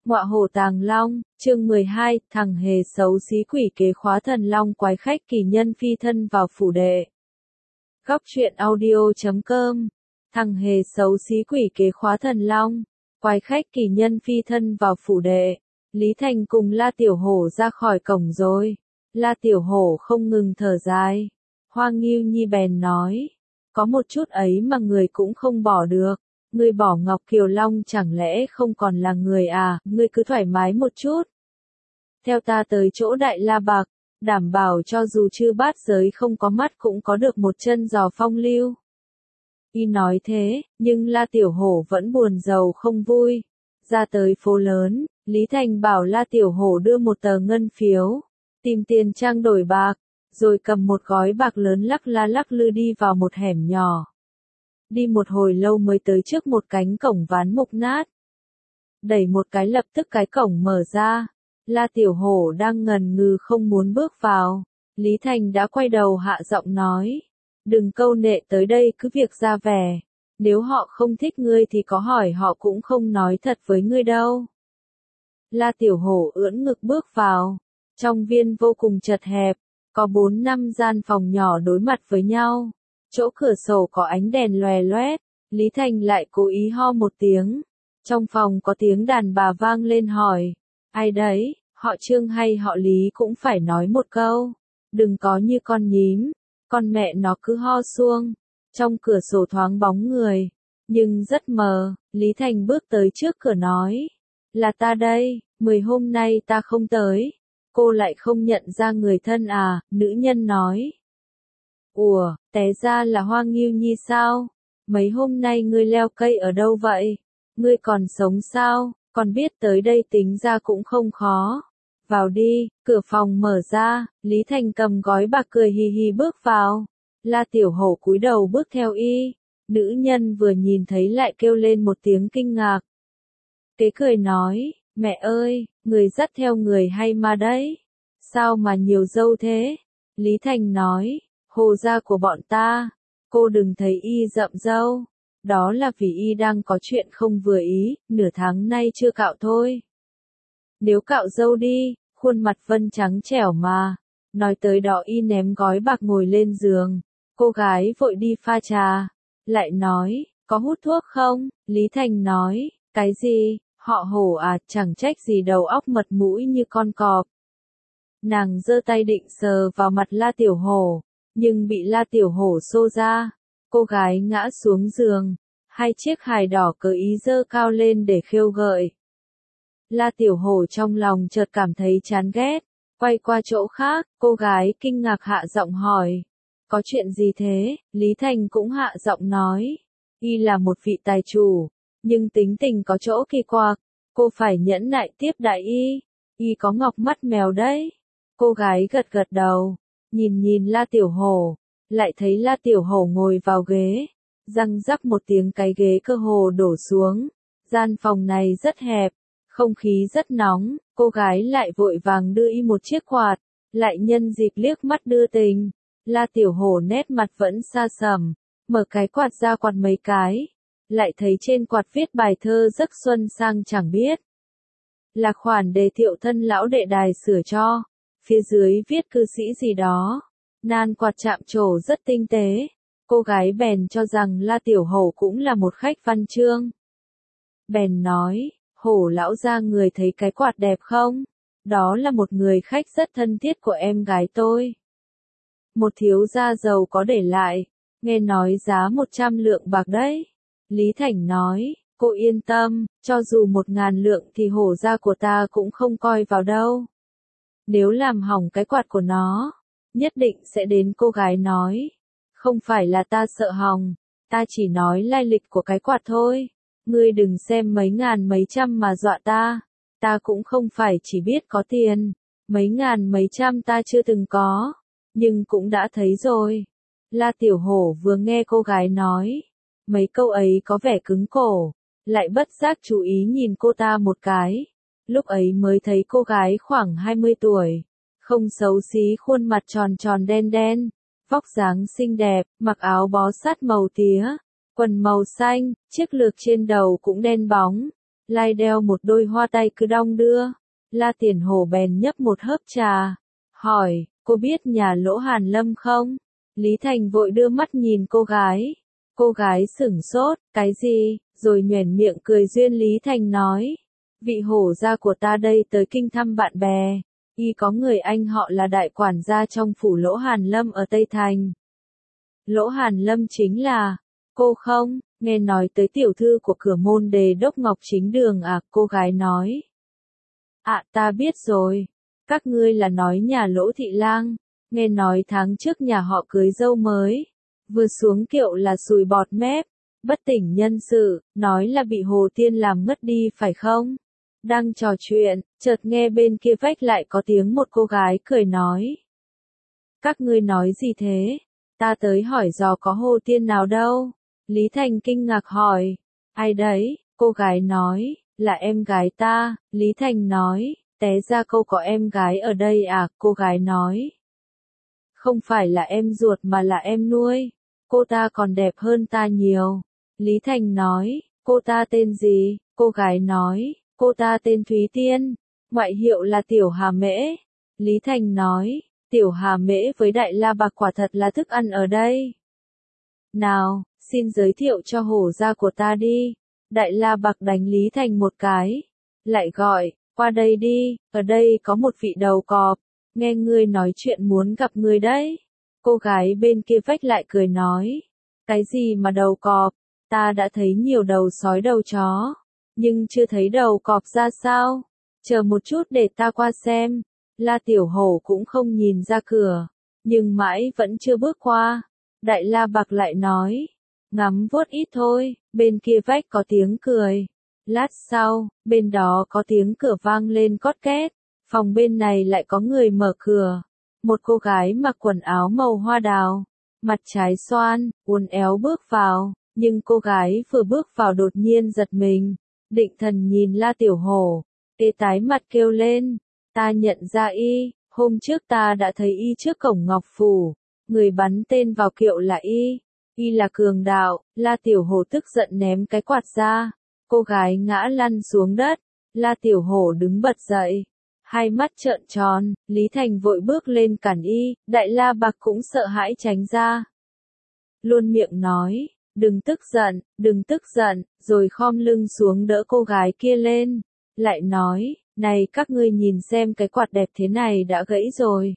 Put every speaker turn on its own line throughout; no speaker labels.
Ngọa hổ tàng long, chương 12, thằng hề xấu xí quỷ kế khóa thần long quái khách kỳ nhân phi thân vào phủ đệ. Góc truyện audio.com. Thằng hề xấu xí quỷ kế khóa thần long, quái khách kỳ nhân phi thân vào phủ đệ. Lý Thành cùng La Tiểu Hổ ra khỏi cổng rồi. La Tiểu Hổ không ngừng thở dài. Hoa Ngưu Nhi bèn nói, có một chút ấy mà người cũng không bỏ được. Ngươi bỏ Ngọc Kiều Long chẳng lẽ không còn là người à, ngươi cứ thoải mái một chút. Theo ta tới chỗ Đại La Bạc, đảm bảo cho dù chư bát giới không có mắt cũng có được một chân giò phong lưu. Y nói thế, nhưng La Tiểu Hổ vẫn buồn rầu không vui. Ra tới phố lớn, Lý Thành bảo La Tiểu Hổ đưa một tờ ngân phiếu, tìm tiền trang đổi bạc, rồi cầm một gói bạc lớn lắc la lắc lư đi vào một hẻm nhỏ. Đi một hồi lâu mới tới trước một cánh cổng ván mục nát. Đẩy một cái lập tức cái cổng mở ra. La Tiểu Hổ đang ngần ngừ không muốn bước vào. Lý Thành đã quay đầu hạ giọng nói. Đừng câu nệ tới đây cứ việc ra vẻ. Nếu họ không thích ngươi thì có hỏi họ cũng không nói thật với ngươi đâu. La Tiểu Hổ ưỡn ngực bước vào. Trong viên vô cùng chật hẹp. Có 4-5 gian phòng nhỏ đối mặt với nhau. Chỗ cửa sổ có ánh đèn lòe loét, Lý Thành lại cố ý ho một tiếng. Trong phòng có tiếng đàn bà vang lên hỏi, ai đấy, họ Trương hay họ Lý cũng phải nói một câu, đừng có như con nhím, con mẹ nó cứ ho suông. Trong cửa sổ thoáng bóng người, nhưng rất mờ. Lý Thành bước tới trước cửa nói, là ta đây, 10 hôm nay ta không tới, cô lại không nhận ra người thân à, nữ nhân nói. Ủa, té ra là Hoa Ngưu Nhi sao? Mấy hôm nay ngươi leo cây ở đâu vậy? Ngươi còn sống sao? Còn biết tới đây tính ra cũng không khó. Vào đi, cửa phòng mở ra, Lý Thành cầm gói bạc cười hì hì bước vào. La Tiểu Hổ cúi đầu bước theo y. Nữ nhân vừa nhìn thấy lại kêu lên một tiếng kinh ngạc. Kế cười nói, mẹ ơi, người dắt theo người hay ma đấy? Sao mà nhiều dâu thế? Lý Thành nói. Hồ gia của bọn ta, cô đừng thấy y rậm râu, đó là vì y đang có chuyện không vừa ý, nửa tháng nay chưa cạo thôi. Nếu cạo râu đi, khuôn mặt Vân trắng trẻo mà. Nói tới đó y ném gói bạc ngồi lên giường, cô gái vội đi pha trà, lại nói, có hút thuốc không? Lý Thành nói, cái gì, họ Hổ à, chẳng trách gì đầu óc mật mũi như con cọp. Nàng giơ tay định sờ vào mặt La Tiểu Hổ. Nhưng bị La Tiểu Hổ xô ra, cô gái ngã xuống giường, hai chiếc hài đỏ cờ ý giơ cao lên để khiêu gợi. La Tiểu Hổ trong lòng chợt cảm thấy chán ghét, quay qua chỗ khác, cô gái kinh ngạc hạ giọng hỏi, có chuyện gì thế? Lý Thành cũng hạ giọng nói, y là một vị tài chủ, nhưng tính tình có chỗ kỳ quặc, cô phải nhẫn nại tiếp đại y có ngọc mắt mèo đấy. Cô gái gật gật đầu. Nhìn La Tiểu Hổ, lại thấy La Tiểu Hổ ngồi vào ghế, răng rắc một tiếng cái ghế cơ hồ đổ xuống. Gian phòng này rất hẹp, không khí rất nóng, cô gái lại vội vàng đưa y một chiếc quạt, lại nhân dịp liếc mắt đưa tình. La Tiểu Hổ nét mặt vẫn xa sầm, mở cái quạt ra quạt mấy cái, lại thấy trên quạt viết bài thơ giấc xuân sang chẳng biết. Là khoản đề thiệu thân lão đệ đài sửa cho. Phía dưới viết cư sĩ gì đó, nan quạt chạm trổ rất tinh tế. Cô gái bèn cho rằng La Tiểu Hổ cũng là một khách văn chương. Bèn nói, Hổ lão gia người thấy cái quạt đẹp không? Đó là một người khách rất thân thiết của em gái tôi. Một thiếu gia giàu có để lại, nghe nói giá 100 lượng bạc đấy. Lý Thành nói, cô yên tâm, cho dù 1000 lượng thì hổ gia của ta cũng không coi vào đâu. Nếu làm hỏng cái quạt của nó, nhất định sẽ đến. Cô gái nói, không phải là ta sợ hỏng, ta chỉ nói lai lịch của cái quạt thôi. Ngươi đừng xem mấy ngàn mấy trăm mà dọa ta cũng không phải chỉ biết có tiền, mấy ngàn mấy trăm ta chưa từng có, nhưng cũng đã thấy rồi. La Tiểu Hổ vừa nghe cô gái nói, mấy câu ấy có vẻ cứng cổ, lại bất giác chú ý nhìn cô ta một cái. Lúc ấy mới thấy cô gái khoảng 20 tuổi, không xấu xí, khuôn mặt tròn tròn đen đen, vóc dáng xinh đẹp, mặc áo bó sát màu tía, quần màu xanh, chiếc lược trên đầu cũng đen bóng, lai đeo một đôi hoa tay cứ đong đưa. La Tiền Hổ bèn nhấp một hớp trà, hỏi, cô biết nhà Lỗ Hàn Lâm không? Lý Thành vội đưa mắt nhìn cô gái. Cô gái sửng sốt, cái gì, rồi nhoẻn miệng cười duyên. Lý Thành nói, vị hổ gia của ta đây tới kinh thăm bạn bè, y có người anh họ là đại quản gia trong phủ Lỗ Hàn Lâm ở Tây Thành. Lỗ Hàn Lâm chính là, cô không, nghe nói tới tiểu thư của cửa môn Đề Đốc Ngọc Chính Đường à, cô gái nói. À ta biết rồi, các ngươi là nói nhà Lỗ Thị Lang, nghe nói tháng trước nhà họ cưới dâu mới, vừa xuống kiệu là sùi bọt mép, bất tỉnh nhân sự, nói là bị Hồ Tiên làm ngất đi phải không? Đang trò chuyện, chợt nghe bên kia vách lại có tiếng một cô gái cười nói. Các ngươi nói gì thế? Ta tới hỏi dò có Hồ Tiên nào đâu? Lý Thành kinh ngạc hỏi. Ai đấy? Cô gái nói, là em gái ta. Lý Thành nói, té ra câu có em gái ở đây à? Cô gái nói. Không phải là em ruột mà là em nuôi. Cô ta còn đẹp hơn ta nhiều. Lý Thành nói, cô ta tên gì? Cô gái nói, cô ta tên Thúy Tiên, ngoại hiệu là Tiểu Hà Mễ. Lý Thành nói, Tiểu Hà Mễ với Đại La Bạc quả thật là thức ăn ở đây. Nào, xin giới thiệu cho hổ gia của ta đi. Đại La Bạc đánh Lý Thành một cái, lại gọi, qua đây đi, ở đây có một vị đầu cọp, nghe ngươi nói chuyện muốn gặp ngươi đấy. Cô gái bên kia vách lại cười nói, cái gì mà đầu cọp, ta đã thấy nhiều đầu sói đầu chó, nhưng chưa thấy đầu cọp ra sao, chờ một chút để ta qua xem. La Tiểu Hổ cũng không nhìn ra cửa, nhưng mãi vẫn chưa bước qua. Đại La Bạc lại nói, ngắm vuốt ít thôi, bên kia vách có tiếng cười. Lát sau, bên đó có tiếng cửa vang lên cót két, phòng bên này lại có người mở cửa. Một cô gái mặc quần áo màu hoa đào, mặt trái xoan, uốn éo bước vào, nhưng cô gái vừa bước vào đột nhiên giật mình, định thần nhìn La Tiểu Hổ, tái mặt kêu lên, ta nhận ra y, hôm trước ta đã thấy y trước cổng Ngọc Phủ, người bắn tên vào kiệu là y là cường đạo. La Tiểu Hổ tức giận ném cái quạt ra, cô gái ngã lăn xuống đất, La Tiểu Hổ đứng bật dậy. Hai mắt trợn tròn, Lý Thành vội bước lên cản y, Đại La Bạc cũng sợ hãi tránh ra. Luôn miệng nói, đừng tức giận, rồi khom lưng xuống đỡ cô gái kia lên. Lại nói, này các ngươi nhìn xem cái quạt đẹp thế này đã gãy rồi.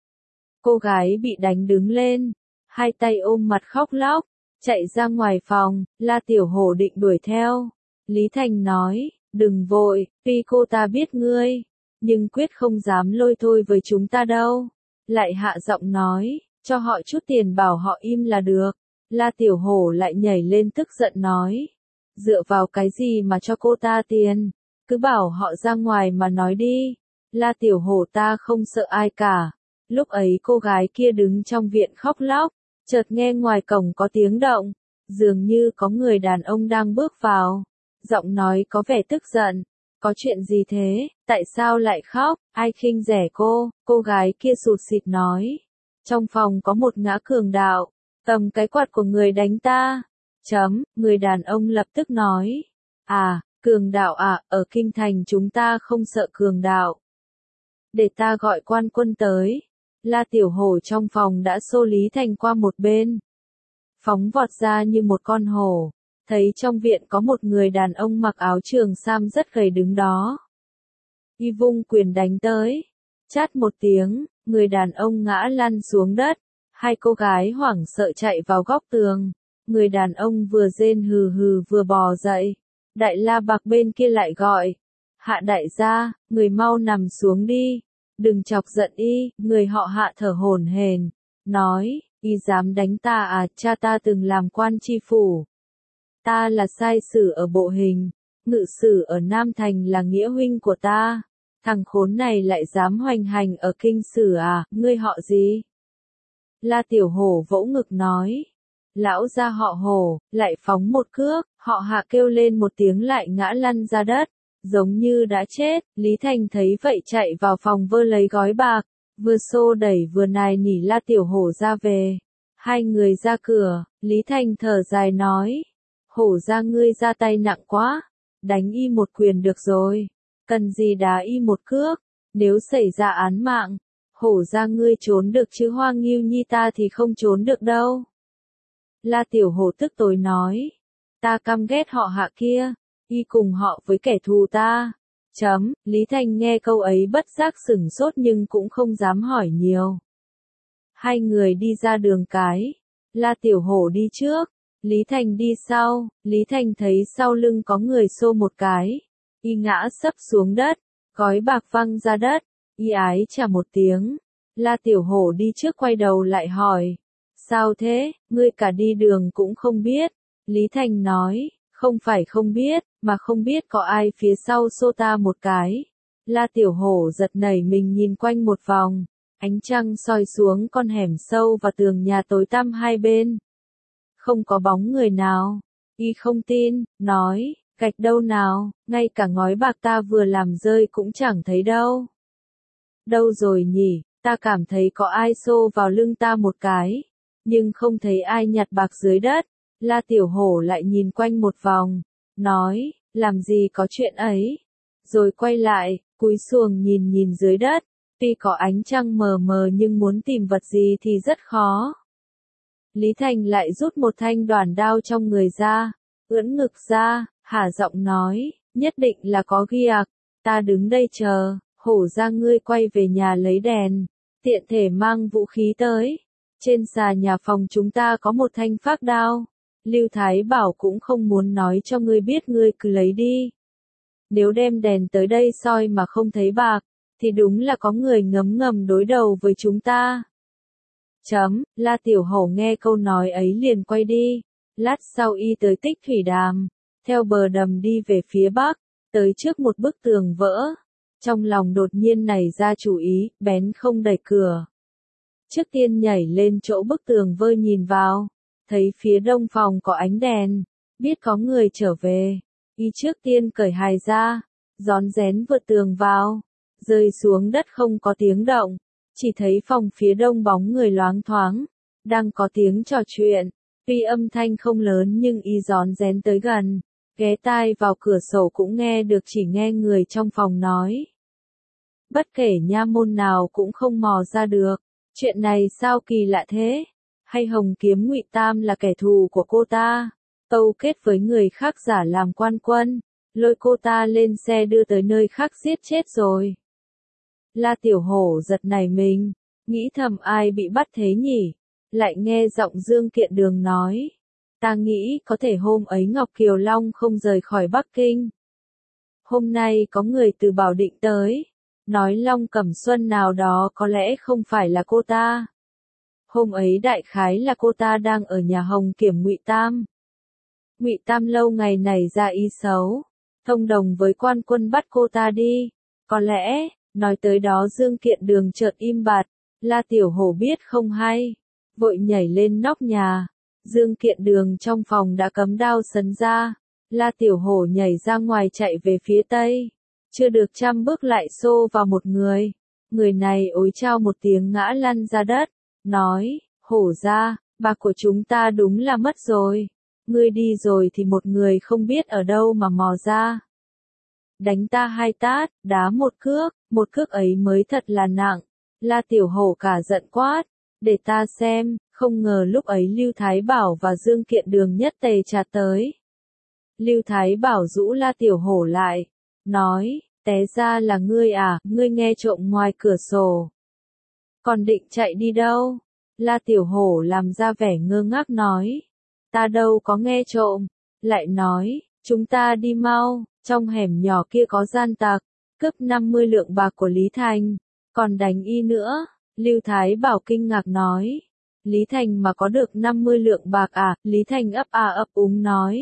Cô gái bị đánh đứng lên, hai tay ôm mặt khóc lóc, chạy ra ngoài phòng. La Tiểu Hổ định đuổi theo. Lý Thành nói, đừng vội, tuy cô ta biết ngươi, nhưng quyết không dám lôi thôi với chúng ta đâu. Lại hạ giọng nói, cho họ chút tiền bảo họ im là được. La Tiểu Hổ lại nhảy lên tức giận nói, dựa vào cái gì mà cho cô ta tiền, cứ bảo họ ra ngoài mà nói đi. La Tiểu Hổ ta không sợ ai cả. Lúc ấy cô gái kia đứng trong viện khóc lóc, chợt nghe ngoài cổng có tiếng động, dường như có người đàn ông đang bước vào. Giọng nói có vẻ tức giận, có chuyện gì thế, tại sao lại khóc, ai khinh rẻ cô gái kia sụt sịt nói. Trong phòng có một gã cường đạo, cầm cái quạt của người đánh ta. Người đàn ông lập tức nói, à, cường đạo à, ở kinh thành chúng ta không sợ cường đạo. Để ta gọi quan quân tới. La Tiểu Hổ trong phòng đã xô Lý Thành qua một bên, phóng vọt ra như một con hổ, thấy trong viện có một người đàn ông mặc áo trường sam rất gầy đứng đó. Y vung quyền đánh tới, chát một tiếng, người đàn ông ngã lăn xuống đất, hai cô gái hoảng sợ chạy vào góc tường, người đàn ông vừa rên hừ hừ vừa bò dậy. Đại La Bạc bên kia lại gọi, Hạ đại gia, người mau nằm xuống đi. Đừng chọc giận y. Người họ Hạ thở hổn hển, nói, y dám đánh ta à, cha ta từng làm quan tri phủ. Ta là sai sử ở Bộ Hình, ngự sử ở Nam Thành là nghĩa huynh của ta. Thằng khốn này lại dám hoành hành ở kinh sử à, ngươi họ gì? La Tiểu Hổ vỗ ngực nói, lão gia họ Hổ, lại phóng một cước, họ Hạ kêu lên một tiếng lại ngã lăn ra đất, giống như đã chết. Lý Thành thấy vậy chạy vào phòng vơ lấy gói bạc, vừa xô đẩy vừa nài nỉ La Tiểu Hổ ra về. Hai người ra cửa, Lý Thành thở dài nói, Hổ gia ngươi ra tay nặng quá, đánh y một quyền được rồi, cần gì đá y một cước, nếu xảy ra án mạng, hổ ra ngươi trốn được chứ Hoa Ngưu Nhi ta thì không trốn được đâu. La Tiểu Hổ tức tối nói, ta căm ghét họ Hạ kia, y cùng họ với kẻ thù ta. Lý Thành nghe câu ấy bất giác sửng sốt nhưng cũng không dám hỏi nhiều. Hai người đi ra đường cái, La Tiểu Hổ đi trước, Lý Thành đi sau, Lý Thành thấy sau lưng có người xô một cái, y ngã sấp xuống đất, gói bạc văng ra đất, y ái chà một tiếng. La Tiểu Hổ đi trước quay đầu lại hỏi, sao thế, ngươi cả đi đường cũng không biết. Lý Thành nói, không phải không biết, mà không biết có ai phía sau xô ta một cái. La Tiểu Hổ giật nảy mình nhìn quanh một vòng, ánh trăng soi xuống con hẻm sâu và tường nhà tối tăm hai bên. Không có bóng người nào, y không tin, nói, gạch đâu nào, ngay cả ngói bạc ta vừa làm rơi cũng chẳng thấy đâu. Đâu rồi nhỉ, ta cảm thấy có ai xô vào lưng ta một cái, nhưng không thấy ai nhặt bạc dưới đất. La Tiểu Hổ lại nhìn quanh một vòng, nói, làm gì có chuyện ấy. Rồi quay lại, cúi xuống nhìn nhìn dưới đất, tuy có ánh trăng mờ mờ nhưng muốn tìm vật gì thì rất khó. Lý Thành lại rút một thanh đoản đao trong người ra, ưỡn ngực ra, hả giọng nói, nhất định là có ghiạc, ta đứng đây chờ, Hổ ra ngươi quay về nhà lấy đèn, tiện thể mang vũ khí tới. Trên xà nhà phòng chúng ta có một thanh phác đao. Lưu Thái Bảo cũng không muốn nói cho ngươi biết, ngươi cứ lấy đi. Nếu đem đèn tới đây soi mà không thấy bạc, thì đúng là có người ngấm ngầm đối đầu với chúng ta. La Tiểu Hổ nghe câu nói ấy liền quay đi. Lát sau y tới Tích Thủy Đàm, theo bờ đầm đi về phía bắc, tới trước một bức tường vỡ. Trong lòng đột nhiên nảy ra chủ ý, bén không đẩy cửa. Trước tiên nhảy lên chỗ bức tường vơ nhìn vào, thấy phía đông phòng có ánh đèn, biết có người trở về, y trước tiên cởi hài ra, rón rén vượt tường vào, rơi xuống đất không có tiếng động, chỉ thấy phòng phía đông bóng người loáng thoáng, đang có tiếng trò chuyện, tuy âm thanh không lớn nhưng y rón rén tới gần, ghé tai vào cửa sổ cũng nghe được, chỉ nghe người trong phòng nói. Bất kể nha môn nào cũng không mò ra được, chuyện này sao kỳ lạ thế? Hay Hồng Kiếm Ngụy Tam là kẻ thù của cô ta, câu kết với người khác giả làm quan quân, lôi cô ta lên xe đưa tới nơi khác giết chết rồi. La Tiểu Hổ giật nảy mình, nghĩ thầm ai bị bắt thế nhỉ? Lại nghe giọng Dương Kiện Đường nói, ta nghĩ có thể hôm ấy Ngọc Kiều Long không rời khỏi Bắc Kinh. Hôm nay có người từ Bảo Định tới, nói Long Cẩm Xuân nào đó có lẽ không phải là cô ta. Hôm ấy đại khái là cô ta đang ở nhà Hồng Kiểm Ngụy Tam. Ngụy Tam lâu ngày này ra ý xấu, thông đồng với quan quân bắt cô ta đi. Có lẽ, nói tới đó Dương Kiện Đường chợt im bặt, La Tiểu Hổ biết không hay, vội nhảy lên nóc nhà. Dương Kiện Đường trong phòng đã cấm đao sấn ra, La Tiểu Hổ nhảy ra ngoài chạy về phía tây. Chưa được 100 bước lại xô vào một người. Người này ối chao một tiếng ngã lăn ra đất, nói, Hổ ra, bạc của chúng ta đúng là mất rồi. Ngươi đi rồi thì một người không biết ở đâu mà mò ra. Đánh ta 2 tát, đá một cước ấy mới thật là nặng. La Tiểu Hổ cả giận quát, để ta xem, không ngờ lúc ấy Lưu Thái Bảo và Dương Kiện Đường nhất tề chà tới. Lưu Thái Bảo rũ La Tiểu Hổ lại, nói, té ra là ngươi à, ngươi nghe trộm ngoài cửa sổ. Còn định chạy đi đâu? La Tiểu Hổ làm ra vẻ ngơ ngác nói, ta đâu có nghe trộm, lại nói, chúng ta đi mau, trong hẻm nhỏ kia có gian tặc, cướp 50 lượng bạc của Lý Thành, còn đánh y nữa. Lưu Thái Bảo kinh ngạc nói, Lý Thành mà có được 50 lượng bạc à? Lý Thành ấp úng nói,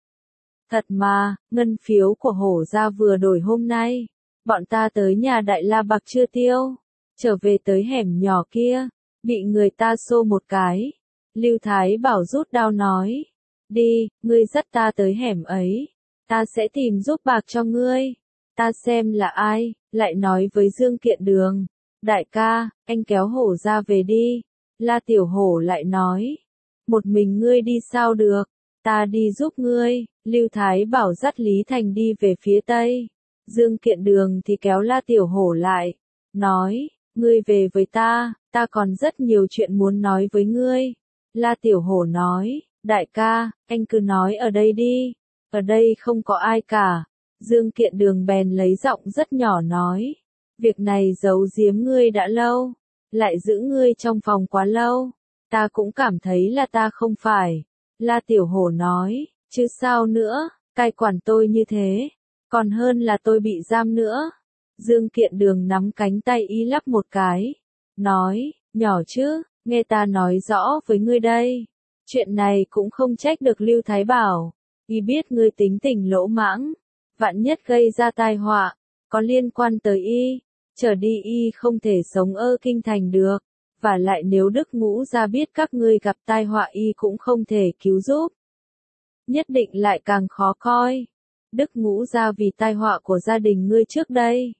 thật mà, ngân phiếu của Hổ gia vừa đổi hôm nay, bọn ta tới nhà Đại La bạc chưa tiêu, trở về tới hẻm nhỏ kia, bị người ta xô một cái. Lưu Thái Bảo rút đao nói, đi, ngươi dắt ta tới hẻm ấy, ta sẽ tìm giúp bạc cho ngươi, ta xem là ai. Lại nói với Dương Kiện Đường, đại ca, anh kéo Hổ ra về đi. La Tiểu Hổ lại nói, một mình ngươi đi sao được, ta đi giúp ngươi. Lưu Thái Bảo dắt Lý Thành đi về phía tây. Dương Kiện Đường thì kéo La Tiểu Hổ lại, nói, ngươi về với ta còn rất nhiều chuyện muốn nói với ngươi. La Tiểu Hổ nói, đại ca, anh cứ nói ở đây đi, ở đây không có ai cả. Dương Kiện Đường bèn lấy giọng rất nhỏ nói, việc này giấu giếm ngươi đã lâu, lại giữ ngươi trong phòng quá lâu, ta cũng cảm thấy là ta không phải. La Tiểu Hổ nói, chứ sao nữa, cai quản tôi như thế, còn hơn là tôi bị giam nữa. Dương Kiện Đường nắm cánh tay y lắp một cái, nói, nhỏ chứ, nghe ta nói rõ với ngươi đây. Chuyện này cũng không trách được Lưu Thái Bảo, y biết ngươi tính tình lỗ mãng, vạn nhất gây ra tai họa, có liên quan tới y, trở đi y không thể sống ở kinh thành được, và lại nếu Đức Ngũ Gia biết các ngươi gặp tai họa y cũng không thể cứu giúp. Nhất định lại càng khó coi. Đức Ngũ Gia vì tai họa của gia đình ngươi trước đây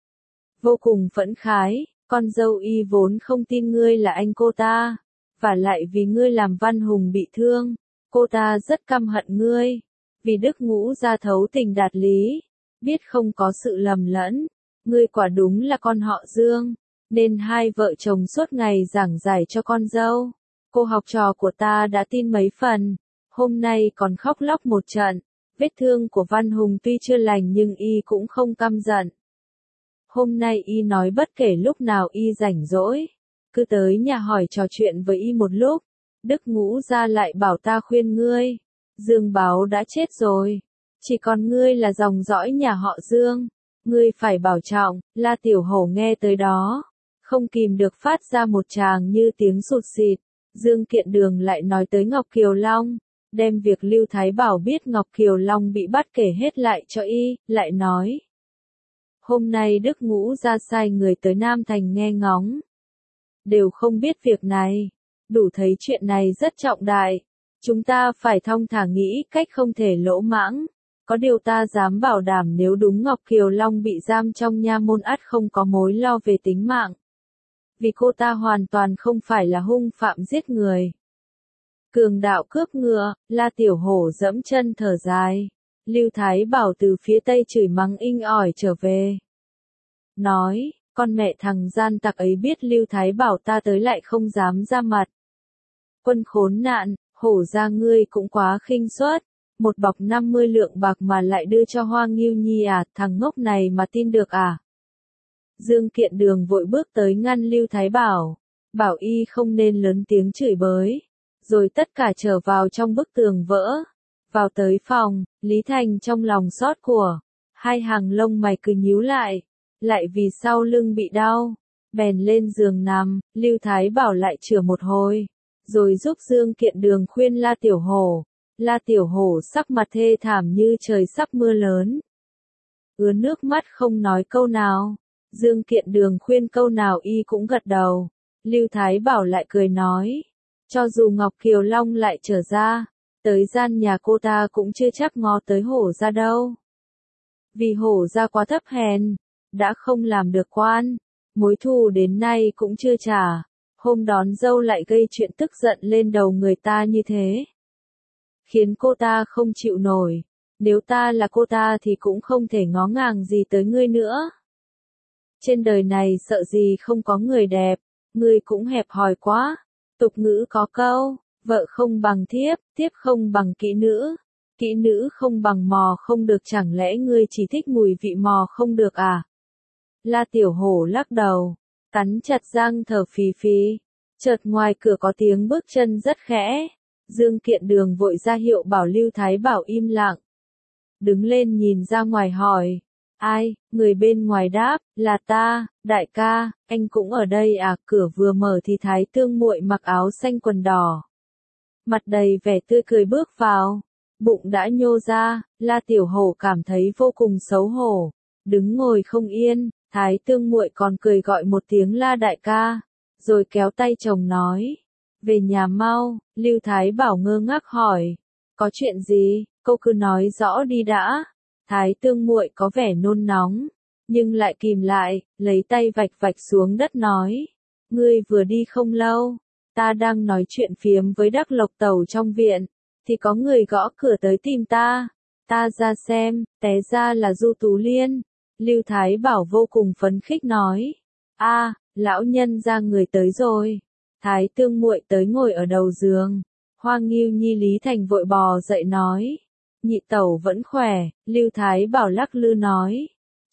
vô cùng phẫn khái, con dâu y vốn không tin ngươi là anh cô ta, và lại vì ngươi làm Văn Hùng bị thương, cô ta rất căm hận ngươi, vì Đức Ngũ Gia thấu tình đạt lý, biết không có sự lầm lẫn, ngươi quả đúng là con họ Dương, nên hai vợ chồng suốt ngày giảng giải cho con dâu. Cô học trò của ta đã tin mấy phần, hôm nay còn khóc lóc một trận. Vết thương của Văn Hùng tuy chưa lành nhưng y cũng không căm giận. Hôm nay y nói bất kể lúc nào y rảnh rỗi, cứ tới nhà hỏi trò chuyện với y một lúc. Đức Ngũ Gia lại bảo ta khuyên ngươi, Dương Báo đã chết rồi, chỉ còn ngươi là dòng dõi nhà họ Dương, ngươi phải bảo trọng. La Tiểu Hổ nghe tới đó, không kìm được phát ra một tràng như tiếng sụt sịt. Dương Kiện Đường lại nói tới Ngọc Kiều Long, đem việc Lưu Thái Bảo biết Ngọc Kiều Long bị bắt kể hết lại cho y, lại nói. Hôm nay Đức Ngũ Gia sai người tới Nam Thành nghe ngóng. Đều không biết việc này, đủ thấy chuyện này rất trọng đại. Chúng ta phải thong thả nghĩ cách không thể lỗ mãng. Có điều ta dám bảo đảm nếu đúng Ngọc Kiều Long bị giam trong nha môn ắt không có mối lo về tính mạng. Vì cô ta hoàn toàn không phải là hung phạm giết người. Cường đạo cướp ngựa, La Tiểu Hổ dẫm chân thở dài. Lưu Thái Bảo từ phía tây chửi mắng inh ỏi trở về. Nói, con mẹ thằng gian tặc ấy biết Lưu Thái Bảo ta tới lại không dám ra mặt. Quân khốn nạn, Hổ ra ngươi cũng quá khinh suất. Một bọc 50 lượng bạc mà lại đưa cho Hoa Nghiêu Nhi à, thằng ngốc này mà tin được à? Dương Kiện Đường vội bước tới ngăn Lưu Thái Bảo, bảo y không nên lớn tiếng chửi bới. Rồi tất cả trở vào trong bức tường vỡ. Vào tới phòng, Lý Thành trong lòng xót của, hai hàng lông mày cứ nhíu lại vì sau lưng bị đau, bèn lên giường nằm. Lưu Thái Bảo lại chữa một hồi, rồi giúp Dương Kiện Đường khuyên La Tiểu Hổ. La Tiểu Hổ sắc mặt thê thảm như trời sắp mưa lớn, ứa nước mắt không nói câu nào. Dương Kiện Đường khuyên câu nào y cũng gật đầu. Lưu Thái Bảo lại cười nói, cho dù Ngọc Kiều Long lại trở ra, tới gian nhà cô ta cũng chưa chắc ngó tới Hổ ra đâu. Vì Hổ ra quá thấp hèn, đã không làm được quan, mối thù đến nay cũng chưa trả, hôm đón dâu lại gây chuyện tức giận lên đầu người ta như thế, khiến cô ta không chịu nổi. Nếu ta là cô ta thì cũng không thể ngó ngàng gì tới ngươi nữa. Trên đời này sợ gì không có người đẹp, ngươi cũng hẹp hòi quá. Tục ngữ có câu, vợ không bằng thiếp, thiếp không bằng kỹ nữ không bằng mò không được, chẳng lẽ ngươi chỉ thích mùi vị mò không được à? La Tiểu Hổ lắc đầu, cắn chặt răng thở phì phì. Chợt ngoài cửa có tiếng bước chân rất khẽ. Dương Kiện Đường vội ra hiệu bảo Lưu Thái Bảo im lặng. Đứng lên nhìn ra ngoài hỏi, ai? Người bên ngoài đáp, là ta, đại ca, anh cũng ở đây à? Cửa vừa mở thì Thái Tương muội mặc áo xanh quần đỏ, mặt đầy vẻ tươi cười bước vào, bụng đã nhô ra. La Tiểu Hổ cảm thấy vô cùng xấu hổ, đứng ngồi không yên. Thái Tương muội còn cười gọi một tiếng La đại ca, rồi kéo tay chồng nói, về nhà mau. Lưu Thái Bảo ngơ ngác hỏi, có chuyện gì? Cô cứ nói rõ đi đã. Thái Tương muội có vẻ nôn nóng, nhưng lại kìm lại, lấy tay vạch vạch xuống đất nói, ngươi vừa đi không lâu, ta đang nói chuyện phiếm với Đắc Lộc Tẩu trong viện, thì có người gõ cửa tới tìm ta. Ta ra xem, té ra là Du Tú Liên. Lưu Thái Bảo vô cùng phấn khích nói. A, lão nhân ra người tới rồi. Thái Tương muội tới ngồi ở đầu giường. Hoa Ngưu Nhi Lý Thành vội bò dậy nói. Nhị tẩu vẫn khỏe, Lưu Thái Bảo lắc lư nói.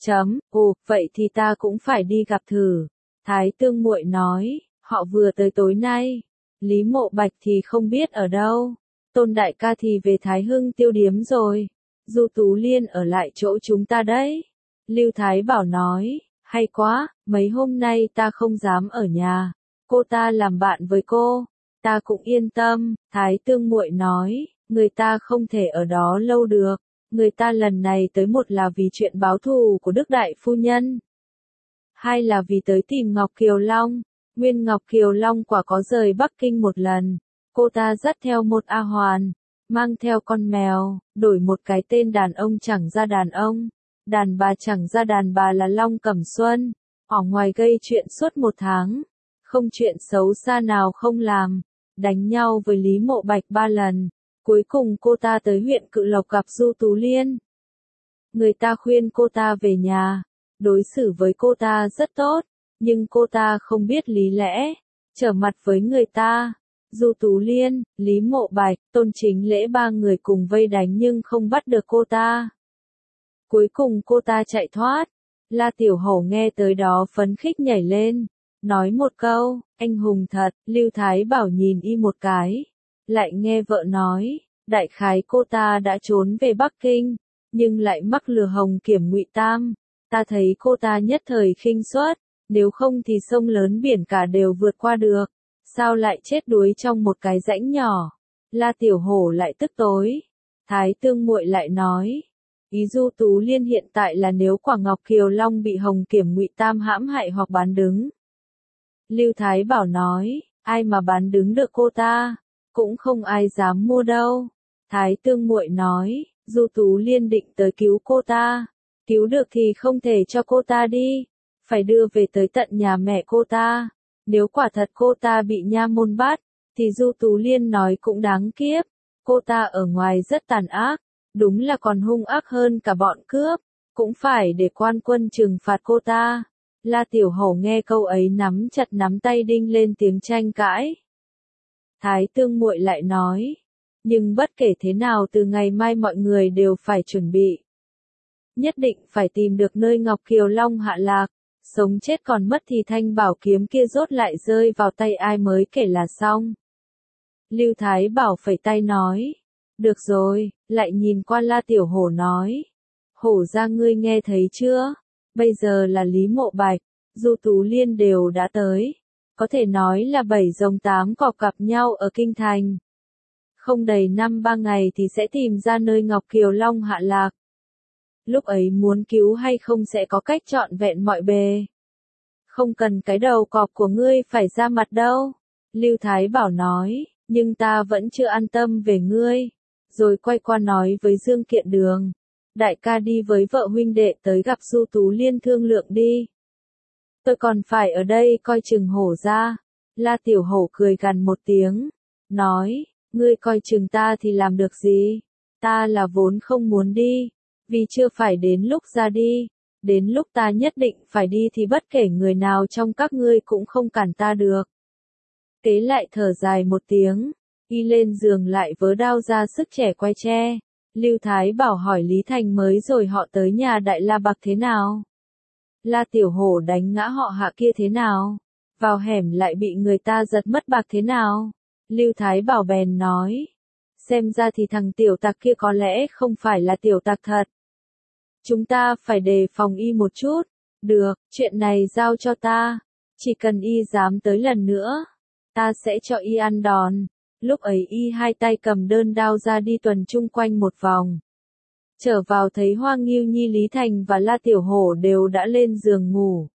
Vậy thì ta cũng phải đi gặp thử. Thái Tương muội nói, họ vừa tới tối nay. Lý Mộ Bạch thì không biết ở đâu. Tôn đại ca thì về Thái Hưng tiêu điếm rồi. Du Tú Liên ở lại chỗ chúng ta đấy. Lưu Thái Bảo nói, hay quá, mấy hôm nay ta không dám ở nhà. Cô ta làm bạn với cô, ta cũng yên tâm. Thái Tương muội nói, người ta không thể ở đó lâu được. Người ta lần này tới một là vì chuyện báo thù của Đức Đại Phu Nhân. Hai là vì tới tìm Ngọc Kiều Long. Nguyên Ngọc Kiều Long quả có rời Bắc Kinh một lần. Cô ta dắt theo một A Hoàn, mang theo con mèo, đổi một cái tên đàn ông chẳng ra đàn ông. Đàn bà chẳng ra đàn bà là Long Cẩm Xuân. Ở ngoài gây chuyện suốt 1 tháng. Không chuyện xấu xa nào không làm. Đánh nhau với Lý Mộ Bạch 3 lần. Cuối cùng cô ta tới huyện Cự Lộc gặp Du Tú Liên. Người ta khuyên cô ta về nhà. Đối xử với cô ta rất tốt. Nhưng cô ta không biết lý lẽ. Trở mặt với người ta. Du Tú Liên, Lý Mộ Bạch, Tôn Chính Lễ 3 người cùng vây đánh nhưng không bắt được cô ta. Cuối cùng cô ta chạy thoát. La Tiểu Hổ nghe tới đó phấn khích nhảy lên. Nói một câu, anh hùng thật. Lưu Thái Bảo nhìn y một cái. Lại nghe vợ nói, đại khái cô ta đã trốn về Bắc Kinh. Nhưng lại mắc lừa Hồng Kiểm Ngụy Tam. Ta thấy cô ta nhất thời khinh suất. Nếu không thì sông lớn biển cả đều vượt qua được. Sao lại chết đuối trong một cái rãnh nhỏ? La Tiểu Hổ lại tức tối. Thái Tương muội lại nói. Ý Du Tú Liên hiện tại là nếu quả Ngọc Kiều Long bị Hồng Kiểm Ngụy Tam hãm hại hoặc bán đứng. Lưu Thái Bảo nói, ai mà bán đứng được cô ta? Cũng không ai dám mua đâu. Thái Tương muội nói, Du Tú Liên định tới cứu cô ta. Cứu được thì không thể cho cô ta đi. Phải đưa về tới tận nhà mẹ cô ta. Nếu quả thật cô ta bị nha môn bắt, thì Du Tú Liên nói cũng đáng kiếp. Cô ta ở ngoài rất tàn ác, đúng là còn hung ác hơn cả bọn cướp. Cũng phải để quan quân trừng phạt cô ta. La Tiểu Hổ nghe câu ấy nắm chặt nắm tay đinh lên tiếng tranh cãi. Thái Tương muội lại nói, nhưng bất kể thế nào từ ngày mai mọi người đều phải chuẩn bị. Nhất định phải tìm được nơi Ngọc Kiều Long hạ lạc. Sống chết còn mất thì thanh bảo kiếm kia rốt lại rơi vào tay ai mới kể là xong. Lưu Thái Bảo phẩy tay nói. Được rồi, lại nhìn qua La Tiểu Hổ nói. Hổ ra ngươi nghe thấy chưa? Bây giờ là Lý Mộ Bạch, Du Tú Liên đều đã tới. Có thể nói là 7 rồng 8 cọp gặp nhau ở Kinh Thành. Không đầy 5-3 ngày thì sẽ tìm ra nơi Ngọc Kiều Long hạ lạc. Lúc ấy muốn cứu hay không sẽ có cách trọn vẹn mọi bề. Không cần cái đầu cọp của ngươi phải ra mặt đâu. Lưu Thái Bảo nói, nhưng ta vẫn chưa an tâm về ngươi. Rồi quay qua nói với Dương Kiện Đường. Đại ca đi với vợ huynh đệ tới gặp Du Tú Liên thương lượng đi. Tôi còn phải ở đây coi chừng Hổ ra. La Tiểu Hổ cười gằn một tiếng. Nói, ngươi coi chừng ta thì làm được gì? Ta là vốn không muốn đi. Vì chưa phải đến lúc ra đi. Đến lúc ta nhất định phải đi thì bất kể người nào trong các ngươi cũng không cản ta được. Kế lại thở dài một tiếng. Y lên giường lại vớ đao ra sức trẻ quay tre. Lưu Thái Bảo hỏi Lý Thành mới rồi họ tới nhà Đại La Bạc thế nào? La Tiểu Hổ đánh ngã họ Hạ kia thế nào? Vào hẻm lại bị người ta giật mất bạc thế nào? Lưu Thái Bảo bèn nói. Xem ra thì thằng tiểu tặc kia có lẽ không phải là tiểu tặc thật. Chúng ta phải đề phòng y một chút. Được, chuyện này giao cho ta. Chỉ cần y dám tới lần nữa, ta sẽ cho y ăn đòn. Lúc ấy y hai tay cầm đơn đao ra đi tuần chung quanh một vòng. Trở vào thấy Hoa Ngưu Nhi Lý Thành và La Tiểu Hổ đều đã lên giường ngủ.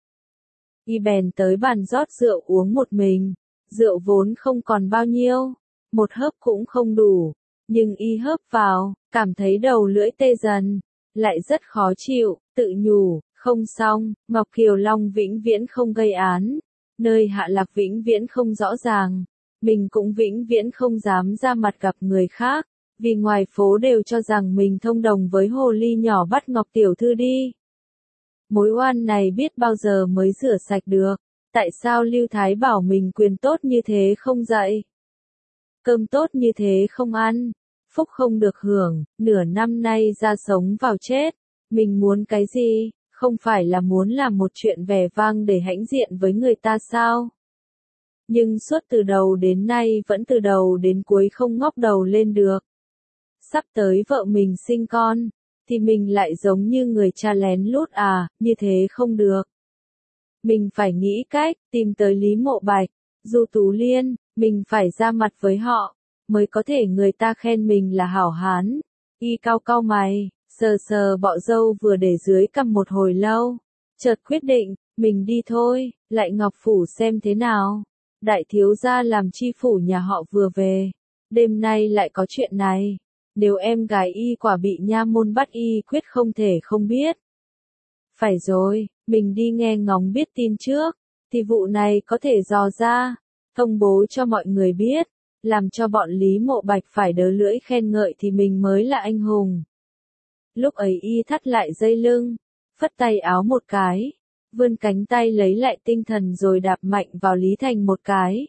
Y bèn tới bàn rót rượu uống một mình. Rượu vốn không còn bao nhiêu, một hớp cũng không đủ. Nhưng y hớp vào, cảm thấy đầu lưỡi tê dần, lại rất khó chịu, tự nhủ, không xong, Ngọc Kiều Long vĩnh viễn không gây án. Nơi hạ lạc vĩnh viễn không rõ ràng. Mình cũng vĩnh viễn không dám ra mặt gặp người khác. Vì ngoài phố đều cho rằng mình thông đồng với hồ ly nhỏ bắt Ngọc tiểu thư đi. Mối oan này biết bao giờ mới rửa sạch được. Tại sao Lưu Thái bảo mình quyền tốt như thế không dạy? Cơm tốt như thế không ăn, phúc không được hưởng, nửa năm nay ra sống vào chết. Mình muốn cái gì? Không phải là muốn làm một chuyện vẻ vang để hãnh diện với người ta sao? Nhưng suốt từ đầu đến nay vẫn từ đầu đến cuối không ngóc đầu lên được. Sắp tới vợ mình sinh con, thì mình lại giống như người cha lén lút à, như thế không được. Mình phải nghĩ cách, tìm tới Lý Mộ Bạch, Du Tú Liên, mình phải ra mặt với họ, mới có thể người ta khen mình là hảo hán. Y cau cau mày, sờ sờ bọ râu vừa để dưới cằm một hồi lâu, chợt quyết định, mình đi thôi, lại Ngọc Phủ xem thế nào. Đại thiếu gia làm chi phủ nhà họ vừa về, đêm nay lại có chuyện này, nếu em gái y quả bị nha môn bắt y quyết không thể không biết. Phải rồi, mình đi nghe ngóng biết tin trước, thì vụ này có thể dò ra, thông bố cho mọi người biết, làm cho bọn Lý Mộ Bạch phải đớ lưỡi khen ngợi thì mình mới là anh hùng. Lúc ấy y thắt lại dây lưng, phất tay áo một cái, vươn cánh tay lấy lại tinh thần rồi đạp mạnh vào Lý Thành một cái.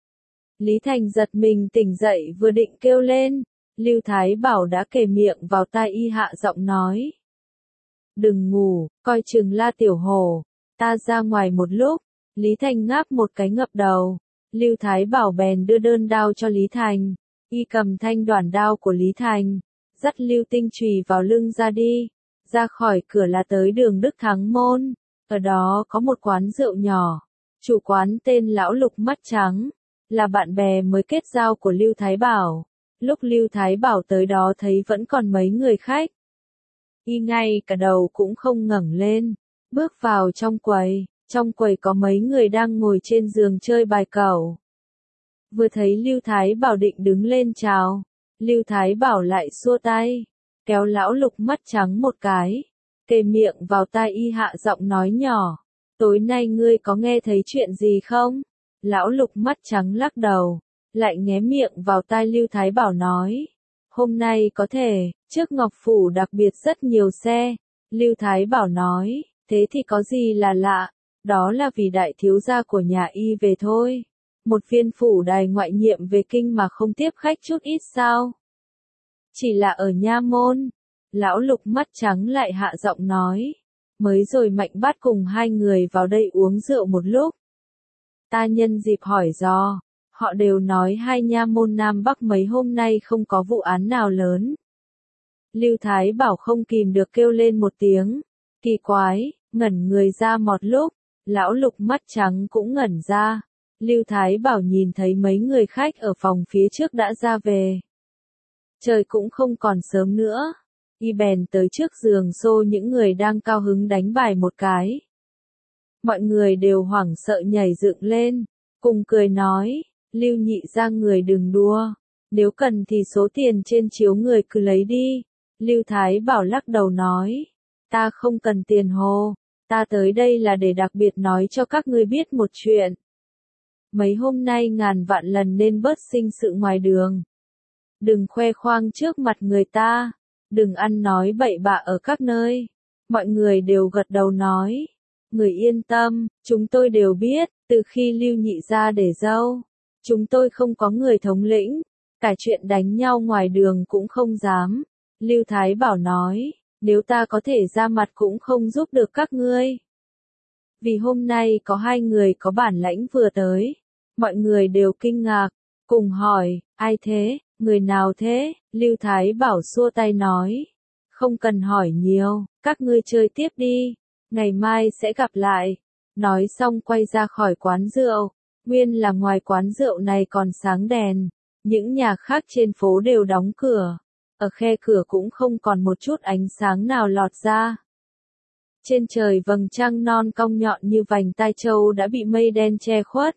Lý Thành giật mình tỉnh dậy vừa định kêu lên, Lưu Thái Bảo đã kề miệng vào tai y hạ giọng nói. Đừng ngủ, coi chừng La Tiểu Hổ, ta ra ngoài một lúc. Lý Thành ngáp một cái ngập đầu. Lưu Thái Bảo bèn đưa đơn đao cho Lý Thành. Y cầm thanh đoản đao của Lý Thành, dắt Lưu Tinh chùy vào lưng ra đi. Ra khỏi cửa là tới đường Đức Thắng Môn. Ở đó có một quán rượu nhỏ. Chủ quán tên Lão Lục Mắt Trắng, là bạn bè mới kết giao của Lưu Thái Bảo. Lúc Lưu Thái Bảo tới đó thấy vẫn còn mấy người khách. Y ngay cả đầu cũng không ngẩng lên, bước vào trong quầy có mấy người đang ngồi trên giường chơi bài cẩu. Vừa thấy Lưu Thái Bảo định đứng lên chào, Lưu Thái Bảo lại xua tay, kéo Lão Lục Mắt Trắng một cái, kề miệng vào tai y hạ giọng nói nhỏ, tối nay ngươi có nghe thấy chuyện gì không? Lão Lục Mắt Trắng lắc đầu, lại nghé miệng vào tai Lưu Thái Bảo nói. Hôm nay có thể, trước Ngọc Phủ đặc biệt rất nhiều xe. Lưu Thái Bảo nói, thế thì có gì là lạ, đó là vì đại thiếu gia của nhà y về thôi. Một viên phủ đài ngoại nhiệm về kinh mà không tiếp khách chút ít sao? Chỉ là ở nha môn. Lão Lục Mắt Trắng lại hạ giọng nói. Mới rồi Mạnh Bát cùng hai người vào đây uống rượu một lúc. Ta nhân dịp hỏi dò. Họ đều nói hai nha môn Nam Bắc mấy hôm nay không có vụ án nào lớn. Lưu Thái Bảo không kìm được kêu lên một tiếng. Kỳ quái, ngẩn người ra một lúc. Lão Lục Mắt Trắng cũng ngẩn ra. Lưu Thái Bảo nhìn thấy mấy người khách ở phòng phía trước đã ra về. Trời cũng không còn sớm nữa. Y bèn tới trước giường xô những người đang cao hứng đánh bài một cái. Mọi người đều hoảng sợ nhảy dựng lên, cùng cười nói. Lưu nhị ra người đừng đua, nếu cần thì số tiền trên chiếu người cứ lấy đi. Lưu Thái Bảo lắc đầu nói, ta không cần tiền hồ, ta tới đây là để đặc biệt nói cho các ngươi biết một chuyện. Mấy hôm nay ngàn vạn lần nên bớt sinh sự ngoài đường. Đừng khoe khoang trước mặt người ta, đừng ăn nói bậy bạ ở các nơi. Mọi người đều gật đầu nói, người yên tâm, chúng tôi đều biết, từ khi Lưu nhị ra để dâu. Chúng tôi không có người thống lĩnh, cả chuyện đánh nhau ngoài đường cũng không dám. Lưu Thái Bảo nói, nếu ta có thể ra mặt cũng không giúp được các ngươi. Vì hôm nay có hai người có bản lãnh vừa tới. Mọi người đều kinh ngạc, cùng hỏi, ai thế, người nào thế? Lưu Thái Bảo xua tay nói, không cần hỏi nhiều, các ngươi chơi tiếp đi, ngày mai sẽ gặp lại. Nói xong quay ra khỏi quán rượu. Nguyên là ngoài quán rượu này còn sáng đèn, những nhà khác trên phố đều đóng cửa, ở khe cửa cũng không còn một chút ánh sáng nào lọt ra. Trên trời vầng trăng non cong nhọn như vành tai trâu đã bị mây đen che khuất.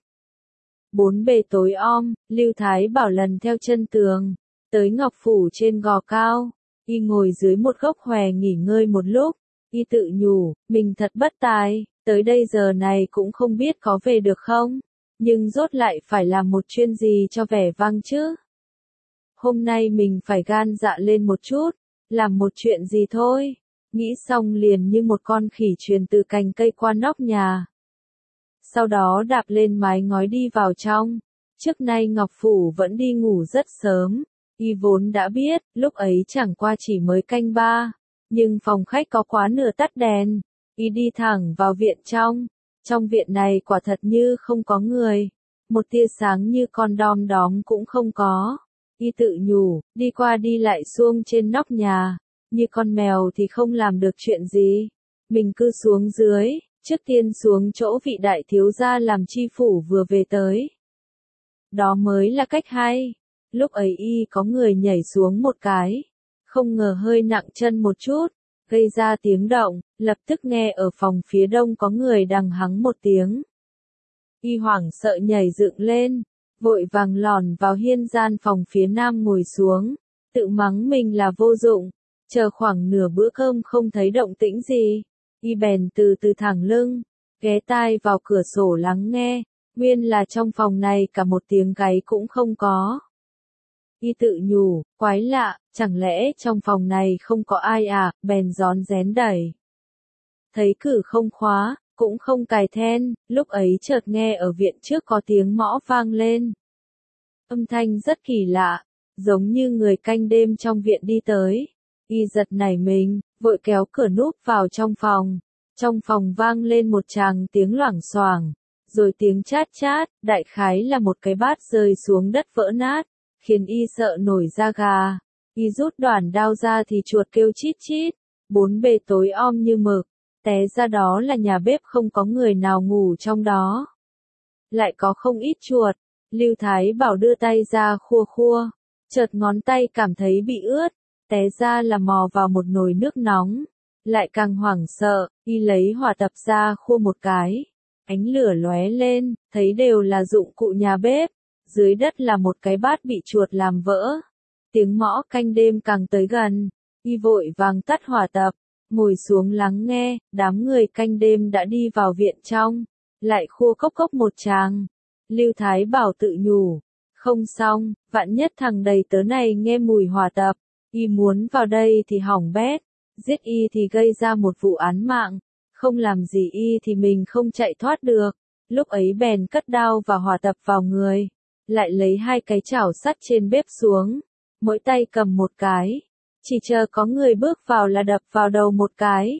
Bốn bề tối om, Lưu Thái Bảo lần theo chân tường, tới Ngọc Phủ trên gò cao, y ngồi dưới một gốc hòe nghỉ ngơi một lúc, y tự nhủ, mình thật bất tài, tới đây giờ này cũng không biết có về được không. Nhưng rốt lại phải làm một chuyên gì cho vẻ vang chứ. Hôm nay mình phải gan dạ lên một chút, làm một chuyện gì thôi. Nghĩ xong liền như một con khỉ truyền từ cành cây qua nóc nhà. Sau đó đạp lên mái ngói đi vào trong. Trước nay Ngọc Phủ vẫn đi ngủ rất sớm. Y vốn đã biết, lúc ấy chẳng qua chỉ mới canh 3. Nhưng phòng khách có quá nửa tắt đèn. Y đi thẳng vào viện trong. Trong viện này quả thật như không có người. Một tia sáng như con đom đóm cũng không có. Y tự nhủ, đi qua đi lại xuông trên nóc nhà. Như con mèo thì không làm được chuyện gì. Mình cứ xuống dưới, trước tiên xuống chỗ vị đại thiếu gia làm chi phủ vừa về tới. Đó mới là cách hay. Lúc ấy y có người nhảy xuống một cái. Không ngờ hơi nặng chân một chút, gây ra tiếng động, lập tức nghe ở phòng phía đông có người đằng hắng một tiếng. Y hoảng sợ nhảy dựng lên, vội vàng lòn vào hiên gian phòng phía nam ngồi xuống, tự mắng mình là vô dụng, chờ khoảng nửa bữa cơm không thấy động tĩnh gì. Y bèn từ từ thẳng lưng, ghé tai vào cửa sổ lắng nghe, nguyên là trong phòng này cả một tiếng gáy cũng không có. Y tự nhủ, quái lạ, chẳng lẽ trong phòng này không có ai à, bèn rón rén đẩy. Thấy cửa không khóa, cũng không cài then, lúc ấy chợt nghe ở viện trước có tiếng mõ vang lên. Âm thanh rất kỳ lạ, giống như người canh đêm trong viện đi tới. Y giật nảy mình, vội kéo cửa núp vào trong phòng. Trong phòng vang lên một tràng tiếng loảng xoảng, rồi tiếng chát chát, đại khái là một cái bát rơi xuống đất vỡ nát, khiến y sợ nổi da gà. Y rút đoản đao ra thì chuột kêu chít chít, bốn bề tối om như mực, té ra đó là nhà bếp không có người nào ngủ trong đó. Lại có không ít chuột, Lưu Thái Bảo đưa tay ra khua khua, chợt ngón tay cảm thấy bị ướt, té ra là mò vào một nồi nước nóng. Lại càng hoảng sợ, y lấy hỏa tập ra khua một cái. Ánh lửa lóe lên, thấy đều là dụng cụ nhà bếp. Dưới đất là một cái bát bị chuột làm vỡ. Tiếng mõ canh đêm càng tới gần, y vội vàng tắt hỏa tập, ngồi xuống lắng nghe, đám người canh đêm đã đi vào viện trong, lại khua cốc cốc một tràng. Lưu Thái Bảo tự nhủ, không xong, vạn nhất thằng đầy tớ này nghe mùi hỏa tập, y muốn vào đây thì hỏng bét, giết y thì gây ra một vụ án mạng, không làm gì y thì mình không chạy thoát được. Lúc ấy bèn cất đao và hỏa tập vào người, lại lấy hai cái chảo sắt trên bếp xuống, mỗi tay cầm một cái, chỉ chờ có người bước vào là đập vào đầu một cái.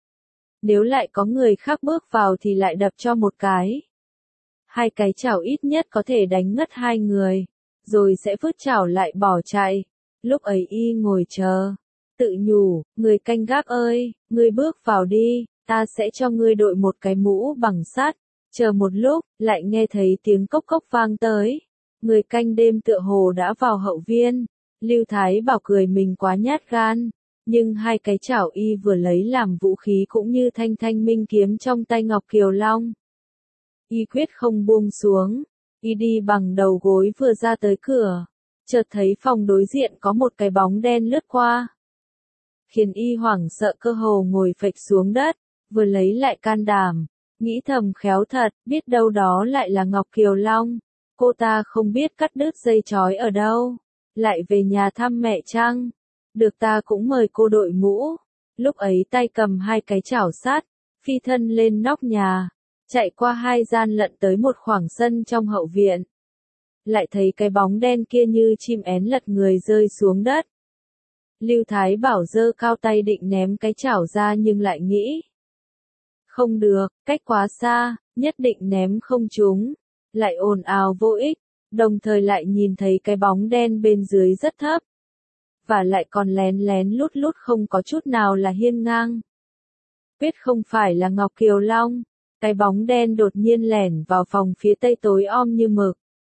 Nếu lại có người khác bước vào thì lại đập cho một cái. Hai cái chảo ít nhất có thể đánh ngất hai người, rồi sẽ vứt chảo lại bỏ chạy. Lúc ấy y ngồi chờ, tự nhủ, người canh gác ơi, ngươi bước vào đi, ta sẽ cho ngươi đội một cái mũ bằng sắt. Chờ một lúc, lại nghe thấy tiếng cốc cốc vang tới. Người canh đêm tựa hồ đã vào hậu viên. Lưu Thái Bảo cười mình quá nhát gan. Nhưng hai cái chảo y vừa lấy làm vũ khí cũng như thanh thanh minh kiếm trong tay Ngọc Kiều Long. Y quyết không buông xuống. Y đi bằng đầu gối vừa ra tới cửa. Chợt thấy phòng đối diện có một cái bóng đen lướt qua. Khiến y hoảng sợ cơ hồ ngồi phịch xuống đất. Vừa lấy lại can đảm. Nghĩ thầm khéo thật, biết đâu đó lại là Ngọc Kiều Long. Cô ta không biết cắt đứt dây chói ở đâu. Lại về nhà thăm mẹ chăng? Được ta cũng mời cô đội mũ. Lúc ấy tay cầm hai cái chảo sắt, phi thân lên nóc nhà, chạy qua hai gian lận tới một khoảng sân trong hậu viện. Lại thấy cái bóng đen kia như chim én lật người rơi xuống đất. Lưu Thái Bảo giơ cao tay định ném cái chảo ra nhưng lại nghĩ. Không được, cách quá xa, nhất định ném không trúng. Lại ồn ào vô ích, đồng thời lại nhìn thấy cái bóng đen bên dưới rất thấp. Và lại còn lén lén lút lút không có chút nào là hiên ngang. Biết không phải là Ngọc Kiều Long, cái bóng đen đột nhiên lẻn vào phòng phía tây tối om như mực.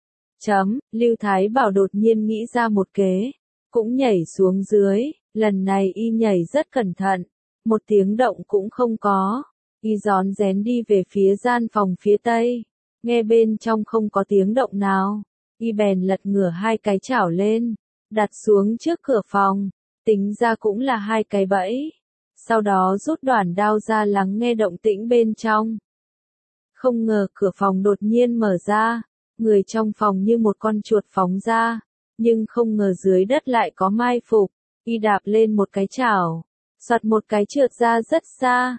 Lưu Thái Bảo đột nhiên nghĩ ra một kế, cũng nhảy xuống dưới, lần này y nhảy rất cẩn thận, một tiếng động cũng không có. Y rón rén đi về phía gian phòng phía tây, nghe bên trong không có tiếng động nào, y bèn lật ngửa hai cái chảo lên, đặt xuống trước cửa phòng, tính ra cũng là hai cái bẫy. Sau đó rút đoản đao ra lắng nghe động tĩnh bên trong. Không ngờ cửa phòng đột nhiên mở ra, người trong phòng như một con chuột phóng ra, nhưng không ngờ dưới đất lại có mai phục, y đạp lên một cái chảo, soạt một cái trượt ra rất xa,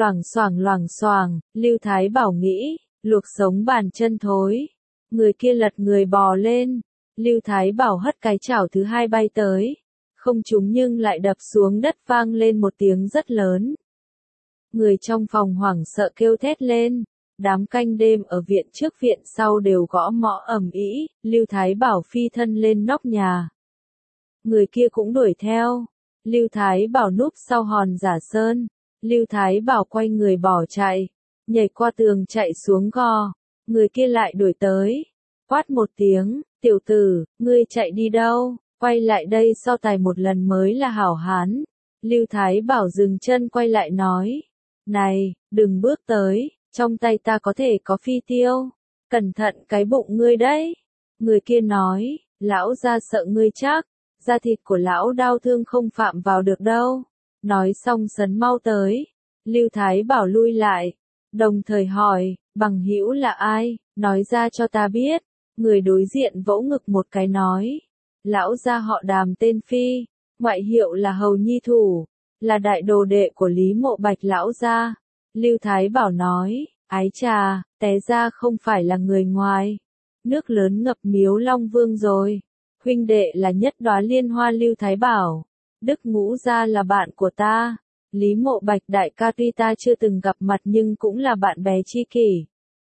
loảng xoảng, Lưu Thái Bảo nghĩ, luộc sống bàn chân thối. Người kia lật người bò lên, Lưu Thái Bảo hất cái chảo thứ hai bay tới, không trúng nhưng lại đập xuống đất vang lên một tiếng rất lớn. Người trong phòng hoảng sợ kêu thét lên, đám canh đêm ở viện trước viện sau đều gõ mõ ầm ĩ, Lưu Thái Bảo phi thân lên nóc nhà. Người kia cũng đuổi theo, Lưu Thái Bảo núp sau hòn giả sơn, Lưu Thái Bảo quay người bỏ chạy, nhảy qua tường chạy xuống gò, người kia lại đuổi tới, quát một tiếng, tiểu tử, ngươi chạy đi đâu, quay lại đây so tài một lần mới là hảo hán. Lưu Thái Bảo dừng chân quay lại nói, này, đừng bước tới, trong tay ta có thể có phi tiêu, cẩn thận cái bụng ngươi đấy. Người kia nói, lão gia sợ ngươi chắc, da thịt của lão đau thương không phạm vào được đâu. Nói xong sấn mau tới, Lưu Thái Bảo lui lại, đồng thời hỏi, bằng hữu là ai, nói ra cho ta biết. Người đối diện vỗ ngực một cái nói, lão gia họ Đàm tên Phi, ngoại hiệu là Hầu Nhi Thủ, là đại đồ đệ của Lý Mộ Bạch lão gia. Lưu Thái Bảo nói, ái trà, té ra không phải là người ngoài, nước lớn ngập miếu Long Vương rồi. Huynh đệ là nhất đóa liên hoa. Lưu Thái Bảo, Đức Ngũ gia là bạn của ta, Lý Mộ Bạch đại ca tuy ta chưa từng gặp mặt nhưng cũng là bạn bè tri kỷ.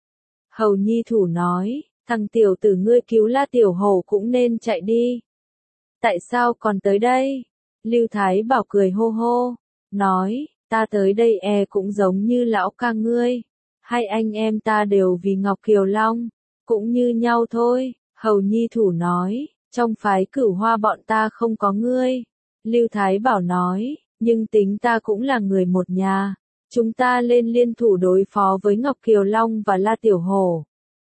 Hầu Nhi Thủ nói, thằng tiểu tử ngươi cứu La Tiểu Hổ cũng nên chạy đi. Tại sao còn tới đây? Lưu Thái Bảo cười hô hô, nói, ta tới đây cũng giống như lão ca ngươi. Hai anh em ta đều vì Ngọc Kiều Long, cũng như nhau thôi. Hầu Nhi Thủ nói, trong phái Cửu Hoa bọn ta không có ngươi. Lưu Thái Bảo nói, nhưng tính ta cũng là người một nhà. Chúng ta lên liên thủ đối phó với Ngọc Kiều Long và La Tiểu Hổ.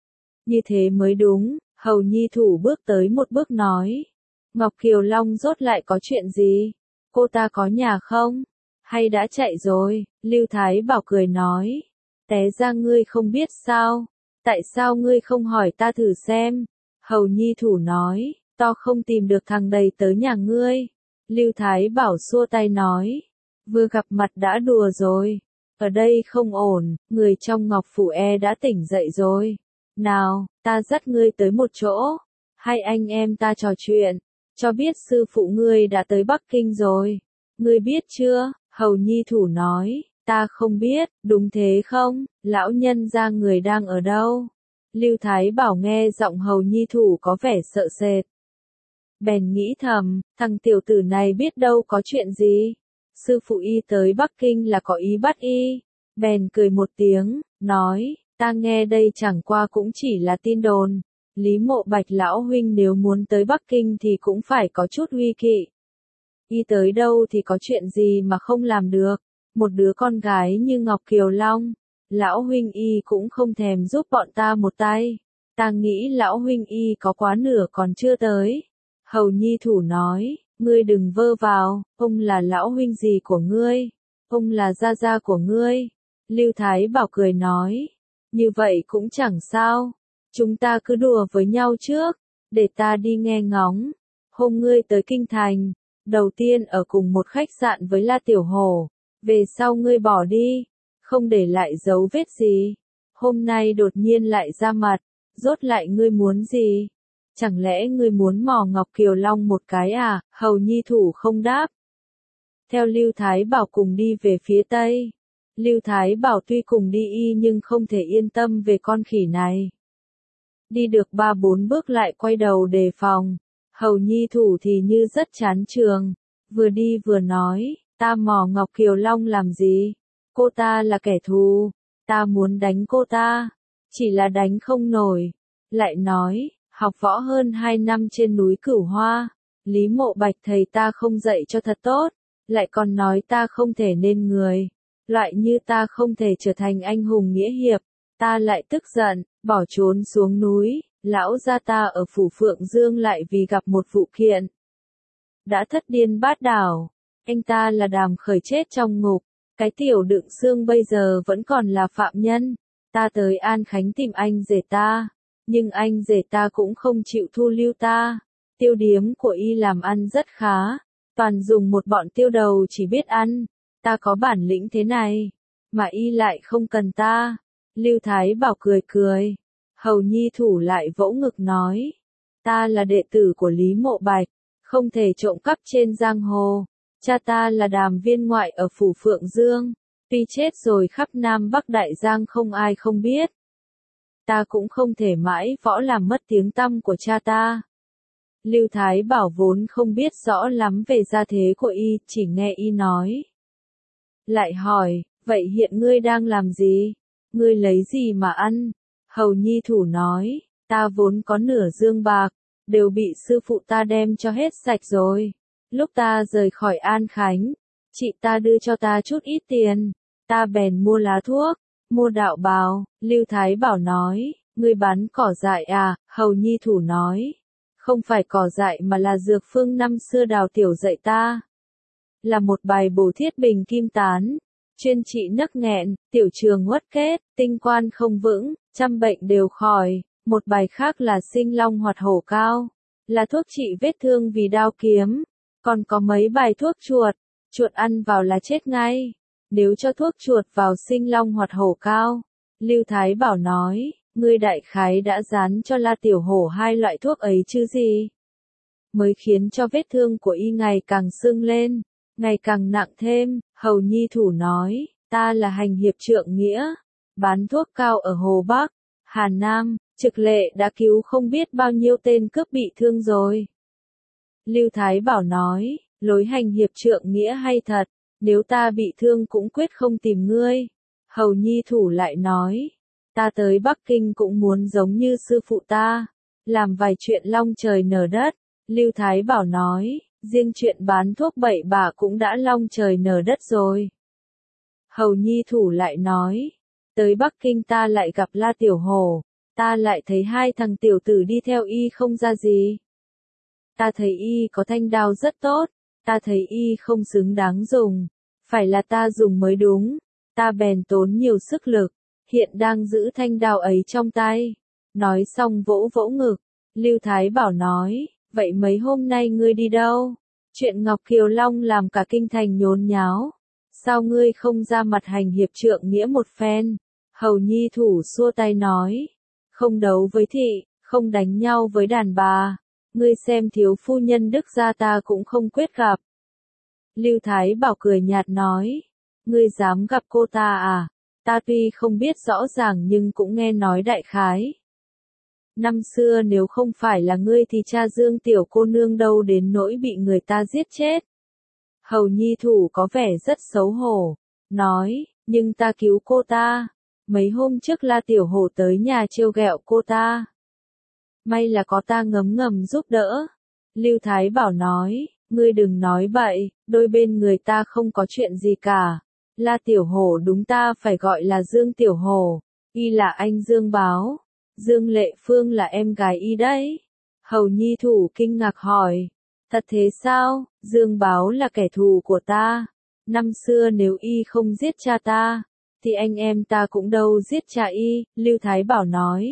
Như thế mới đúng. Hầu Nhi Thủ bước tới một bước nói, Ngọc Kiều Long rốt lại có chuyện gì? Cô ta có nhà không? Hay đã chạy rồi? Lưu Thái Bảo cười nói, té ra ngươi không biết sao? Tại sao ngươi không hỏi ta thử xem? Hầu Nhi Thủ nói, to không tìm được thằng đầy tới nhà ngươi. Lưu Thái Bảo xua tay nói, vừa gặp mặt đã đùa rồi. Ở đây không ổn, người trong Ngọc Phủ đã tỉnh dậy rồi. Nào, ta dắt ngươi tới một chỗ. Hai anh em ta trò chuyện, cho biết sư phụ ngươi đã tới Bắc Kinh rồi. Ngươi biết chưa? Hầu Nhi Thủ nói, ta không biết, đúng thế không? Lão nhân gia người đang ở đâu? Lưu Thái Bảo nghe giọng Hầu Nhi Thủ có vẻ sợ sệt. Bèn nghĩ thầm, thằng tiểu tử này biết đâu có chuyện gì. Sư phụ y tới Bắc Kinh là có ý bắt y. Bèn cười một tiếng, nói, ta nghe đây chẳng qua cũng chỉ là tin đồn. Lý Mộ Bạch lão huynh nếu muốn tới Bắc Kinh thì cũng phải có chút uy kỵ. Y tới đâu thì có chuyện gì mà không làm được. Một đứa con gái như Ngọc Kiều Long, lão huynh y cũng không thèm giúp bọn ta một tay. Ta nghĩ lão huynh y có quá nửa còn chưa tới. Hầu Nhi Thủ nói, ngươi đừng vơ vào, ông là lão huynh gì của ngươi? Ông là gia gia của ngươi. Lưu Thái Bảo cười nói, như vậy cũng chẳng sao. Chúng ta cứ đùa với nhau trước, để ta đi nghe ngóng. Hôm ngươi tới Kinh Thành, đầu tiên ở cùng một khách sạn với La Tiểu Hổ, về sau ngươi bỏ đi, không để lại dấu vết gì. Hôm nay đột nhiên lại ra mặt, rốt lại ngươi muốn gì? Chẳng lẽ ngươi muốn mò Ngọc Kiều Long một cái à? Hầu Nhi Thủ không đáp. Theo Lưu Thái Bảo cùng đi về phía Tây. Lưu Thái Bảo tuy cùng đi nhưng không thể yên tâm về con khỉ này. Đi được 3-4 bước lại quay đầu đề phòng. Hầu Nhi Thủ thì như rất chán trường. Vừa đi vừa nói, ta mò Ngọc Kiều Long làm gì? Cô ta là kẻ thù. Ta muốn đánh cô ta. Chỉ là đánh không nổi. Lại nói, học võ hơn 2 năm trên núi Cửu Hoa. Lý Mộ Bạch thầy ta không dạy cho thật tốt. Lại còn nói ta không thể nên người. Loại như ta không thể trở thành anh hùng nghĩa hiệp. Ta lại tức giận, bỏ trốn xuống núi. Lão gia ta ở phủ Phượng Dương lại vì gặp một vụ kiện. Đã thất điên bát đảo. Anh ta là Đàm Khởi chết trong ngục. Cái tiểu đựng xương bây giờ vẫn còn là phạm nhân. Ta tới An Khánh tìm anh rể ta. Nhưng anh rể ta cũng không chịu thu lưu ta. Tiêu điếm của y làm ăn rất khá, toàn dùng một bọn tiêu đầu chỉ biết ăn, ta có bản lĩnh thế này, mà y lại không cần ta. Lưu Thái Bảo cười cười, Hầu Nhi Thủ lại vỗ ngực nói, ta là đệ tử của Lý Mộ Bạch, không thể trộm cắp trên giang hồ, cha ta là đàm viên ngoại ở phủ Phượng Dương, tuy chết rồi khắp Nam Bắc Đại Giang không ai không biết. Ta cũng không thể mãi võ làm mất tiếng tăm của cha ta. Lưu Thái Bảo vốn không biết rõ lắm về gia thế của y, chỉ nghe y nói. Lại hỏi, vậy hiện ngươi đang làm gì? Ngươi lấy gì mà ăn? Hầu Nhi Thủ nói, ta vốn có nửa dương bạc, đều bị sư phụ ta đem cho hết sạch rồi. Lúc ta rời khỏi An Khánh, chị ta đưa cho ta chút ít tiền, ta bèn mua lá thuốc, mua đạo bào. Lưu Thái Bảo nói, ngươi bán cỏ dại à? Hầu Nhi Thủ nói, không phải cỏ dại mà là dược phương năm xưa Đào Tiểu dạy ta. Là một bài bổ thiết bình kim tán, chuyên trị nấc nghẹn, tiểu trường uất kết, tinh quan không vững, trăm bệnh đều khỏi. Một bài khác là sinh long hoạt hổ cao, là thuốc trị vết thương vì đao kiếm. Còn có mấy bài thuốc chuột, chuột ăn vào là chết ngay. Nếu cho thuốc chuột vào sinh long hoạt hổ cao, Lưu Thái Bảo nói, ngươi đại khái đã dán cho La Tiểu Hổ hai loại thuốc ấy chứ gì? Mới khiến cho vết thương của y ngày càng sưng lên, ngày càng nặng thêm. Hầu Nhi Thủ nói, ta là hành hiệp trượng nghĩa, bán thuốc cao ở Hồ Bắc, Hà Nam, Trực Lệ đã cứu không biết bao nhiêu tên cướp bị thương rồi. Lưu Thái Bảo nói, lối hành hiệp trượng nghĩa hay thật, nếu ta bị thương cũng quyết không tìm ngươi. Hầu Nhi Thủ lại nói, ta tới Bắc Kinh cũng muốn giống như sư phụ ta, làm vài chuyện long trời nở đất. Lưu Thái Bảo nói, riêng chuyện bán thuốc bậy bạ cũng đã long trời nở đất rồi. Hầu Nhi Thủ lại nói, tới Bắc Kinh ta lại gặp La Tiểu Hổ, ta lại thấy hai thằng tiểu tử đi theo y không ra gì. Ta thấy y có thanh đao rất tốt, ta thấy y không xứng đáng dùng, phải là ta dùng mới đúng, ta bèn tốn nhiều sức lực, hiện đang giữ thanh đao ấy trong tay. Nói xong vỗ vỗ ngực, Lưu Thái Bảo nói, vậy mấy hôm nay ngươi đi đâu? Chuyện Ngọc Kiều Long làm cả kinh thành nhốn nháo. Sao ngươi không ra mặt hành hiệp trượng nghĩa một phen? Hầu Nhi Thủ xua tay nói, không đấu với thị, không đánh nhau với đàn bà. Ngươi xem thiếu phu nhân Đức gia ta cũng không quyết gặp. Lưu Thái Bảo cười nhạt nói, ngươi dám gặp cô ta à? Ta tuy không biết rõ ràng nhưng cũng nghe nói đại khái. Năm xưa nếu không phải là ngươi thì cha Dương tiểu cô nương đâu đến nỗi bị người ta giết chết. Hầu Nhi Thủ có vẻ rất xấu hổ, nói, nhưng ta cứu cô ta. Mấy hôm trước La Tiểu Hổ tới nhà trêu ghẹo cô ta. May là có ta ngấm ngầm giúp đỡ. Lưu Thái Bảo nói, ngươi đừng nói bậy, đôi bên người ta không có chuyện gì cả. La Tiểu Hổ đúng ta phải gọi là Dương Tiểu Hổ, y là anh Dương Báo, Dương Lệ Phương là em gái y đấy. Hầu Nhi Thủ kinh ngạc hỏi, thật thế sao? Dương Báo là kẻ thù của ta. Năm xưa nếu y không giết cha ta, thì anh em ta cũng đâu giết cha y. Lưu Thái Bảo nói,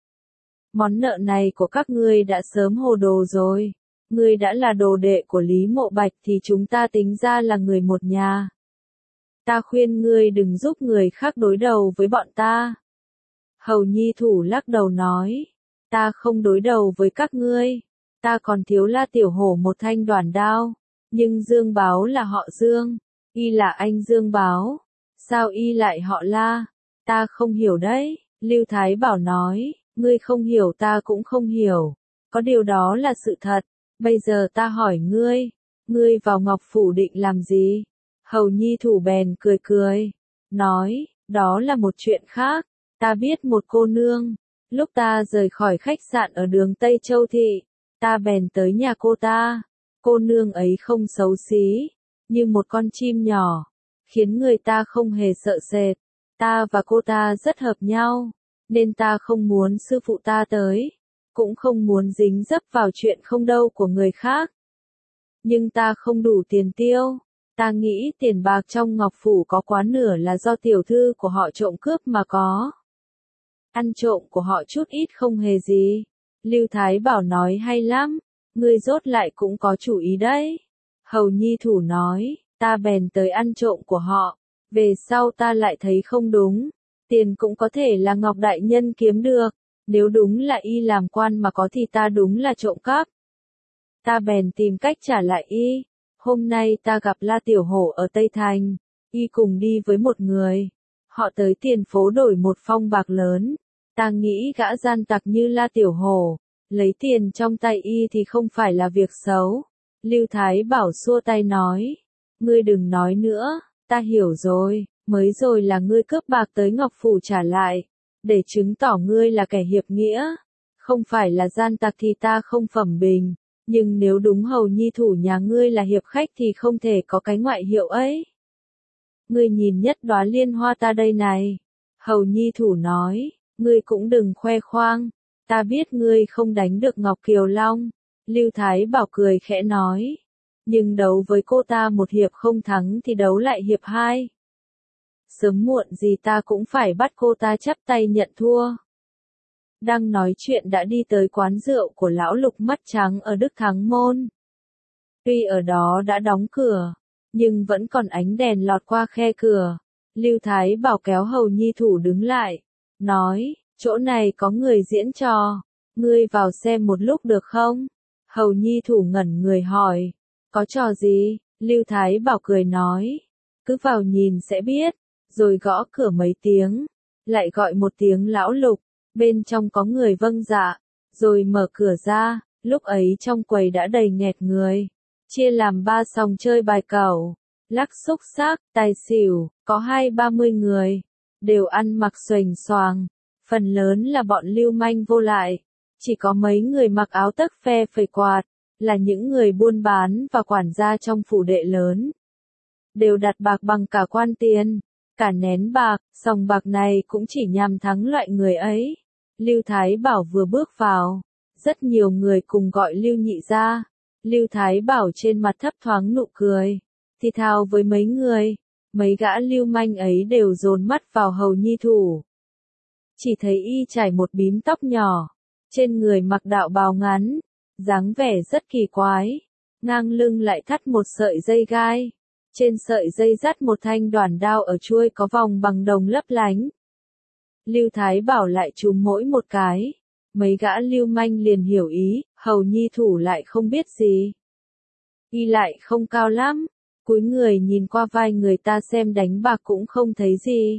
món nợ này của các ngươi đã sớm hồ đồ rồi. Ngươi đã là đồ đệ của Lý Mộ Bạch thì chúng ta tính ra là người một nhà. Ta khuyên ngươi đừng giúp người khác đối đầu với bọn ta. Hầu Nhi Thủ lắc đầu nói, ta không đối đầu với các ngươi. Ta còn thiếu La Tiểu Hổ một thanh đoản đao. Nhưng Dương Báo là họ Dương. Y là anh Dương Báo. Sao y lại họ La? Ta không hiểu đấy. Lưu Thái Bảo nói, ngươi không hiểu ta cũng không hiểu. Có điều đó là sự thật. Bây giờ ta hỏi ngươi, ngươi vào Ngọc Phủ định làm gì? Hầu Nhi Thủ bèn cười cười, nói, đó là một chuyện khác. Ta biết một cô nương. Lúc ta rời khỏi khách sạn ở đường Tây Châu Thị, ta bèn tới nhà cô ta. Cô nương ấy không xấu xí, như một con chim nhỏ, khiến người ta không hề sợ sệt. Ta và cô ta rất hợp nhau, nên ta không muốn sư phụ ta tới, cũng không muốn dính dấp vào chuyện không đâu của người khác. Nhưng ta không đủ tiền tiêu. Ta nghĩ tiền bạc trong Ngọc Phủ có quá nửa là do tiểu thư của họ trộm cướp mà có. Ăn trộm của họ chút ít không hề gì. Lưu Thái Bảo nói hay lắm. ngươi rốt lại cũng có chủ ý đấy. Hầu nhi thủ nói, ta bèn tới ăn trộm của họ, về sau ta lại thấy không đúng, tiền cũng có thể là Ngọc đại nhân kiếm được, nếu đúng là y làm quan mà có thì ta đúng là trộm cắp. Ta bèn tìm cách trả lại y, hôm nay ta gặp La Tiểu Hổ ở Tây Thành, y cùng đi với một người, họ tới tiền phố đổi một phong bạc lớn, ta nghĩ gã gian tặc như La Tiểu Hổ, lấy tiền trong tay y thì không phải là việc xấu. Lưu Thái Bảo xua tay nói, ngươi đừng nói nữa, ta hiểu rồi, mới rồi là ngươi cướp bạc tới Ngọc Phủ trả lại, để chứng tỏ ngươi là kẻ hiệp nghĩa, không phải là gian tặc thì ta không phẩm bình, nhưng nếu đúng hầu nhi thủ nhà ngươi là hiệp khách thì không thể có cái ngoại hiệu ấy. Ngươi nhìn nhất đóa liên hoa ta đây này, hầu nhi thủ nói, ngươi cũng đừng khoe khoang, ta biết ngươi không đánh được Ngọc Kiều Long. Lưu Thái Bảo cười khẽ nói, nhưng đấu với cô ta một hiệp không thắng thì đấu lại hiệp hai. Sớm muộn gì ta cũng phải bắt cô ta chắp tay nhận thua. Đang nói chuyện đã đi tới quán rượu của lão Lục mắt trắng ở Đức Thắng Môn. Tuy ở đó đã đóng cửa, nhưng vẫn còn ánh đèn lọt qua khe cửa. Lưu Thái Bảo kéo hầu nhi thủ đứng lại, nói, chỗ này có người diễn trò, ngươi vào xem một lúc được không? Hầu nhi thủ ngẩn người hỏi, có trò gì? Lưu Thái Bảo cười nói, cứ vào nhìn sẽ biết, rồi gõ cửa mấy tiếng, lại gọi một tiếng lão Lục, bên trong có người vâng dạ, rồi mở cửa ra, lúc ấy trong quầy đã đầy nghẹt người, chia làm 3 sòng chơi bài cẩu, lắc xúc xác, tài xỉu, có 20-30 người, đều ăn mặc xuềnh xoàng, phần lớn là bọn lưu manh vô lại. Chỉ có mấy người mặc áo tất phe phẩy quạt, là những người buôn bán và quản gia trong phủ đệ lớn. Đều đặt bạc bằng cả quan tiền, cả nén bạc, sòng bạc này cũng chỉ nhằm thắng loại người ấy. Lưu Thái Bảo vừa bước vào, rất nhiều người cùng gọi Lưu nhị ra. Lưu Thái Bảo trên mặt thấp thoáng nụ cười, thì thào với mấy người, mấy gã lưu manh ấy đều dồn mắt vào hầu nhi thủ. Chỉ thấy y trải một bím tóc nhỏ, trên người mặc đạo bào ngắn, dáng vẻ rất kỳ quái, ngang lưng lại thắt một sợi dây gai, trên sợi dây dắt một thanh đoản đao ở chuôi có vòng bằng đồng lấp lánh. Lưu Thái Bảo lại chùm mỗi một cái, mấy gã lưu manh liền hiểu ý, hầu nhi thủ lại không biết gì. Y lại không cao lắm, cúi người nhìn qua vai người ta xem đánh bạc cũng không thấy gì.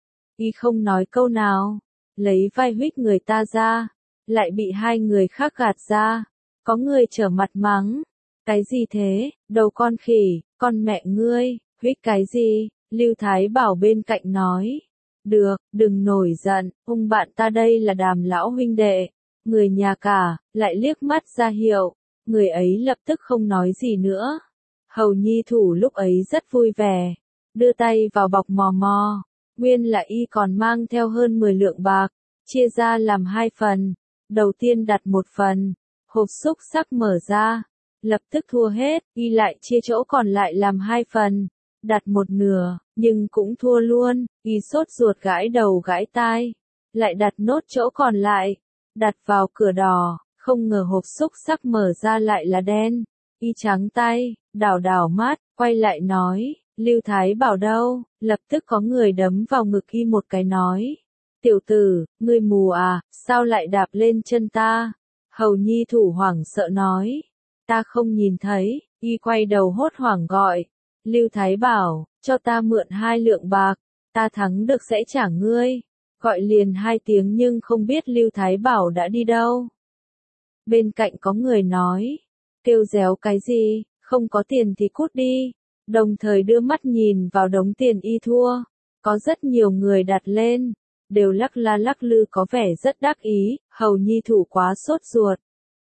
Y không nói câu nào, lấy vai huých người ta ra, lại bị hai người khác gạt ra, có người trở mặt mắng, cái gì thế, đầu con khỉ, con mẹ ngươi, huých cái gì, Lưu Thái Bảo bên cạnh nói, được, đừng nổi giận, ông bạn ta đây là Đàm lão huynh đệ, người nhà cả, lại liếc mắt ra hiệu, người ấy lập tức không nói gì nữa. Hầu nhi thủ lúc ấy rất vui vẻ, đưa tay vào bọc mò mò, nguyên là y còn mang theo hơn 10 lượng bạc, chia ra làm 2 phần, đầu tiên đặt một phần, hộp xúc xắc mở ra, lập tức thua hết, y lại chia chỗ còn lại làm 2 phần, đặt một nửa, nhưng cũng thua luôn, y sốt ruột gãi đầu gãi tai, lại đặt nốt chỗ còn lại, đặt vào cửa đỏ, không ngờ hộp xúc xắc mở ra lại là đen, y trắng tay, đảo đảo mắt, quay lại nói, Lưu Thái Bảo đâu, lập tức có người đấm vào ngực y một cái nói, tiểu tử, ngươi mù à, sao lại đạp lên chân ta? Hầu nhi thủ hoảng sợ nói, ta không nhìn thấy, y quay đầu hốt hoảng gọi, Lưu Thái Bảo, cho ta mượn 2 lượng bạc, ta thắng được sẽ trả ngươi, gọi liền 2 tiếng nhưng không biết Lưu Thái Bảo đã đi đâu. Bên cạnh có người nói, kêu réo cái gì, không có tiền thì cút đi, đồng thời đưa mắt nhìn vào đống tiền y thua, có rất nhiều người đặt lên, đều lắc la lắc lư có vẻ rất đắc ý, hầu nhi thủ quá sốt ruột.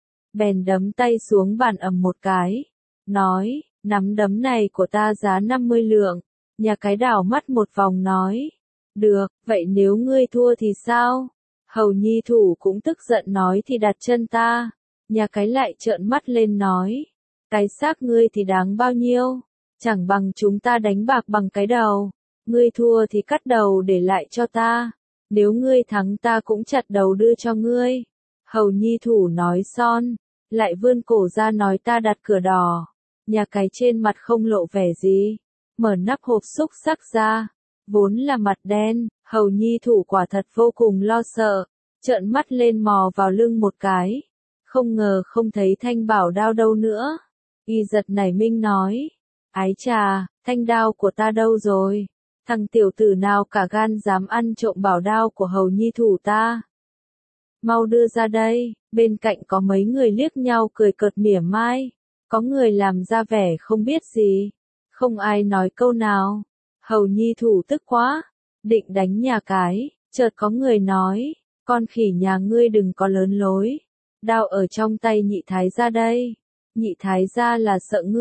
Bèn đấm tay xuống bàn ầm một cái, nói, nắm đấm này của ta giá 50 lượng, nhà cái đảo mắt một vòng nói, được, vậy nếu ngươi thua thì sao? Hầu nhi thủ cũng tức giận nói thì đặt chân ta, nhà cái lại trợn mắt lên nói, cái xác ngươi thì đáng bao nhiêu, chẳng bằng chúng ta đánh bạc bằng cái đầu, ngươi thua thì cắt đầu để lại cho ta, nếu ngươi thắng ta cũng chặt đầu đưa cho ngươi. Hầu nhi thủ nói son, lại vươn cổ ra nói ta đặt cửa đỏ. Nhà cái trên mặt không lộ vẻ gì, mở nắp hộp xúc xắc ra, vốn là mặt đen, Hầu Nhi Thủ quả thật vô cùng lo sợ, trợn mắt lên mò vào lưng một cái, không ngờ không thấy thanh bảo đao đâu nữa. Y giật nảy mình nói, ái chà, thanh đao của ta đâu rồi? Thằng tiểu tử nào cả gan dám ăn trộm bảo đao của Hầu Nhi Thủ ta? Mau đưa ra đây. Bên cạnh có mấy người liếc nhau cười cợt mỉa mai, có người làm ra vẻ không biết gì, không ai nói câu nào. Hầu Nhi Thủ tức quá, định đánh nhà cái, chợt có người nói, con khỉ nhà ngươi đừng có lớn lối, đao ở trong tay nhị thái gia đây. Nhị thái gia là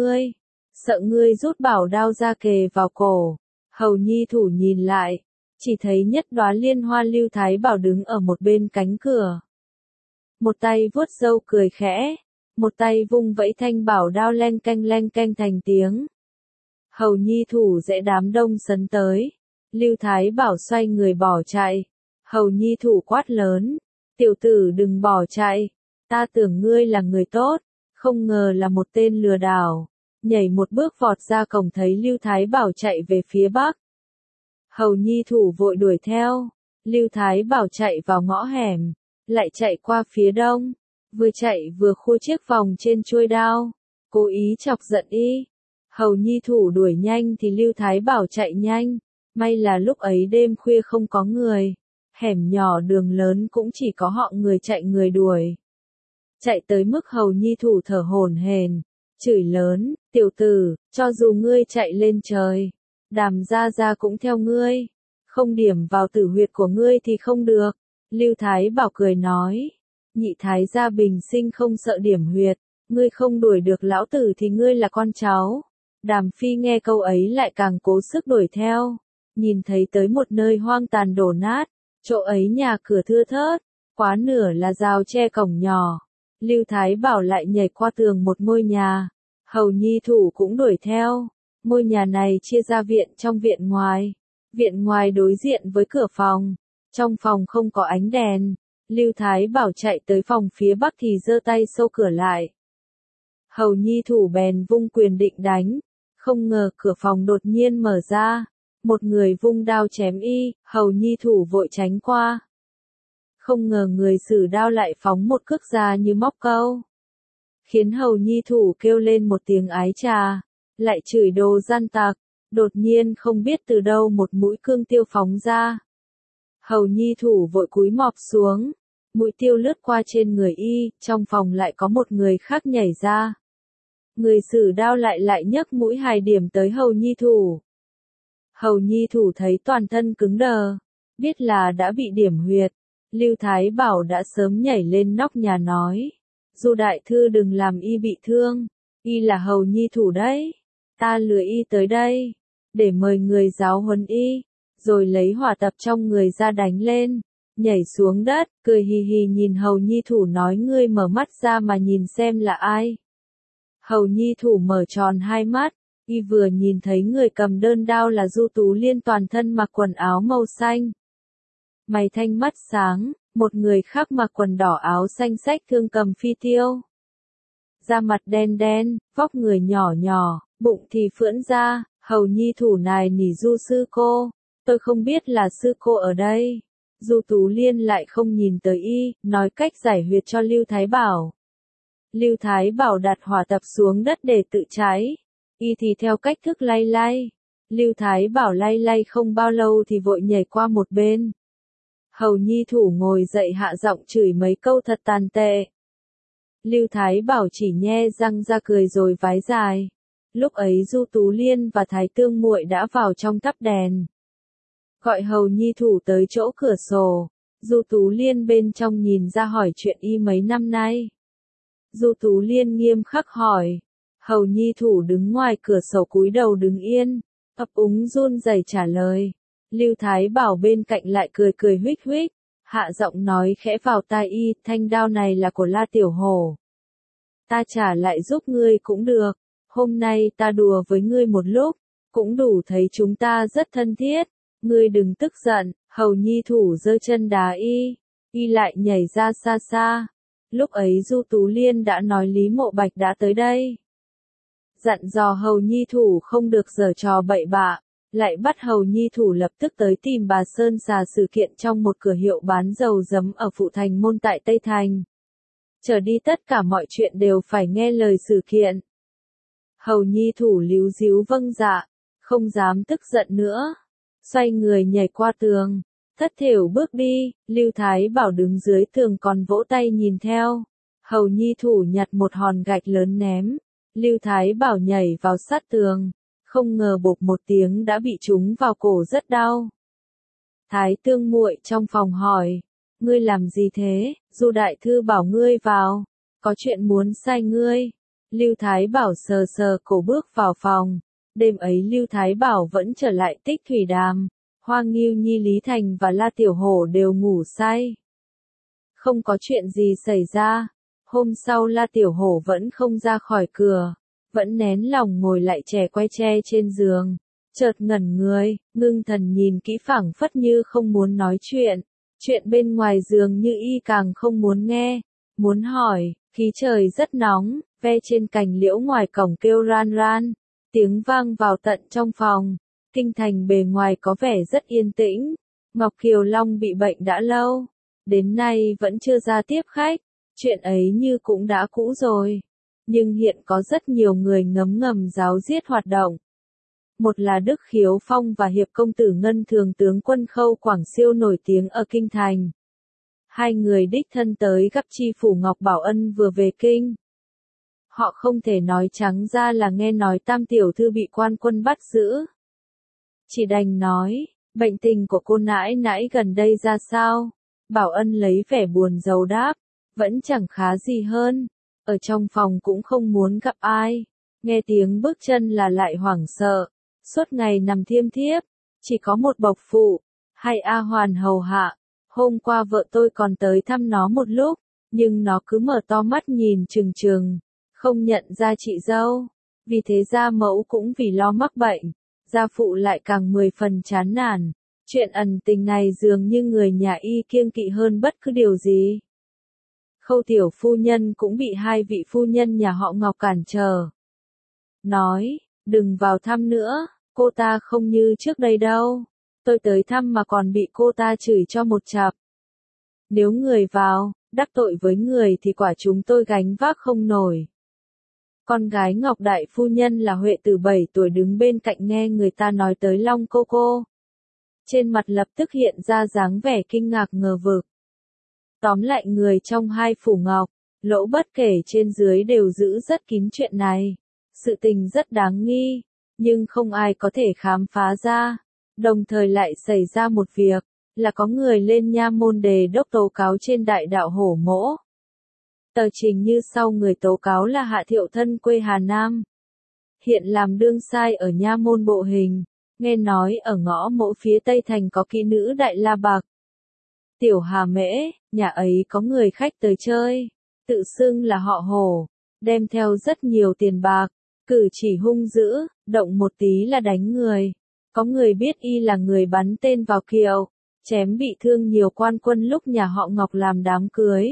sợ ngươi rút bảo đao ra kề vào cổ. Hầu Nhi Thủ nhìn lại, chỉ thấy nhất đóa liên hoa Lưu Thái Bảo đứng ở một bên cánh cửa. Một tay vuốt râu cười khẽ, một tay vung vẫy thanh bảo đao leng keng thành tiếng. Hầu Nhi Thủ dễ đám đông sấn tới, Lưu Thái Bảo xoay người bỏ chạy. Hầu Nhi Thủ quát lớn, tiểu tử đừng bỏ chạy, ta tưởng ngươi là người tốt, không ngờ là một tên lừa đảo. Nhảy một bước vọt ra cổng thấy Lưu Thái Bảo chạy về phía bắc. Hầu Nhi Thủ vội đuổi theo, Lưu Thái Bảo chạy vào ngõ hẻm, lại chạy qua phía đông, vừa chạy vừa khua chiếc vòng trên chuôi đao, cố ý chọc giận y. Hầu Nhi Thủ đuổi nhanh thì Lưu Thái Bảo chạy nhanh, may là lúc ấy đêm khuya không có người, hẻm nhỏ đường lớn cũng chỉ có họ người chạy người đuổi. Chạy tới mức Hầu Nhi Thủ thở hổn hển, chửi lớn, tiểu tử, cho dù ngươi chạy lên trời, Đàm gia gia cũng theo ngươi, không điểm vào tử huyệt của ngươi thì không được. Lưu Thái Bảo cười nói, nhị thái gia bình sinh không sợ điểm huyệt, ngươi không đuổi được lão tử thì ngươi là con cháu. Đàm Phi nghe câu ấy lại càng cố sức đuổi theo, nhìn thấy tới một nơi hoang tàn đổ nát, chỗ ấy nhà cửa thưa thớt, quá nửa là rào tre cổng nhỏ. Lưu Thái Bảo lại nhảy qua tường một ngôi nhà, Hầu Nhi Thủ cũng đuổi theo. Ngôi nhà này chia ra viện trong viện ngoài đối diện với cửa phòng, trong phòng không có ánh đèn. Lưu Thái Bảo chạy tới phòng phía bắc thì giơ tay xô cửa lại. Hầu Nhi Thủ bèn vung quyền định đánh, không ngờ cửa phòng đột nhiên mở ra, một người vung đao chém y, Hầu Nhi Thủ vội tránh qua. Không ngờ người sử đao lại phóng một cước ra như móc câu, khiến Hầu Nhi Thủ kêu lên một tiếng ái chà, lại chửi đồ gian tặc. Đột nhiên không biết từ đâu một mũi cương tiêu phóng ra. Hầu Nhi Thủ vội cúi mọp xuống, mũi tiêu lướt qua trên người y, trong phòng lại có một người khác nhảy ra. Người sử đao lại nhấc mũi hài điểm tới Hầu Nhi Thủ. Hầu Nhi Thủ thấy toàn thân cứng đờ, biết là đã bị điểm huyệt. Lưu Thái Bảo đã sớm nhảy lên nóc nhà nói, Du đại thư đừng làm y bị thương, y là Hầu Nhi Thủ đấy, ta lừa y tới đây, để mời người giáo huấn y, rồi lấy hỏa tập trong người ra đánh lên, nhảy xuống đất, cười hì hì nhìn Hầu Nhi Thủ nói ngươi mở mắt ra mà nhìn xem là ai. Hầu Nhi Thủ mở tròn hai mắt, y vừa nhìn thấy người cầm đơn đao là Du Tú Liên toàn thân mặc quần áo màu xanh. Mày thanh mắt sáng, một người khác mặc quần đỏ áo xanh xách thương cầm phi tiêu. Da mặt đen đen, vóc người nhỏ nhỏ, bụng thì phưỡn ra, Hầu Nhi Thủ này nỉ Du sư cô, tôi không biết là sư cô ở đây. Du Tú Liên lại không nhìn tới y, nói cách giải huyệt cho Lưu Thái Bảo. Lưu Thái Bảo đặt hỏa tập xuống đất để tự cháy, y thì theo cách thức lay lay. Lưu Thái Bảo lay lay không bao lâu thì vội nhảy qua một bên. Hầu Nhi Thủ ngồi dậy hạ giọng chửi mấy câu thật tàn tệ. Lưu Thái Bảo chỉ nhe răng ra cười rồi vái dài. Lúc ấy Du Tú Liên và Thái Tương muội đã vào trong thắp đèn. Gọi Hầu Nhi Thủ tới chỗ cửa sổ. Du Tú Liên bên trong nhìn ra hỏi chuyện y mấy năm nay. Du Tú Liên nghiêm khắc hỏi. Hầu Nhi Thủ đứng ngoài cửa sổ cúi đầu đứng yên, ấp úng run rẩy trả lời. Lưu Thái Bảo bên cạnh lại cười cười huých huých, hạ giọng nói khẽ vào tai y, thanh đao này là của La Tiểu Hổ. Ta trả lại giúp ngươi cũng được, hôm nay ta đùa với ngươi một lúc, cũng đủ thấy chúng ta rất thân thiết, ngươi đừng tức giận. Hầu Nhi Thủ giơ chân đá y lại nhảy ra xa xa. Lúc ấy Du Tú Liên đã nói Lý Mộ Bạch đã tới đây. Dặn dò Hầu Nhi Thủ không được giở trò bậy bạ, lại bắt Hầu Nhi Thủ lập tức tới tìm bà Sơn xà sự kiện trong một cửa hiệu bán dầu giấm ở Phụ Thành Môn tại Tây Thành. Trở đi tất cả mọi chuyện đều phải nghe lời sự kiện. Hầu Nhi Thủ líu díu vâng dạ, không dám tức giận nữa. Xoay người nhảy qua tường, thất thểu bước đi, Lưu Thái Bảo đứng dưới tường còn vỗ tay nhìn theo. Hầu Nhi Thủ nhặt một hòn gạch lớn ném, Lưu Thái Bảo nhảy vào sát tường, không ngờ bộp một tiếng đã bị trúng vào cổ rất đau. Thái Tương muội trong phòng hỏi, ngươi làm gì thế? Du đại thư bảo ngươi vào, có chuyện muốn sai ngươi. Lưu Thái Bảo sờ sờ cổ bước vào phòng. Đêm ấy Lưu Thái Bảo vẫn trở lại Tích Thủy Đàm. Hoa Ngưu Nhi Lý Thành và La Tiểu Hổ đều ngủ say. Không có chuyện gì xảy ra. Hôm sau La Tiểu Hổ vẫn không ra khỏi cửa, vẫn nén lòng ngồi lại chè quay tre trên giường. Chợt ngẩn người, ngưng thần nhìn kỹ phảng phất như không muốn nói chuyện. Chuyện bên ngoài giường như y càng không muốn nghe. Muốn hỏi, khí trời rất nóng, ve trên cành liễu ngoài cổng kêu ran ran. Tiếng vang vào tận trong phòng. Kinh thành bề ngoài có vẻ rất yên tĩnh. Ngọc Kiều Long bị bệnh đã lâu. Đến nay vẫn chưa ra tiếp khách. Chuyện ấy như cũng đã cũ rồi. Nhưng hiện có rất nhiều người ngấm ngầm giáo giết hoạt động. Một là Đức Khiếu Phong và Hiệp Công Tử Ngân Thường tướng quân Khâu Quảng Siêu nổi tiếng ở Kinh Thành. Hai người đích thân tới gặp tri phủ Ngọc Bảo Ân vừa về kinh. Họ không thể nói trắng ra là nghe nói Tam tiểu thư bị quan quân bắt giữ. Chỉ đành nói, bệnh tình của cô nãi nãi gần đây ra sao? Bảo Ân lấy vẻ buồn rầu đáp, vẫn chẳng khá gì hơn. Ở trong phòng cũng không muốn gặp ai. Nghe tiếng bước chân là lại hoảng sợ. Suốt ngày nằm thiêm thiếp, chỉ có một bộc phụ, hay A Hoàn hầu hạ. Hôm qua vợ tôi còn tới thăm nó một lúc, nhưng nó cứ mở to mắt nhìn trừng trừng, không nhận ra chị dâu. Vì thế gia mẫu cũng vì lo mắc bệnh, gia phụ lại càng 10 phần chán nản. Chuyện ẩn tình này dường như người nhà y kiêng kỵ hơn bất cứ điều gì. Khâu tiểu phu nhân cũng bị hai vị phu nhân nhà họ Ngọc cản trở. Nói, đừng vào thăm nữa, cô ta không như trước đây đâu. Tôi tới thăm mà còn bị cô ta chửi cho một chặp. Nếu người vào, đắc tội với người thì quả chúng tôi gánh vác không nổi. Con gái Ngọc Đại Phu Nhân là Huệ Tử 7 tuổi đứng bên cạnh nghe người ta nói tới Long cô. Trên mặt lập tức hiện ra dáng vẻ kinh ngạc ngờ vực. Tóm lại người trong hai phủ Ngọc, Lỗ bất kể trên dưới đều giữ rất kín chuyện này. Sự tình rất đáng nghi, nhưng không ai có thể khám phá ra. Đồng thời lại xảy ra một việc, là có người lên nha môn đề đốc tố cáo trên đại đạo Hổ Mỗ. Tờ trình như sau người tố cáo là Hạ Thiệu Thân quê Hà Nam. Hiện làm đương sai ở nha môn Bộ Hình, nghe nói ở ngõ Mỗ phía Tây Thành có kỹ nữ Đại La Bạc. Tiểu Hà Mễ, nhà ấy có người khách tới chơi, tự xưng là họ Hổ, đem theo rất nhiều tiền bạc, cử chỉ hung dữ, động một tí là đánh người. Có người biết y là người bắn tên vào kiệu, chém bị thương nhiều quan quân lúc nhà họ Ngọc làm đám cưới.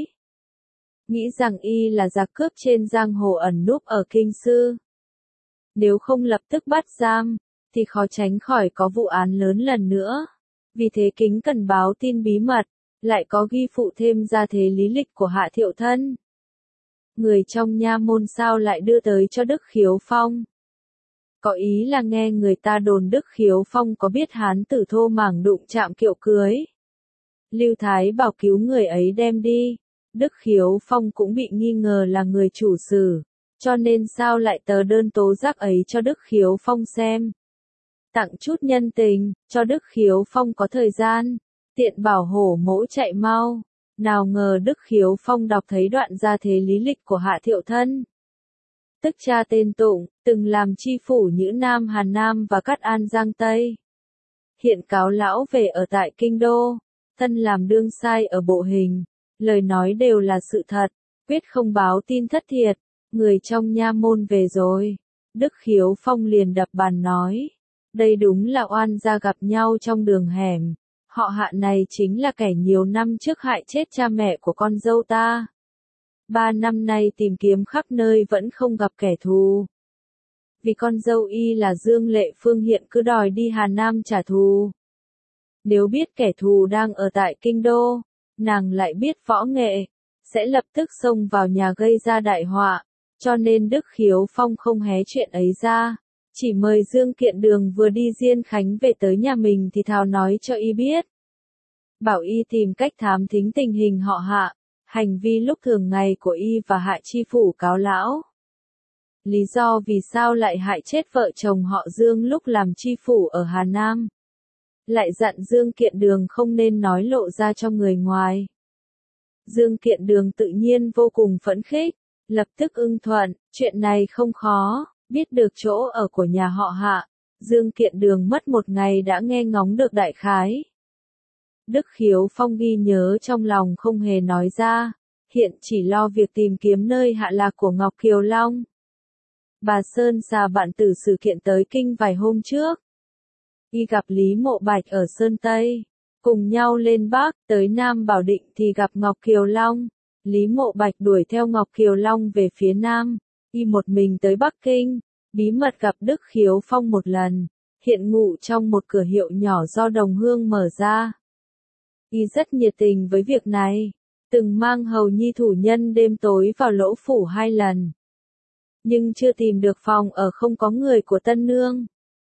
Nghĩ rằng y là giặc cướp trên giang hồ ẩn núp ở kinh sư. Nếu không lập tức bắt giam, thì khó tránh khỏi có vụ án lớn lần nữa. Vì thế kính cần báo tin bí mật, lại có ghi phụ thêm ra thế lý lịch của Hạ Thiệu Thân. Người trong nha môn sao lại đưa tới cho Đức Khiếu Phong? Có ý là nghe người ta đồn Đức Khiếu Phong có biết hán tử thô mảng đụng chạm kiệu cưới. Lưu Thái bảo cứu người ấy đem đi. Đức Khiếu Phong cũng bị nghi ngờ là người chủ sử, cho nên sao lại tờ đơn tố giác ấy cho Đức Khiếu Phong xem. Tặng chút nhân tình, cho Đức Khiếu Phong có thời gian, tiện bảo Hổ Mỗ chạy mau. Nào ngờ Đức Khiếu Phong đọc thấy đoạn gia thế lý lịch của Hạ Thiệu Thân. Tức cha tên Tụng, từng làm chi phủ Nhữ Nam Hà Nam và Cát An Giang Tây. Hiện cáo lão về ở tại Kinh Đô, thân làm đương sai ở Bộ Hình, lời nói đều là sự thật, quyết không báo tin thất thiệt, người trong nha môn về rồi. Đức Khiếu Phong liền đập bàn nói, đây đúng là oan gia gặp nhau trong đường hẻm, họ Hạ này chính là kẻ nhiều năm trước hại chết cha mẹ của con dâu ta. 3 năm nay tìm kiếm khắp nơi vẫn không gặp kẻ thù. Vì con dâu y là Dương Lệ Phương hiện cứ đòi đi Hà Nam trả thù. Nếu biết kẻ thù đang ở tại kinh đô, nàng lại biết võ nghệ, sẽ lập tức xông vào nhà gây ra đại họa, cho nên Đức Khiếu Phong không hé chuyện ấy ra, chỉ mời Dương Kiện Đường vừa đi Diên Khánh về tới nhà mình thì thào nói cho y biết. Bảo y tìm cách thám thính tình hình họ Hạ, hành vi lúc thường ngày của y và Hạ chi phủ cáo lão. Lý do vì sao lại hại chết vợ chồng họ Dương lúc làm chi phủ ở Hà Nam. Lại dặn Dương Kiện Đường không nên nói lộ ra cho người ngoài. Dương Kiện Đường tự nhiên vô cùng phẫn khích, lập tức ưng thuận, chuyện này không khó, biết được chỗ ở của nhà họ Hạ. Dương Kiện Đường mất một ngày đã nghe ngóng được đại khái. Đức Khiếu Phong ghi nhớ trong lòng không hề nói ra, hiện chỉ lo việc tìm kiếm nơi hạ lạc của Ngọc Kiều Long. Bà Sơn xà bạn tử sự kiện tới kinh vài hôm trước. Y gặp Lý Mộ Bạch ở Sơn Tây, cùng nhau lên Bắc, tới Nam Bảo Định thì gặp Ngọc Kiều Long. Lý Mộ Bạch đuổi theo Ngọc Kiều Long về phía Nam, y một mình tới Bắc Kinh, bí mật gặp Đức Khiếu Phong một lần, hiện ngụ trong một cửa hiệu nhỏ do Đồng Hương mở ra. Y rất nhiệt tình với việc này, từng mang hầu nhi thủ nhân đêm tối vào lỗ phủ 2 lần. Nhưng chưa tìm được phòng ở không có người của tân nương.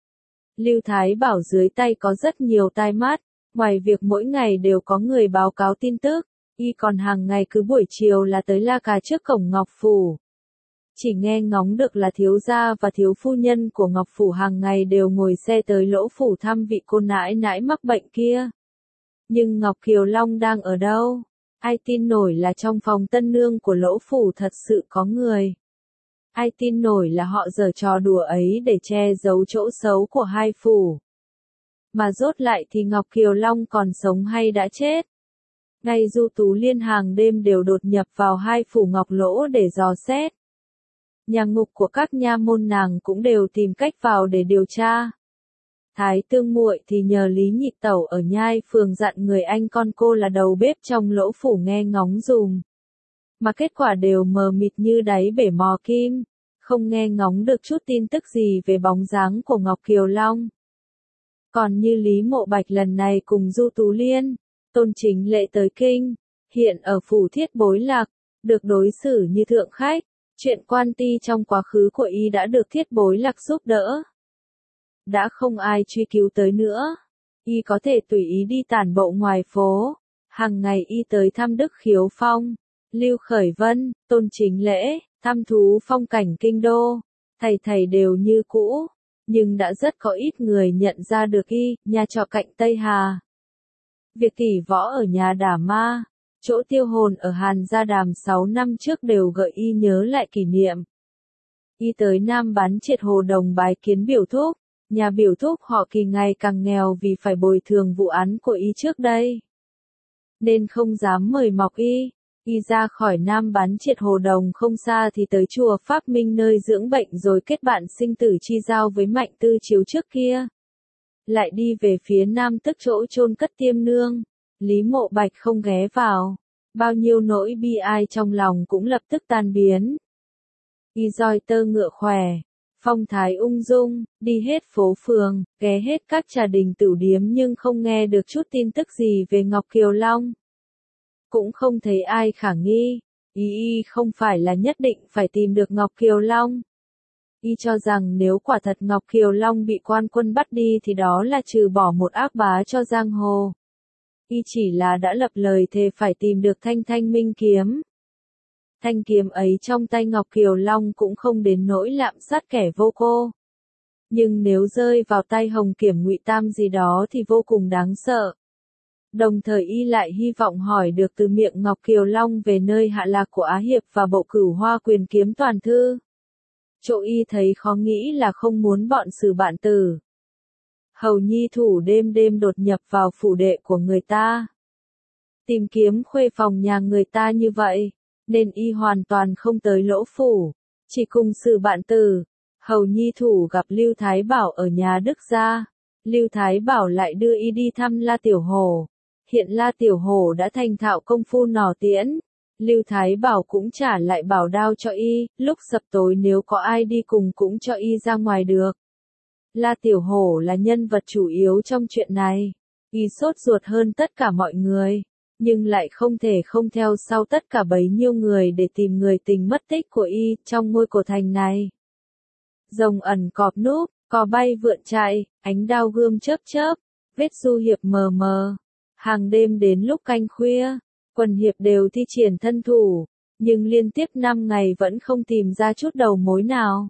Lưu Thái Bảo dưới tay có rất nhiều tai mắt, ngoài việc mỗi ngày đều có người báo cáo tin tức, y còn hàng ngày cứ buổi chiều là tới la cà trước cổng Ngọc Phủ. Chỉ nghe ngóng được là thiếu gia và thiếu phu nhân của Ngọc Phủ hàng ngày đều ngồi xe tới lỗ phủ thăm vị cô nãi nãi mắc bệnh kia. Nhưng Ngọc Kiều Long đang ở đâu? Ai tin nổi là trong phòng tân nương của lỗ phủ thật sự có người. Ai tin nổi là họ giở trò đùa ấy để che giấu chỗ xấu của hai phủ. Mà rốt lại thì Ngọc Kiều Long còn sống hay đã chết? Ngay Du Tú Liên hàng đêm đều đột nhập vào hai phủ Ngọc Lỗ để dò xét. Nhà ngục của các nha môn nàng cũng đều tìm cách vào để điều tra. Thái Tương muội thì nhờ Lý Nhị Tẩu ở Nhai Phường dặn người anh con cô là đầu bếp trong lỗ phủ nghe ngóng dùm. Mà kết quả đều mờ mịt như đáy bể mò kim, không nghe ngóng được chút tin tức gì về bóng dáng của Ngọc Kiều Long. Còn như Lý Mộ Bạch lần này cùng Du Tú Liên, Tôn Chính Lệ tới kinh, hiện ở phủ Thiết Bối Lạc, được đối xử như thượng khách, chuyện quan ty trong quá khứ của y đã được Thiết Bối Lạc giúp đỡ. Đã không ai truy cứu tới nữa, y có thể tùy ý đi tản bộ ngoài phố, hàng ngày y tới thăm Đức Khiếu Phong, Lưu Khởi Vân, Tôn Chính Lễ, thăm thú phong cảnh kinh đô, thầy đều như cũ, nhưng đã rất có ít người nhận ra được y, nhà trọ cạnh Tây Hà. Việc tỷ võ ở nhà Đả Ma, chỗ tiêu hồn ở Hàn Gia Đàm 6 năm trước đều gợi y nhớ lại kỷ niệm. Y tới Nam Bán Triệt Hồ Đồng bái kiến biểu thúc, nhà biểu thúc họ Kỳ ngày càng nghèo vì phải bồi thường vụ án của y trước đây. Nên không dám mời mọc y. Y ra khỏi Nam Bán Triệt Hồ Đồng không xa thì tới chùa Pháp Minh nơi dưỡng bệnh rồi kết bạn sinh tử chi giao với Mạnh Tư Chiếu trước kia. Lại đi về phía Nam tức chỗ chôn cất Tiêm Nương. Lý Mộ Bạch không ghé vào. Bao nhiêu nỗi bi ai trong lòng cũng lập tức tan biến. Y roi tơ ngựa khỏe, phong thái ung dung, đi hết phố phường, ghé hết các trà đình tửu điếm nhưng không nghe được chút tin tức gì về Ngọc Kiều Long. Cũng không thấy ai khả nghi, y không phải là nhất định phải tìm được Ngọc Kiều Long. Y cho rằng nếu quả thật Ngọc Kiều Long bị quan quân bắt đi thì đó là trừ bỏ một ác bá cho giang hồ. Y chỉ là đã lập lời thề phải tìm được Thanh Minh kiếm. Thanh kiếm ấy trong tay Ngọc Kiều Long cũng không đến nỗi lạm sát kẻ vô cô. Nhưng nếu rơi vào tay Hồng Kiểm Ngụy Tam gì đó thì vô cùng đáng sợ. Đồng thời y lại hy vọng hỏi được từ miệng Ngọc Kiều Long về nơi hạ lạc của Á Hiệp và bộ Cửu Hoa Quyền Kiếm toàn thư. Chỗ y thấy khó nghĩ là không muốn bọn Sử Bạn Tử hầu nhi thủ đêm đột nhập vào phủ đệ của người ta, tìm kiếm khuê phòng nhà người ta như vậy, nên y hoàn toàn không tới lỗ phủ, chỉ cùng Sử Bạn Tử hầu nhi thủ gặp Lưu Thái Bảo ở nhà Đức gia. Lưu Thái Bảo lại đưa y đi thăm La Tiểu Hổ. Hiện La Tiểu Hổ đã thành thạo công phu nỏ tiễn, Lưu Thái Bảo cũng trả lại bảo đao cho y, lúc sập tối nếu có ai đi cùng cũng cho y ra ngoài được. La Tiểu Hổ là nhân vật chủ yếu trong chuyện này. Y sốt ruột hơn tất cả mọi người, nhưng lại không thể không theo sau tất cả bấy nhiêu người để tìm người tình mất tích của y trong ngôi cổ thành này. Rồng ẩn cọp núp, cò bay vượn chạy, ánh đao gươm chớp chớp, vết du hiệp mờ mờ. Hàng đêm đến lúc canh khuya, quần hiệp đều thi triển thân thủ, nhưng liên tiếp 5 ngày vẫn không tìm ra chút đầu mối nào.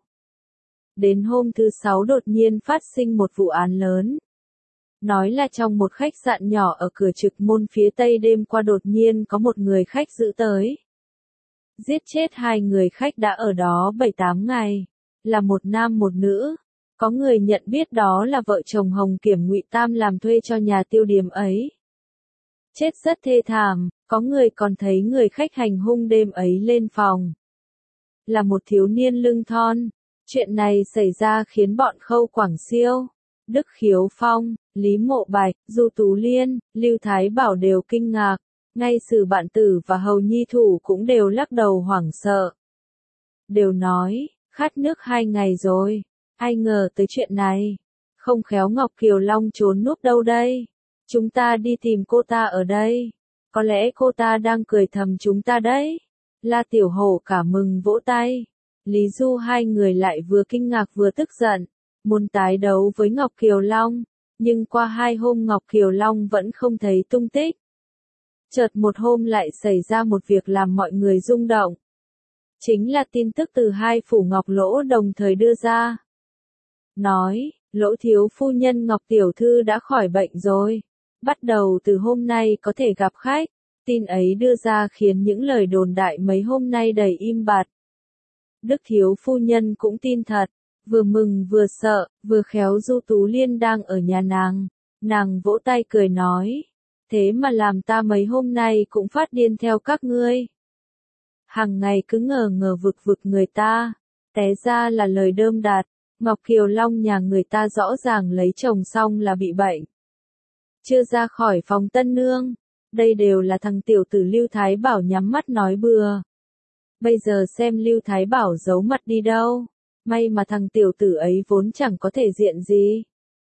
Đến hôm thứ 6 đột nhiên phát sinh một vụ án lớn. Nói là trong một khách sạn nhỏ ở cửa Trực Môn phía Tây đêm qua đột nhiên có một người khách giữ tới. Giết chết 2 người khách đã ở đó 7-8 ngày, là một nam một nữ. Có người nhận biết đó là vợ chồng Hồng Kiểm Ngụy Tam làm thuê cho nhà tiêu điếm ấy. Chết rất thê thảm, có người còn thấy người khách hành hung đêm ấy lên phòng. Là một thiếu niên lưng thon. Chuyện này xảy ra khiến bọn Khâu Quảng Siêu, Đức Khiếu Phong, Lý Mộ Bạch, Du Tú Liên, Lưu Thái Bảo đều kinh ngạc, ngay Sử Bạn Tử và Hầu Nhi Thủ cũng đều lắc đầu hoảng sợ. Đều nói, khát nước 2 ngày rồi, ai ngờ tới chuyện này, không khéo Ngọc Kiều Long trốn núp đâu đây, chúng ta đi tìm cô ta ở đây, có lẽ cô ta đang cười thầm chúng ta đấy. La Tiểu Hổ cả mừng vỗ tay. Lý Du hai người lại vừa kinh ngạc vừa tức giận, muốn tái đấu với Ngọc Kiều Long, nhưng qua 2 hôm Ngọc Kiều Long vẫn không thấy tung tích. Chợt một hôm lại xảy ra một việc làm mọi người rung động. Chính là tin tức từ 2 phủ Ngọc Lỗ đồng thời đưa ra. Nói, Lỗ thiếu phu nhân Ngọc Tiểu Thư đã khỏi bệnh rồi, bắt đầu từ hôm nay có thể gặp khách. Tin ấy đưa ra khiến những lời đồn đại mấy hôm nay đầy im bặt. Đức thiếu phu nhân cũng tin thật, vừa mừng vừa sợ, vừa khéo Du Tú Liên đang ở nhà nàng vỗ tay cười nói, thế mà làm ta mấy hôm nay cũng phát điên theo các ngươi. Hàng ngày cứ ngờ ngờ vực người ta, té ra là lời đơm đạt, Ngọc Kiều Long nhà người ta rõ ràng lấy chồng xong là bị bệnh. Chưa ra khỏi phòng tân nương, đây đều là thằng tiểu tử Lưu Thái Bảo nhắm mắt nói bừa. Bây giờ xem Lưu Thái Bảo giấu mặt đi đâu, may mà thằng tiểu tử ấy vốn chẳng có thể diện gì.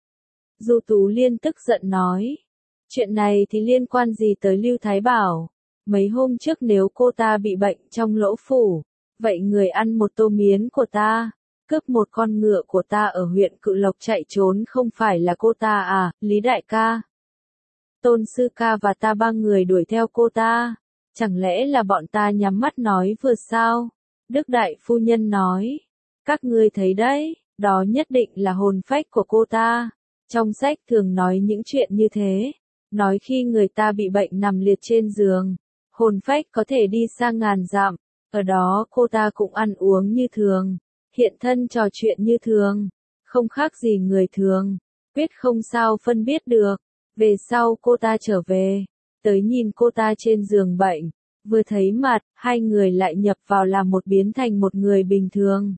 Du Tú Liên tức giận nói, chuyện này thì liên quan gì tới Lưu Thái Bảo, mấy hôm trước nếu cô ta bị bệnh trong Lỗ phủ, vậy người ăn một tô miến của ta, cướp một con ngựa của ta ở huyện Cự Lộc chạy trốn không phải là cô ta à, Lý đại ca. Tôn sư ca và ta 3 người đuổi theo cô ta, chẳng lẽ là bọn ta nhắm mắt nói vừa sao? Đức đại phu nhân nói, các ngươi thấy đấy, đó nhất định là hồn phách của cô ta. Trong sách thường nói những chuyện như thế, nói khi người ta bị bệnh nằm liệt trên giường, hồn phách có thể đi sang ngàn dặm, ở đó cô ta cũng ăn uống như thường, hiện thân trò chuyện như thường, không khác gì người thường, quyết không sao phân biết được. Về sau cô ta trở về, tới nhìn cô ta trên giường bệnh, vừa thấy mặt, 2 người lại nhập vào làm một biến thành một người bình thường.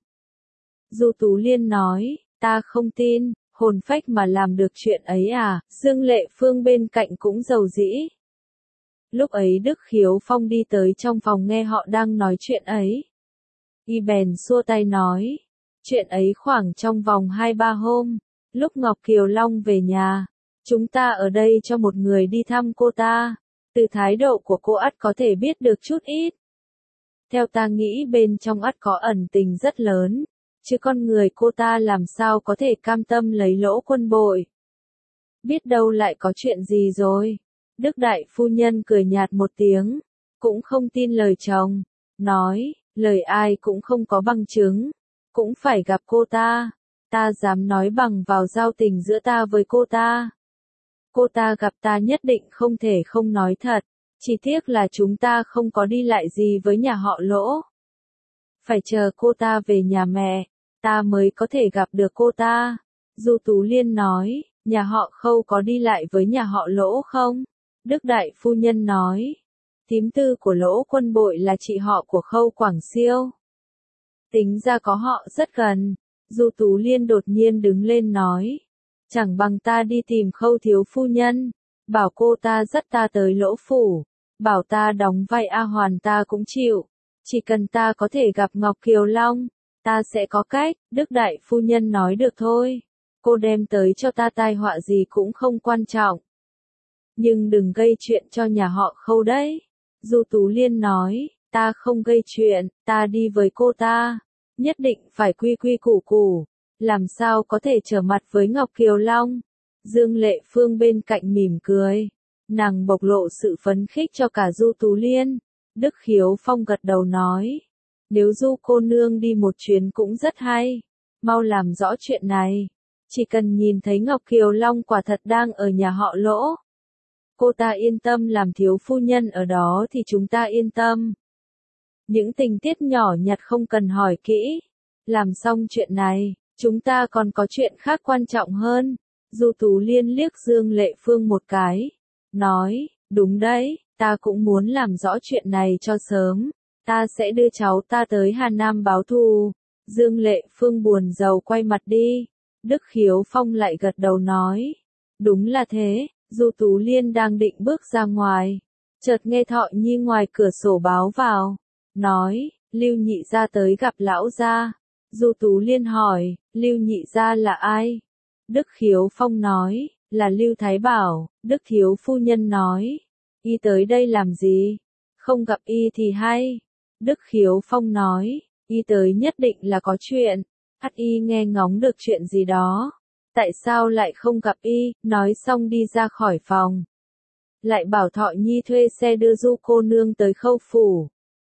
Du Tú Liên nói, ta không tin, hồn phách mà làm được chuyện ấy à, Dương Lệ Phương bên cạnh cũng giàu dĩ. Lúc ấy Đức Khiếu Phong đi tới trong phòng nghe họ đang nói chuyện ấy. Y bèn xua tay nói, chuyện ấy khoảng trong vòng 2-3 hôm, lúc Ngọc Kiều Long về nhà. Chúng ta ở đây cho một người đi thăm cô ta, từ thái độ của cô ắt có thể biết được chút ít. Theo ta nghĩ bên trong ắt có ẩn tình rất lớn, chứ con người cô ta làm sao có thể cam tâm lấy Lỗ quân bội. Biết đâu lại có chuyện gì rồi. Đức đại phu nhân cười nhạt một tiếng, cũng không tin lời chồng, nói, lời ai cũng không có bằng chứng, cũng phải gặp cô ta, ta dám nói bằng vào giao tình giữa ta với cô ta. Cô ta gặp ta nhất định không thể không nói thật, chỉ tiếc là chúng ta không có đi lại gì với nhà họ Lỗ. Phải chờ cô ta về nhà mẹ, ta mới có thể gặp được cô ta. Du Tú Liên nói, nhà họ Khâu có đi lại với nhà họ Lỗ không? Đức đại phu nhân nói, thím tư của Lỗ quân bội là chị họ của Khâu Quảng Siêu. Tính ra có họ rất gần. Du Tú Liên đột nhiên đứng lên nói, chẳng bằng ta đi tìm Khâu thiếu phu nhân, bảo cô ta dắt ta tới Lỗ phủ, bảo ta đóng vai A Hoàn ta cũng chịu. Chỉ cần ta có thể gặp Ngọc Kiều Long, ta sẽ có cách. Đức đại phu nhân nói được thôi. Cô đem tới cho ta tai họa gì cũng không quan trọng. Nhưng đừng gây chuyện cho nhà họ Khâu đấy. Du Tú Liên nói, ta không gây chuyện, ta đi với cô ta. Nhất định phải quy quy củ củ. Làm sao có thể trở mặt với Ngọc Kiều Long. Dương Lệ Phương bên cạnh mỉm cười. Nàng bộc lộ sự phấn khích cho cả Du Tú Liên. Đức Khiếu Phong gật đầu nói. Nếu Du cô nương đi một chuyến cũng rất hay. Mau làm rõ chuyện này. Chỉ cần nhìn thấy Ngọc Kiều Long quả thật đang ở nhà họ Lỗ. Cô ta yên tâm làm thiếu phu nhân ở đó thì chúng ta yên tâm. Những tình tiết nhỏ nhặt không cần hỏi kỹ. Làm xong chuyện này, chúng ta còn có chuyện khác quan trọng hơn. Du Tú Liên liếc Dương Lệ Phương một cái. Nói, đúng đấy, ta cũng muốn làm rõ chuyện này cho sớm. Ta sẽ đưa cháu ta tới Hà Nam báo thù. Dương Lệ Phương buồn rầu quay mặt đi. Đức Khiếu Phong lại gật đầu nói. Đúng là thế. Du Tú Liên đang định bước ra ngoài. Chợt nghe Thọ Nhi ngoài cửa sổ báo vào. Nói, Lưu Nhị gia tới gặp lão gia. Du Tú Liên hỏi, Lưu Nhị gia là ai? Đức Khiếu Phong nói, là Lưu Thái Bảo. Đức Thiếu phu nhân nói, y tới đây làm gì? Không gặp y thì hay. Đức Khiếu Phong nói, y tới nhất định là có chuyện. Ắt y nghe ngóng được chuyện gì đó. Tại sao lại không gặp y? Nói xong đi ra khỏi phòng. Lại bảo Thọ Nhi thuê xe đưa Du cô nương tới Khâu phủ.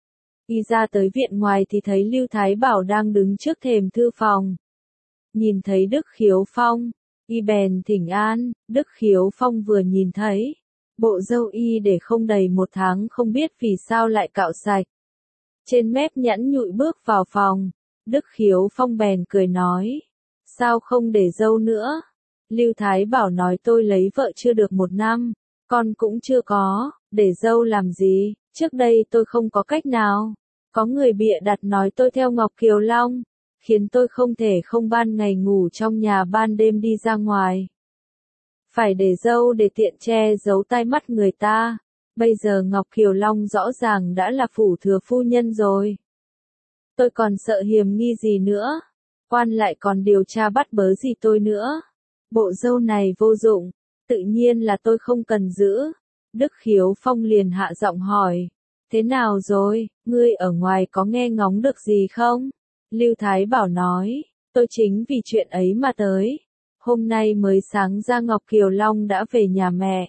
Y ra tới viện ngoài thì thấy Lưu Thái Bảo đang đứng trước thềm thư phòng. Nhìn thấy Đức Khiếu Phong, y bèn thỉnh an. Đức Khiếu Phong vừa nhìn thấy, bộ râu y để không đầy một tháng không biết vì sao lại cạo sạch. Trên mép nhẵn nhụi bước vào phòng. Đức Khiếu Phong bèn cười nói. Sao không để râu nữa? Lưu Thái Bảo nói tôi lấy vợ chưa được 1 năm, con cũng chưa có, để râu làm gì, trước đây tôi không có cách nào. Có người bịa đặt nói tôi theo Ngọc Kiều Long, khiến tôi không thể không ban ngày ngủ trong nhà ban đêm đi ra ngoài. Phải để râu để tiện che giấu tai mắt người ta. Bây giờ Ngọc Kiều Long rõ ràng đã là phủ thừa phu nhân rồi. Tôi còn sợ hiềm nghi gì nữa. Quan lại còn điều tra bắt bớ gì tôi nữa. Bộ râu này vô dụng, tự nhiên là tôi không cần giữ. Đức Khiếu Phong liền hạ giọng hỏi. Thế nào rồi, ngươi ở ngoài có nghe ngóng được gì không? Lưu Thái Bảo nói, tôi chính vì chuyện ấy mà tới. Hôm nay mới sáng ra Ngọc Kiều Long đã về nhà mẹ.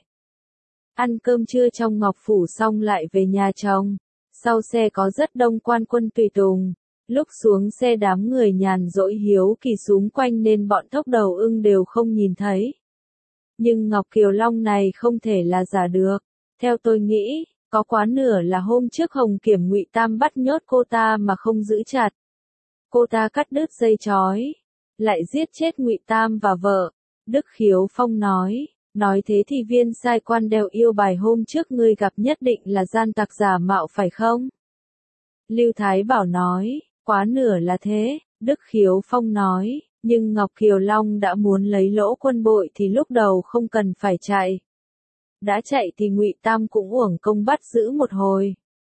Ăn cơm trưa trong Ngọc Phủ xong lại về nhà chồng. Sau xe có rất đông quan quân tùy tùng. Lúc xuống xe đám người nhàn rỗi hiếu kỳ xung quanh nên bọn Thốc Đầu Ưng đều không nhìn thấy. Nhưng Ngọc Kiều Long này không thể là giả được. Theo tôi nghĩ, có quá nửa là hôm trước Hồng Kiểm Ngụy Tam bắt nhốt cô ta mà không giữ chặt. Cô ta cắt đứt dây chói, lại giết chết Ngụy Tam và vợ. Đức Khiếu Phong nói thế thì viên sai quan đeo yêu bài hôm trước ngươi gặp nhất định là gian tặc giả mạo phải không? Lưu Thái Bảo nói, quá nửa là thế. Đức Khiếu Phong nói, nhưng Ngọc Kiều Long đã muốn lấy lỗ quân bội thì lúc đầu không cần phải chạy. Đã chạy thì Ngụy Tam cũng uổng công bắt giữ một hồi.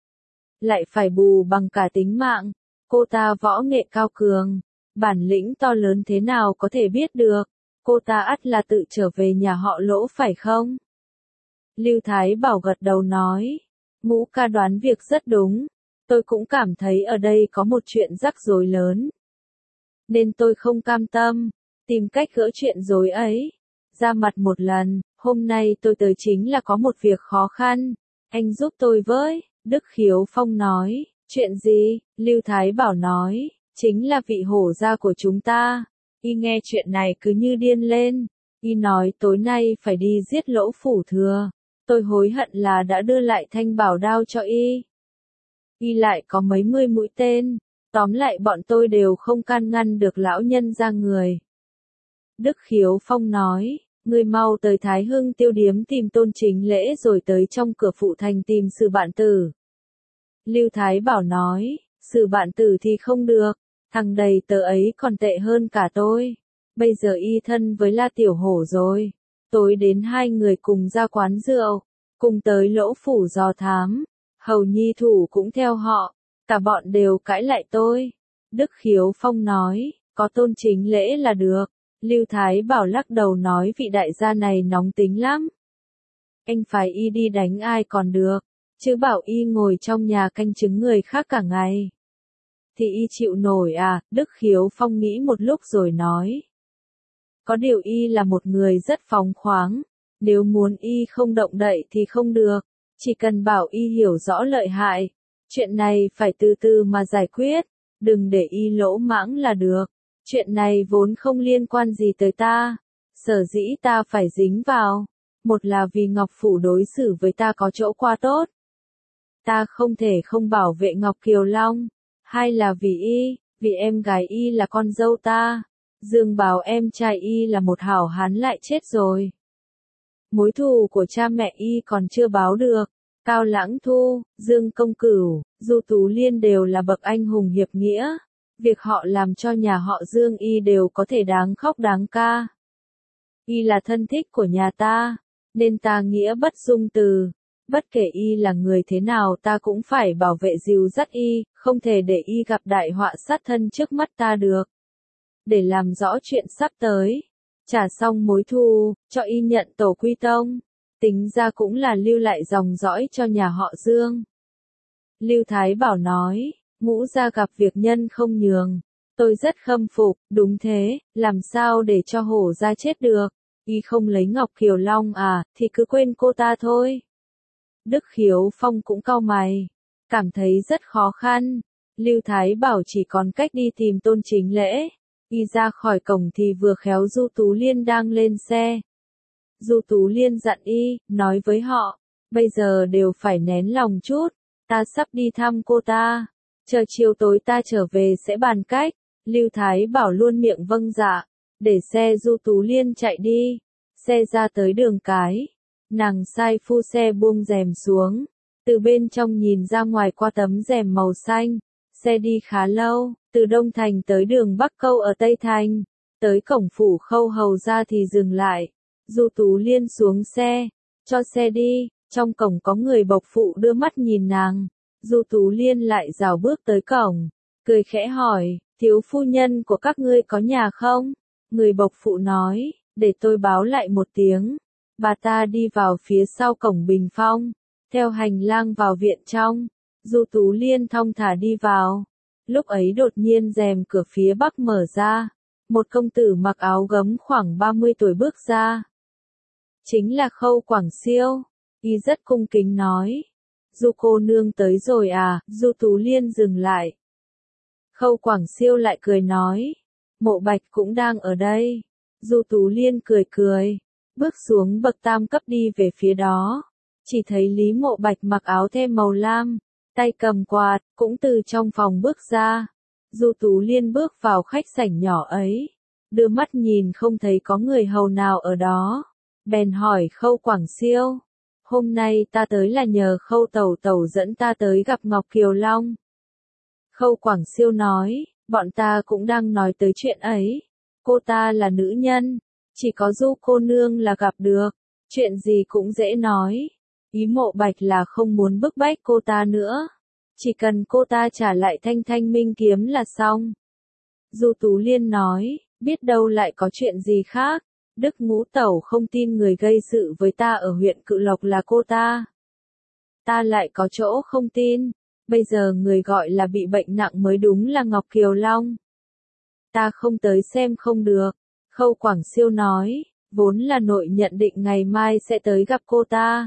Lại phải bù bằng cả tính mạng. Cô ta võ nghệ cao cường, bản lĩnh to lớn thế nào có thể biết được. Cô ta ắt là tự trở về nhà họ Lỗ phải không? Lưu Thái Bảo gật đầu nói, Ngũ ca đoán việc rất đúng. Tôi cũng cảm thấy ở đây có một chuyện rắc rối lớn. Nên tôi không cam tâm, tìm cách gỡ chuyện rối ấy. Ra mặt một lần, hôm nay tôi tới chính là có một việc khó khăn. Anh giúp tôi với, Đức Khiếu Phong nói, chuyện gì? Lưu Thái Bảo nói, chính là vị hổ gia của chúng ta. Y nghe chuyện này cứ như điên lên. Y nói tối nay phải đi giết Lỗ phủ thừa. Tôi hối hận là đã đưa lại thanh bảo đao cho y. Y lại có mấy mươi mũi tên. Tóm lại bọn tôi đều không can ngăn được lão nhân ra người. Đức Khiếu Phong nói, ngươi mau tới Thái Hưng Tiêu Điếm tìm Tôn Chính Lễ rồi tới trong cửa phụ thành tìm Sử Bạn Tử. Lưu Thái Bảo nói, Sử Bạn Tử thì không được, thằng đầy tớ ấy còn tệ hơn cả tôi. Bây giờ y thân với La Tiểu Hổ rồi. Tối đến hai người cùng ra quán rượu. cùng tới Lỗ phủ dò thám, Hầu nhi thủ cũng theo họ, cả bọn đều cãi lại tôi. Đức Khiếu Phong nói, có tôn chính lễ là được. Lưu Thái Bảo lắc đầu nói vị đại gia này nóng tính lắm. Anh phải y đi đánh ai còn được, chứ bảo y ngồi trong nhà canh chứng người khác cả ngày. Thì y chịu nổi à, Đức Khiếu Phong nghĩ một lúc rồi nói. Có điều y là một người rất phóng khoáng, nếu muốn y không động đậy thì không được, chỉ cần bảo y hiểu rõ lợi hại. Chuyện này phải từ từ mà giải quyết, đừng để y lỗ mãng là được. Chuyện này vốn không liên quan gì tới ta, sở dĩ ta phải dính vào. Một là vì Ngọc Phủ đối xử với ta có chỗ qua tốt. Ta không thể không bảo vệ Ngọc Kiều Long. Hai là vì em gái y là con dâu ta. Dương Bảo em trai y là một hảo hán lại chết rồi. Mối thù của cha mẹ y còn chưa báo được. Cao Lãng Thu, Dương Công Cửu, Du Tú Liên đều là bậc anh hùng hiệp nghĩa. Việc họ làm cho nhà họ Dương y đều có thể đáng khóc đáng ca. Y là thân thích của nhà ta, nên ta nghĩa bất dung từ. Bất kể y là người thế nào ta cũng phải bảo vệ dìu dắt y, không thể để y gặp đại họa sát thân trước mắt ta được. Để làm rõ chuyện sắp tới, trả xong mối thù, cho y nhận tổ quy tông, tính ra cũng là lưu lại dòng dõi cho nhà họ Dương. Lưu Thái Bảo nói, Ngũ gia gặp việc nhân không nhường, tôi rất khâm phục, đúng thế, làm sao để cho hổ gia chết được, y không lấy Ngọc Kiều Long à, thì cứ quên cô ta thôi. Đức Khiếu Phong cũng cau mày, cảm thấy rất khó khăn. Lưu Thái Bảo chỉ còn cách đi tìm tôn chính lễ. Y ra khỏi cổng thì vừa khéo Du Tú Liên đang lên xe. Du Tú Liên dặn y, nói với họ, bây giờ đều phải nén lòng chút, ta sắp đi thăm cô ta, chờ chiều tối ta trở về sẽ bàn cách. Lưu Thái Bảo luôn miệng vâng dạ, để xe Du Tú Liên chạy đi. Xe ra tới đường cái, nàng sai phu xe buông rèm xuống, từ bên trong nhìn ra ngoài qua tấm rèm màu xanh. Xe đi khá lâu, từ Đông Thành tới đường Bắc Câu ở Tây Thành, tới cổng phủ Khâu hầu ra thì dừng lại. Du Tú Liên xuống xe, cho xe đi, trong cổng có người bộc phụ đưa mắt nhìn nàng. Du Tú Liên lại rảo bước tới cổng, cười khẽ hỏi, thiếu phu nhân của các ngươi có nhà không? Người bộc phụ nói, để tôi báo lại một tiếng. Bà ta đi vào phía sau cổng bình phong, theo hành lang vào viện trong. Du Tú Liên thong thả đi vào. Lúc ấy đột nhiên rèm cửa phía bắc mở ra. Một công tử mặc áo gấm khoảng 30 tuổi bước ra. Chính là Khâu Quảng Siêu. Y rất cung kính nói. Du cô nương tới rồi à? Du Tú Liên dừng lại. Khâu Quảng Siêu lại cười nói. Mộ Bạch cũng đang ở đây. Du Tú Liên cười cười. Bước xuống bậc tam cấp đi về phía đó. Chỉ thấy Lý Mộ Bạch mặc áo thêm màu lam, tay cầm quạt, cũng từ trong phòng bước ra. Du Tú Liên bước vào khách sảnh nhỏ ấy, đưa mắt nhìn không thấy có người hầu nào ở đó, bèn hỏi Khâu Quảng Siêu, hôm nay ta tới là nhờ Khâu tẩu tẩu dẫn ta tới gặp Ngọc Kiều Long. Khâu Quảng Siêu nói, bọn ta cũng đang nói tới chuyện ấy, cô ta là nữ nhân, chỉ có Du cô nương là gặp được, chuyện gì cũng dễ nói. Ý Mộ Bạch là không muốn bức bách cô ta nữa. Chỉ cần cô ta trả lại thanh thanh minh kiếm là xong. Du Tú Liên nói, biết đâu lại có chuyện gì khác. Đức Ngũ Tẩu không tin người gây sự với ta ở huyện Cự Lộc là cô ta. Ta lại có chỗ không tin. Bây giờ người gọi là bị bệnh nặng mới đúng là Ngọc Kiều Long. Ta không tới xem không được. Khâu Quảng Siêu nói, vốn là nội nhận định ngày mai sẽ tới gặp cô ta.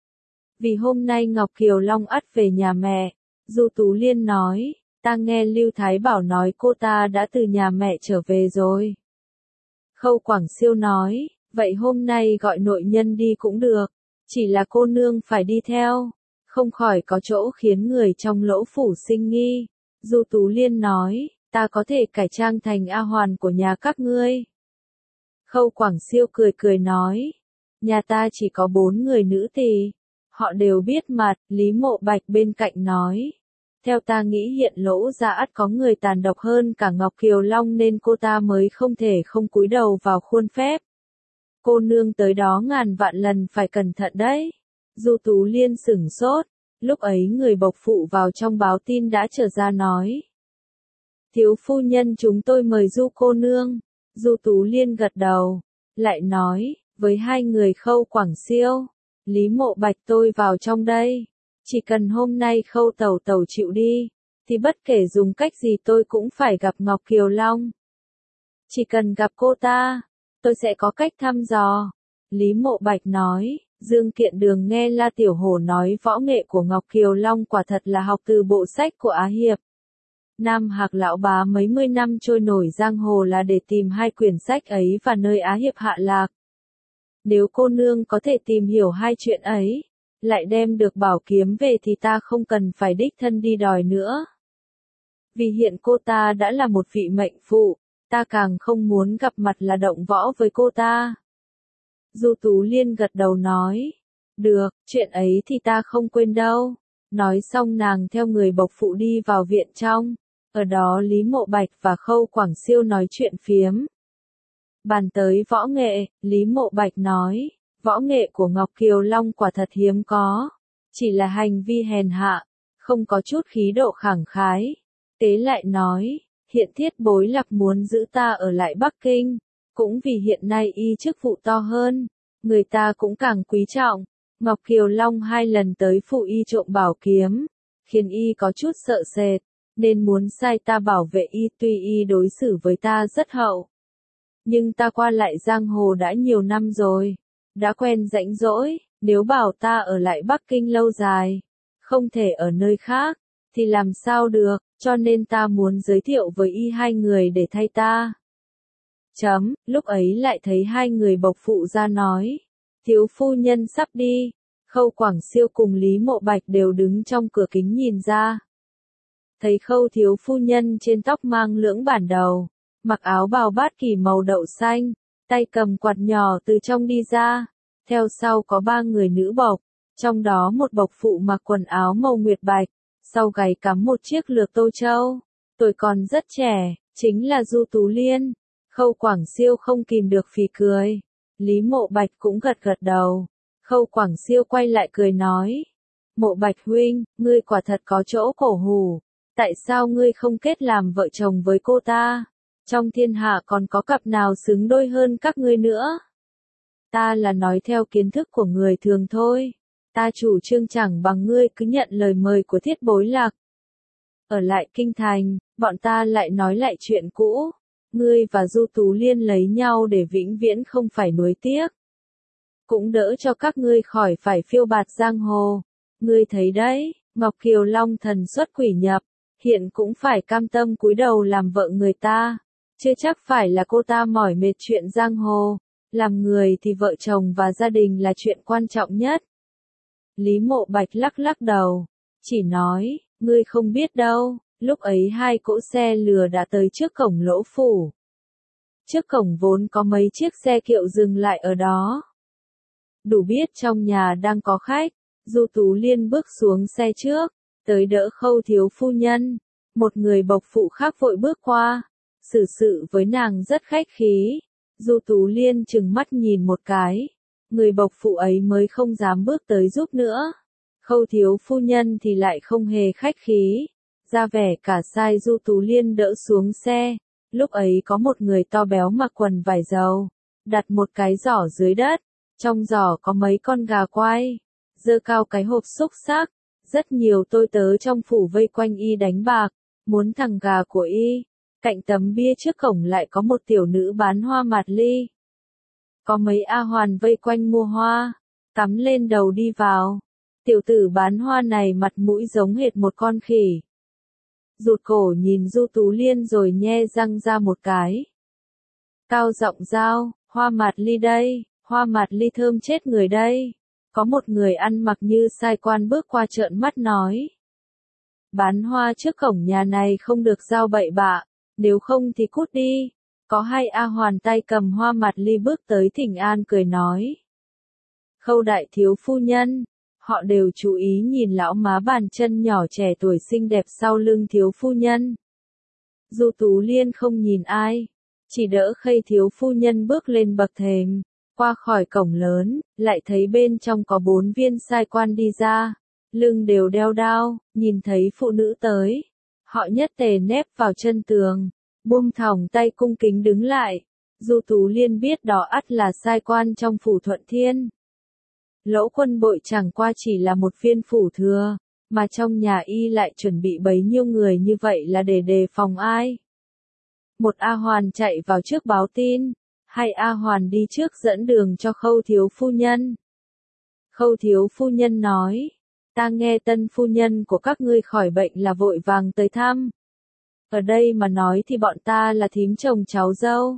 Vì hôm nay Ngọc Kiều Long ắt về nhà mẹ. Du Tú Liên nói, ta nghe Lưu Thái Bảo nói cô ta đã từ nhà mẹ trở về rồi. Khâu Quảng Siêu nói, vậy hôm nay gọi nội nhân đi cũng được, chỉ là cô nương phải đi theo, không khỏi có chỗ khiến người trong Lỗ phủ sinh nghi. Du Tú Liên nói, ta có thể cải trang thành A Hoàn của nhà các ngươi. Khâu Quảng Siêu cười cười nói, nhà ta chỉ có 4 người nữ tỳ. Họ đều biết mặt, Lý Mộ Bạch bên cạnh nói. Theo ta nghĩ hiện Lỗ gia ắt có người tàn độc hơn cả Ngọc Kiều Long nên cô ta mới không thể không cúi đầu vào khuôn phép. Cô nương tới đó ngàn vạn lần phải cẩn thận đấy. Du Tú Liên sửng sốt, lúc ấy người bộc phụ vào trong báo tin đã trở ra nói. Thiếu phu nhân chúng tôi mời Du cô nương. Du Tú Liên gật đầu, lại nói, với hai người Khâu Quảng Siêu, Lý Mộ Bạch tôi vào trong đây. Chỉ cần hôm nay Khâu tẩu tẩu chịu đi, thì bất kể dùng cách gì tôi cũng phải gặp Ngọc Kiều Long. Chỉ cần gặp cô ta, tôi sẽ có cách thăm dò. Lý Mộ Bạch nói, Dương Kiện Đường nghe La Tiểu Hổ nói võ nghệ của Ngọc Kiều Long quả thật là học từ bộ sách của Á Hiệp. Nam Hạc lão bá mấy mươi năm trôi nổi giang hồ là để tìm hai quyển sách ấy và nơi Á Hiệp hạ lạc. Nếu cô nương có thể tìm hiểu hai chuyện ấy, lại đem được bảo kiếm về thì ta không cần phải đích thân đi đòi nữa. Vì hiện cô ta đã là một vị mệnh phụ, ta càng không muốn gặp mặt là động võ với cô ta. Du Tú Liên gật đầu nói, được, chuyện ấy thì ta không quên đâu. Nói xong nàng theo người bộc phụ đi vào viện trong, ở đó Lý Mộ Bạch và Khâu Quảng Siêu nói chuyện phiếm. Bàn tới võ nghệ, Lý Mộ Bạch nói, võ nghệ của Ngọc Kiều Long quả thật hiếm có, chỉ là hành vi hèn hạ, không có chút khí độ khẳng khái. Tế lại nói, hiện Thiết Bối Lạc muốn giữ ta ở lại Bắc Kinh, cũng vì hiện nay y chức vụ to hơn, người ta cũng càng quý trọng. Ngọc Kiều Long hai lần tới phụ y trộm bảo kiếm, khiến y có chút sợ sệt, nên muốn sai ta bảo vệ y, tuy y đối xử với ta rất hậu. Nhưng ta qua lại giang hồ đã nhiều năm rồi, đã quen rãnh rỗi, nếu bảo ta ở lại Bắc Kinh lâu dài, không thể ở nơi khác, thì làm sao được, cho nên ta muốn giới thiệu với y hai người để thay ta. Lúc ấy lại thấy hai người bộc phụ ra nói, thiếu phu nhân sắp đi. Khâu Quảng Siêu cùng Lý Mộ Bạch đều đứng trong cửa kính nhìn ra. Thấy Khâu thiếu phu nhân trên tóc mang lưỡng bản đầu, mặc áo bào bát kỳ màu đậu xanh, tay cầm quạt nhỏ từ trong đi ra, theo sau có ba người nữ bộc, trong đó một bộc phụ mặc quần áo màu nguyệt bạch, sau gáy cắm một chiếc lược tô châu, tuổi còn rất trẻ, chính là Du Tú Liên. Khâu Quảng Siêu không kìm được phì cười, Lý Mộ Bạch cũng gật gật đầu. Khâu Quảng Siêu quay lại cười nói, Mộ Bạch huynh, ngươi quả thật có chỗ cổ hủ, tại sao ngươi không kết làm vợ chồng với cô ta? Trong thiên hạ còn có cặp nào xứng đôi hơn các ngươi nữa? Ta là nói theo kiến thức của người thường thôi, ta chủ trương chẳng bằng ngươi cứ nhận lời mời của Thiết Bối Lạc. Ở lại kinh thành, bọn ta lại nói lại chuyện cũ, ngươi và Du Tú Liên lấy nhau để vĩnh viễn không phải nuối tiếc. Cũng đỡ cho các ngươi khỏi phải phiêu bạt giang hồ. Ngươi thấy đấy, Ngọc Kiều Long thần xuất quỷ nhập, hiện cũng phải cam tâm cúi đầu làm vợ người ta, chưa chắc phải là cô ta mỏi mệt chuyện giang hồ, làm người thì vợ chồng và gia đình là chuyện quan trọng nhất. Lý Mộ Bạch lắc lắc đầu, chỉ nói, ngươi không biết đâu, lúc ấy hai cỗ xe lừa đã tới trước cổng Lỗ phủ. Trước cổng vốn có mấy chiếc xe kiệu dừng lại ở đó. Đủ biết trong nhà đang có khách, Du Tú Liên bước xuống xe trước, tới đỡ Khâu thiếu phu nhân, một người bộc phụ khác vội bước qua, xử sự với nàng rất khách khí. Du Tú Liên trừng mắt nhìn một cái, người bộc phụ ấy mới không dám bước tới giúp nữa. Khâu thiếu phu nhân thì lại không hề khách khí, ra vẻ cả sai Du Tú Liên đỡ xuống xe. Lúc ấy có một người to béo mặc quần vải dầu, đặt một cái giỏ dưới đất, trong giỏ có mấy con gà quay, giơ cao cái hộp xúc xắc, rất nhiều tôi tớ trong phủ vây quanh y đánh bạc, muốn thằng gà của y. Cạnh tấm bia trước cổng lại có một tiểu nữ bán hoa mạt ly. Có mấy A hoàn vây quanh mua hoa, cắm lên đầu đi vào. Tiểu tử bán hoa này mặt mũi giống hệt một con khỉ. Rụt cổ nhìn Du Tú Liên rồi nhe răng ra một cái. Cao giọng giao, hoa mạt ly đây, hoa mạt ly thơm chết người đây. Có một người ăn mặc như sai quan bước qua trợn mắt nói. Bán hoa trước cổng nhà này không được giao bậy bạ, nếu không thì cút đi. Có hai A hoàn tay cầm hoa mạt ly bước tới thỉnh an cười nói. Khâu đại thiếu phu nhân, họ đều chú ý nhìn lão má bàn chân nhỏ trẻ tuổi xinh đẹp sau lưng thiếu phu nhân. Du Tú Liên không nhìn ai, chỉ đỡ Khâu thiếu phu nhân bước lên bậc thềm, Qua khỏi cổng lớn, lại thấy bên trong có 4 viên sai quan đi ra, lưng đều đeo đao, nhìn thấy phụ nữ tới. Họ nhất tề nép vào chân tường, buông thõng tay cung kính đứng lại. Du Tú Liên biết đó ắt là sai quan trong phủ Thuận Thiên. Lỗ Quân Bội chẳng qua chỉ là một viên phủ thừa, mà trong nhà y lại chuẩn bị bấy nhiêu người như vậy là để đề phòng ai. Một A Hoàn chạy vào trước báo tin, hai A Hoàn đi trước dẫn đường cho Khâu thiếu phu nhân. Khâu thiếu phu nhân nói, ta nghe tân phu nhân của các ngươi khỏi bệnh là vội vàng tới thăm. Ở đây mà nói thì bọn ta là thím chồng cháu dâu.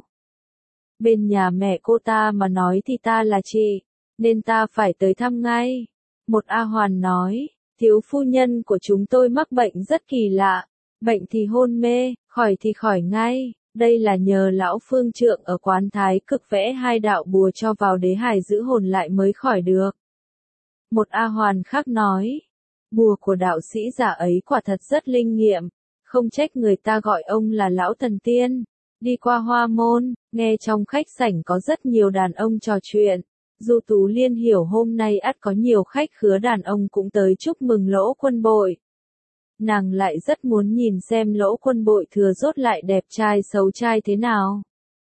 Bên nhà mẹ cô ta mà nói thì ta là chị, nên ta phải tới thăm ngay. Một A Hoàn nói, thiếu phu nhân của chúng tôi mắc bệnh rất kỳ lạ, bệnh thì hôn mê, khỏi thì khỏi ngay. Đây là nhờ lão phương trượng ở quán Thái Cực vẽ 2 đạo bùa cho vào đế hài giữ hồn lại mới khỏi được. Một A Hoàn khác nói, bùa của đạo sĩ giả ấy quả thật rất linh nghiệm, không trách người ta gọi ông là lão thần tiên. Đi qua Hoa Môn, nghe trong khách sảnh có rất nhiều đàn ông trò chuyện. Du Tú Liên hiểu hôm nay ắt có nhiều khách khứa đàn ông cũng tới chúc mừng Lỗ Quân Bội. Nàng lại rất muốn nhìn xem Lỗ Quân Bội thừa rốt lại đẹp trai xấu trai thế nào.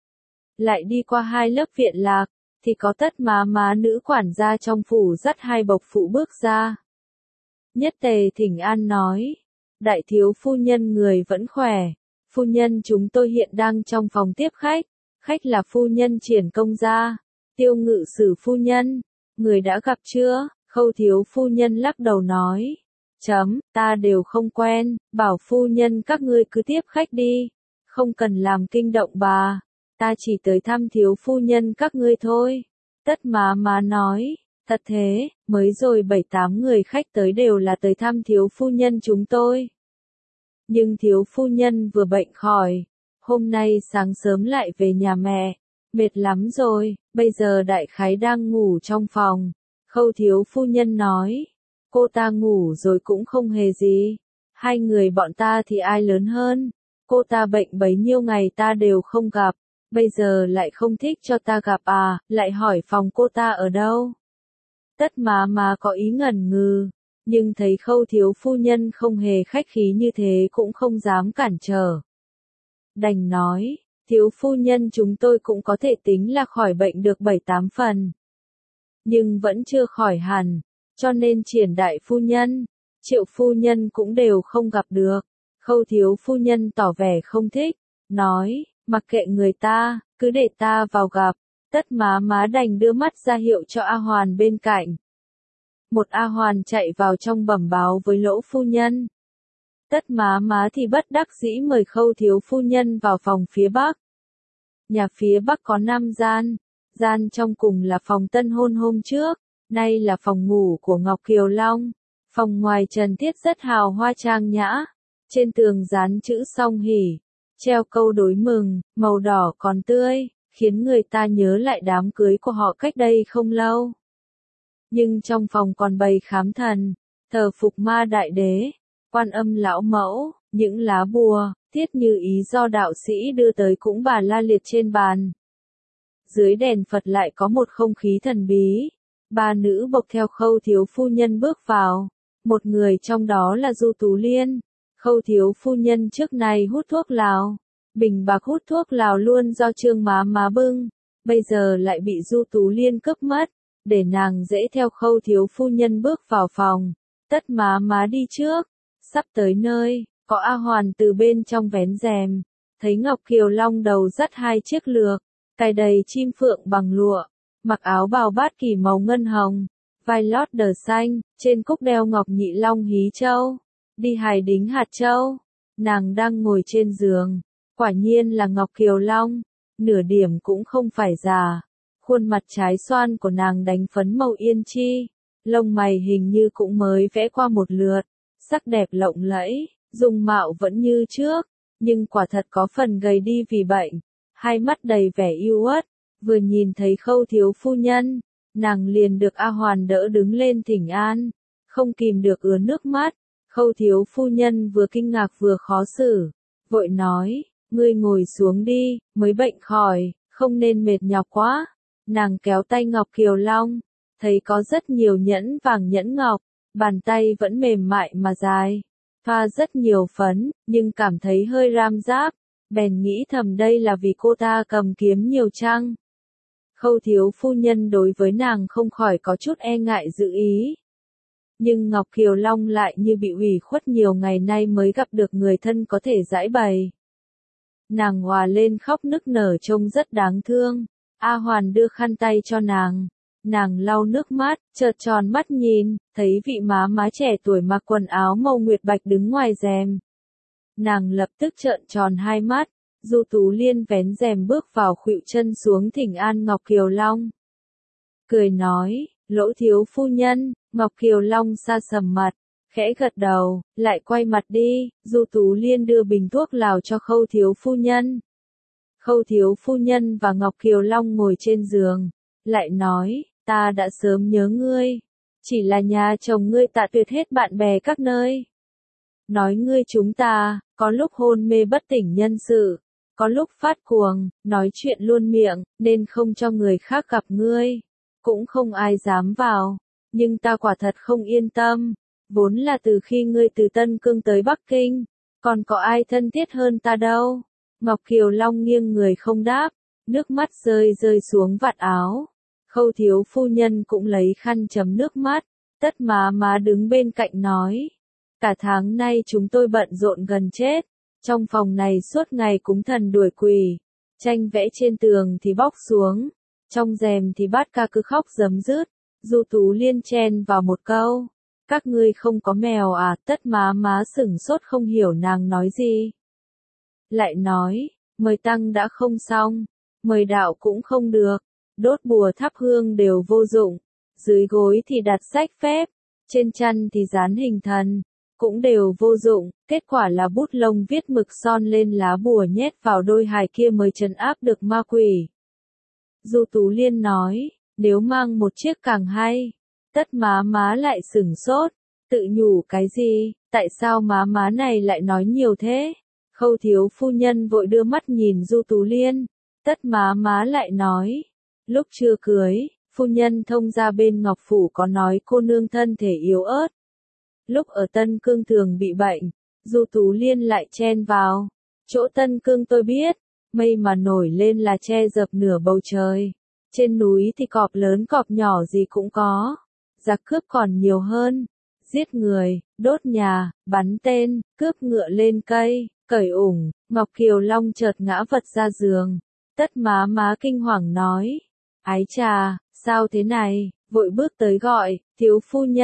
Lại đi qua 2 lớp viện lạc, thì có Tất má nữ quản gia trong phủ dắt 2 bộc phụ bước ra. Nhất tề thỉnh an nói, đại thiếu phu nhân người vẫn khỏe, phu nhân chúng tôi hiện đang trong phòng tiếp khách, khách là phu nhân Triển Công gia, Tiêu Ngự Sử phu nhân, người đã gặp chưa? Khâu thiếu phu nhân lắc đầu nói, ta đều không quen, bảo phu nhân các ngươi cứ tiếp khách đi, không cần làm kinh động bà, ta chỉ tới thăm thiếu phu nhân các ngươi thôi. Tất má nói, thật thế, mới rồi 7-8 người khách tới đều là tới thăm thiếu phu nhân chúng tôi. Nhưng thiếu phu nhân vừa bệnh khỏi, hôm nay sáng sớm lại về nhà mẹ, mệt lắm rồi, bây giờ đại khái đang ngủ trong phòng. Khâu thiếu phu nhân nói, cô ta ngủ rồi cũng không hề gì, 2 người bọn ta thì ai lớn hơn, cô ta bệnh bấy nhiêu ngày ta đều không gặp, bây giờ lại không thích cho ta gặp à, lại hỏi phòng cô ta ở đâu. Tất má có ý ngần ngừ, nhưng thấy Khâu thiếu phu nhân không hề khách khí như thế cũng không dám cản trở. Đành nói, thiếu phu nhân chúng tôi cũng có thể tính là khỏi bệnh được 7-8 phần. Nhưng vẫn chưa khỏi hẳn, cho nên Triển đại phu nhân, Triệu phu nhân cũng đều không gặp được. Khâu thiếu phu nhân tỏ vẻ không thích, nói, mặc kệ người ta, cứ để ta vào gặp. Tất má đành đưa mắt ra hiệu cho A Hoàn bên cạnh. Một A Hoàn chạy vào trong bẩm báo với Lỗ phu nhân. Tất má thì bất đắc dĩ mời Khâu thiếu phu nhân vào phòng phía bắc. Nhà phía bắc có 5 gian, gian trong cùng là phòng tân hôn hôm trước, nay là phòng ngủ của Ngọc Kiều Long. Phòng ngoài trần thiết rất hào hoa trang nhã, trên tường dán chữ song hỷ, treo câu đối mừng, màu đỏ còn tươi, khiến người ta nhớ lại đám cưới của họ cách đây không lâu. Nhưng trong phòng còn bày khám thần, thờ phục ma đại đế, Quan Âm lão mẫu, những lá bùa, thiết như ý do đạo sĩ đưa tới cũng bà la liệt trên bàn. Dưới đèn Phật lại có một không khí thần bí. 3 nữ bộc theo Khâu thiếu phu nhân bước vào. Một người trong đó là Du Tú Liên. Khâu thiếu phu nhân trước này hút thuốc lào. Bình bạc hút thuốc lào luôn do Trương má bưng. Bây giờ lại bị Du Tú Liên cướp mất. Để nàng dễ theo Khâu thiếu phu nhân bước vào phòng. Tất má đi trước. Sắp tới nơi, có A Hoàn từ bên trong vén rèm. Thấy Ngọc Kiều Long đầu dắt 2 chiếc lược, cài đầy chim phượng bằng lụa, mặc áo bào bát kỳ màu ngân hồng, vai lót đờ xanh, trên cúc đeo ngọc nhị long hí châu, đi hài đính hạt châu. Nàng đang ngồi trên giường, quả nhiên là Ngọc Kiều Long, nửa điểm cũng không phải già. Khuôn mặt trái xoan của nàng đánh phấn màu yên chi, lông mày hình như cũng mới vẽ qua một lượt, sắc đẹp lộng lẫy, dung mạo vẫn như trước, nhưng quả thật có phần gầy đi vì bệnh. 2 mắt đầy vẻ yêu uất, vừa nhìn thấy Khâu thiếu phu nhân, nàng liền được A Hoàn đỡ đứng lên thỉnh an, không kìm được ứa nước mắt. Khâu thiếu phu nhân vừa kinh ngạc vừa khó xử, vội nói, ngươi ngồi xuống đi, mới bệnh khỏi, không nên mệt nhọc quá. Nàng kéo tay Ngọc Kiều Long, thấy có rất nhiều nhẫn vàng nhẫn ngọc, bàn tay vẫn mềm mại mà dài, thoa rất nhiều phấn, nhưng cảm thấy hơi ram ráp, bèn nghĩ thầm đây là vì cô ta cầm kiếm nhiều chăng. Khâu thiếu phu nhân đối với nàng không khỏi có chút e ngại dự ý. Nhưng Ngọc Kiều Long lại như bị ủy khuất nhiều ngày nay mới gặp được người thân có thể giãi bày. Nàng hòa lên khóc nức nở trông rất đáng thương. A Hoàn đưa khăn tay cho nàng. Nàng lau nước mắt, chợt tròn mắt nhìn, thấy vị má má trẻ tuổi mặc quần áo màu nguyệt bạch đứng ngoài rèm. Nàng lập tức trợn tròn hai mắt, Du Tú Liên vén rèm bước vào khuỵu chân xuống thỉnh an Ngọc Kiều Long. Cười nói, Lỗ thiếu phu nhân. Ngọc Kiều Long sa sầm mặt, khẽ gật đầu, lại quay mặt đi. Du Tú Liên đưa bình thuốc lào cho Khâu thiếu phu nhân. Khâu thiếu phu nhân và Ngọc Kiều Long ngồi trên giường, lại nói, ta đã sớm nhớ ngươi, chỉ là nhà chồng ngươi tạ tuyệt hết bạn bè các nơi. Nói ngươi chúng ta, có lúc hôn mê bất tỉnh nhân sự, có lúc phát cuồng, nói chuyện luôn miệng, nên không cho người khác gặp ngươi, cũng không ai dám vào, nhưng ta quả thật không yên tâm, vốn là từ khi ngươi từ Tân Cương tới Bắc Kinh, còn có ai thân thiết hơn ta đâu. Ngọc Kiều Long nghiêng người không đáp, nước mắt rơi rơi xuống vạt áo. Khâu thiếu phu nhân cũng lấy khăn chấm nước mắt, Tất má đứng bên cạnh nói. Cả tháng nay chúng tôi bận rộn gần chết, trong phòng này suốt ngày cúng thần đuổi quỷ, tranh vẽ trên tường thì bóc xuống, trong rèm thì bát ca cứ khóc giấm dứt. Du Tú Liên chen vào một câu, các ngươi không có mèo à? Tất má sửng sốt không hiểu nàng nói gì. Lại nói, mời tăng đã không xong, mời đạo cũng không được, đốt bùa thắp hương đều vô dụng, dưới gối thì đặt sách phép, trên chăn thì dán hình thần, cũng đều vô dụng, kết quả là bút lông viết mực son lên lá bùa nhét vào đôi hài kia mới trấn áp được ma quỷ. Du Tú Liên nói, nếu mang một chiếc càng hay. Tất má lại sửng sốt, tự nhủ cái gì, tại sao má này lại nói nhiều thế? Khâu thiếu phu nhân vội đưa mắt nhìn Du Tú Liên, tất má lại nói, lúc chưa cưới, phu nhân thông ra bên Ngọc Phủ có nói cô nương thân thể yếu ớt. Lúc ở Tân Cương thường bị bệnh, Du Tú Liên lại chen vào, chỗ Tân Cương tôi biết, mây mà nổi lên là che dập nửa bầu trời, trên núi thì cọp lớn cọp nhỏ gì cũng có, giặc cướp còn nhiều hơn, giết người, đốt nhà, bắn tên, cướp ngựa lên cây, cởi ủng. Ngọc Kiều Long chợt ngã vật ra giường, tất má kinh hoàng nói, ái chà, sao thế này, vội bước tới gọi, thiếu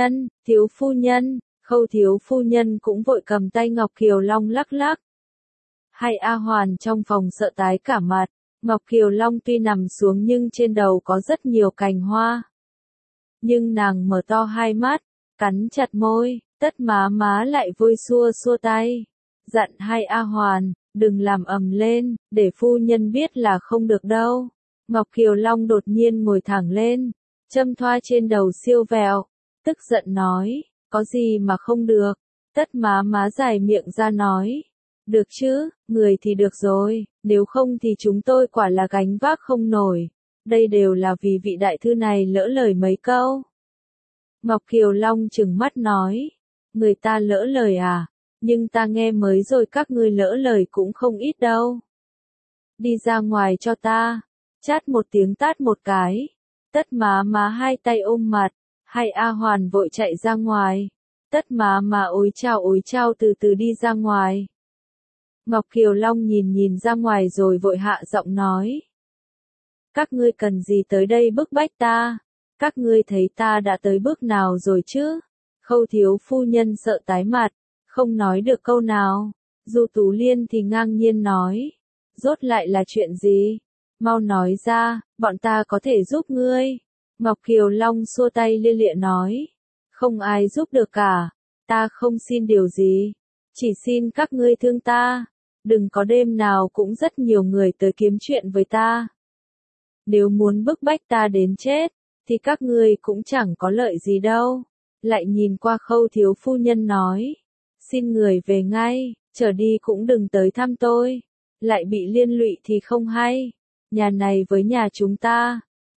phu nhân, Khâu thiếu phu nhân cũng vội cầm tay Ngọc Kiều Long lắc lắc. Hai A Hoàn trong phòng sợ tái cả mặt, Ngọc Kiều Long tuy nằm xuống nhưng trên đầu có rất nhiều cành hoa. Nhưng nàng mở to hai mắt, cắn chặt môi, tất má lại vui xua xua tay. Dặn hai A Hoàn, đừng làm ầm lên, để phu nhân biết là không được đâu. Ngọc Kiều Long đột nhiên ngồi thẳng lên, châm thoa trên đầu siêu vẹo, tức giận nói, có gì mà không được. Tất má dài miệng ra nói, được chứ, người thì được rồi, nếu không thì chúng tôi quả là gánh vác không nổi. Đây đều là vì vị đại thư này lỡ lời mấy câu. Ngọc Kiều Long trừng mắt nói, người ta lỡ lời à, nhưng ta nghe mới rồi các ngươi lỡ lời cũng không ít đâu. Đi ra ngoài cho ta, chát một tiếng tát một cái. Tất má hai tay ôm mặt, hai A Hoàn vội chạy ra ngoài. Tất má ối chao từ từ đi ra ngoài. Ngọc Kiều Long nhìn ra ngoài rồi vội hạ giọng nói. Các ngươi cần gì tới đây bức bách ta? Các ngươi thấy ta đã tới bước nào rồi chứ? Khâu thiếu phu nhân sợ tái mặt, không nói được câu nào. Du Tú Liên thì ngang nhiên nói. Rốt lại là chuyện gì? Mau nói ra, bọn ta có thể giúp ngươi. Ngọc Kiều Long xua tay lia lịa nói. Không ai giúp được cả. Ta không xin điều gì. Chỉ xin các ngươi thương ta. Đừng có đêm nào cũng rất nhiều người tới kiếm chuyện với ta. Nếu muốn bức bách ta đến chết, thì các ngươi cũng chẳng có lợi gì đâu. Lại nhìn qua Khâu thiếu phu nhân nói. Xin người về ngay, trở đi cũng đừng tới thăm tôi. Lại bị liên lụy thì không hay. Nhà này với nhà chúng ta,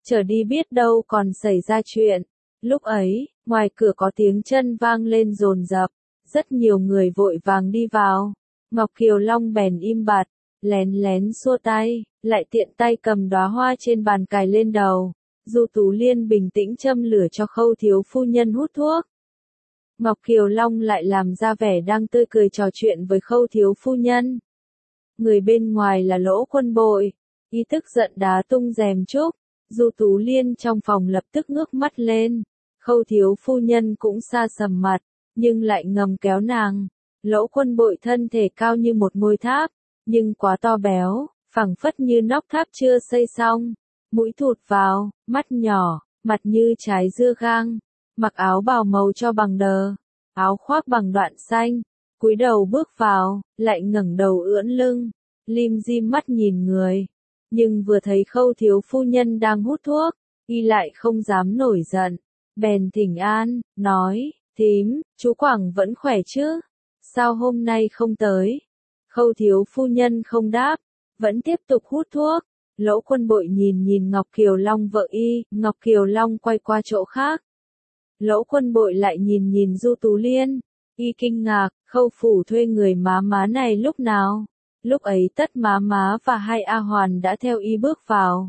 Trở đi biết đâu còn xảy ra chuyện. Lúc ấy, ngoài cửa có tiếng chân vang lên dồn dập, rất nhiều người vội vàng đi vào. Ngọc Kiều Long bèn im bặt, lén lén xua tay, lại tiện tay cầm đóa hoa trên bàn cài lên đầu. Du Tú Liên bình tĩnh châm lửa cho Khâu thiếu phu nhân hút thuốc. Ngọc Kiều Long lại làm ra vẻ đang tươi cười trò chuyện với Khâu thiếu phu nhân. Người bên ngoài là Lỗ Quân Bội, y tức giận đá tung rèm trúc. Du Tú Liên trong phòng lập tức ngước mắt lên. Khâu thiếu phu nhân cũng sa sầm mặt, nhưng lại ngầm kéo nàng. Lỗ Quân Bội thân thể cao như một ngôi tháp, nhưng quá to béo, phẳng phất như nóc tháp chưa xây xong. Mũi thụt vào, mắt nhỏ, mặt như trái dưa gang, mặc áo bào màu cho bằng đờ, áo khoác bằng đoạn xanh, cúi đầu bước vào, lại ngẩng đầu ưỡn lưng, lim dim mắt nhìn người. Nhưng vừa thấy Khâu thiếu phu nhân đang hút thuốc, y lại không dám nổi giận, bèn thỉnh an, nói, thím, chú Quảng vẫn khỏe chứ? Sao hôm nay không tới? Khâu thiếu phu nhân không đáp, vẫn tiếp tục hút thuốc. Lỗ Quân Bội nhìn nhìn Ngọc Kiều Long vợ y, Ngọc Kiều Long quay qua chỗ khác. Lỗ Quân Bội lại nhìn nhìn Du Tú Liên, y kinh ngạc, Khâu phủ thuê người má má này lúc nào? Lúc ấy Tất má má và hai A Hoàn đã theo y bước vào.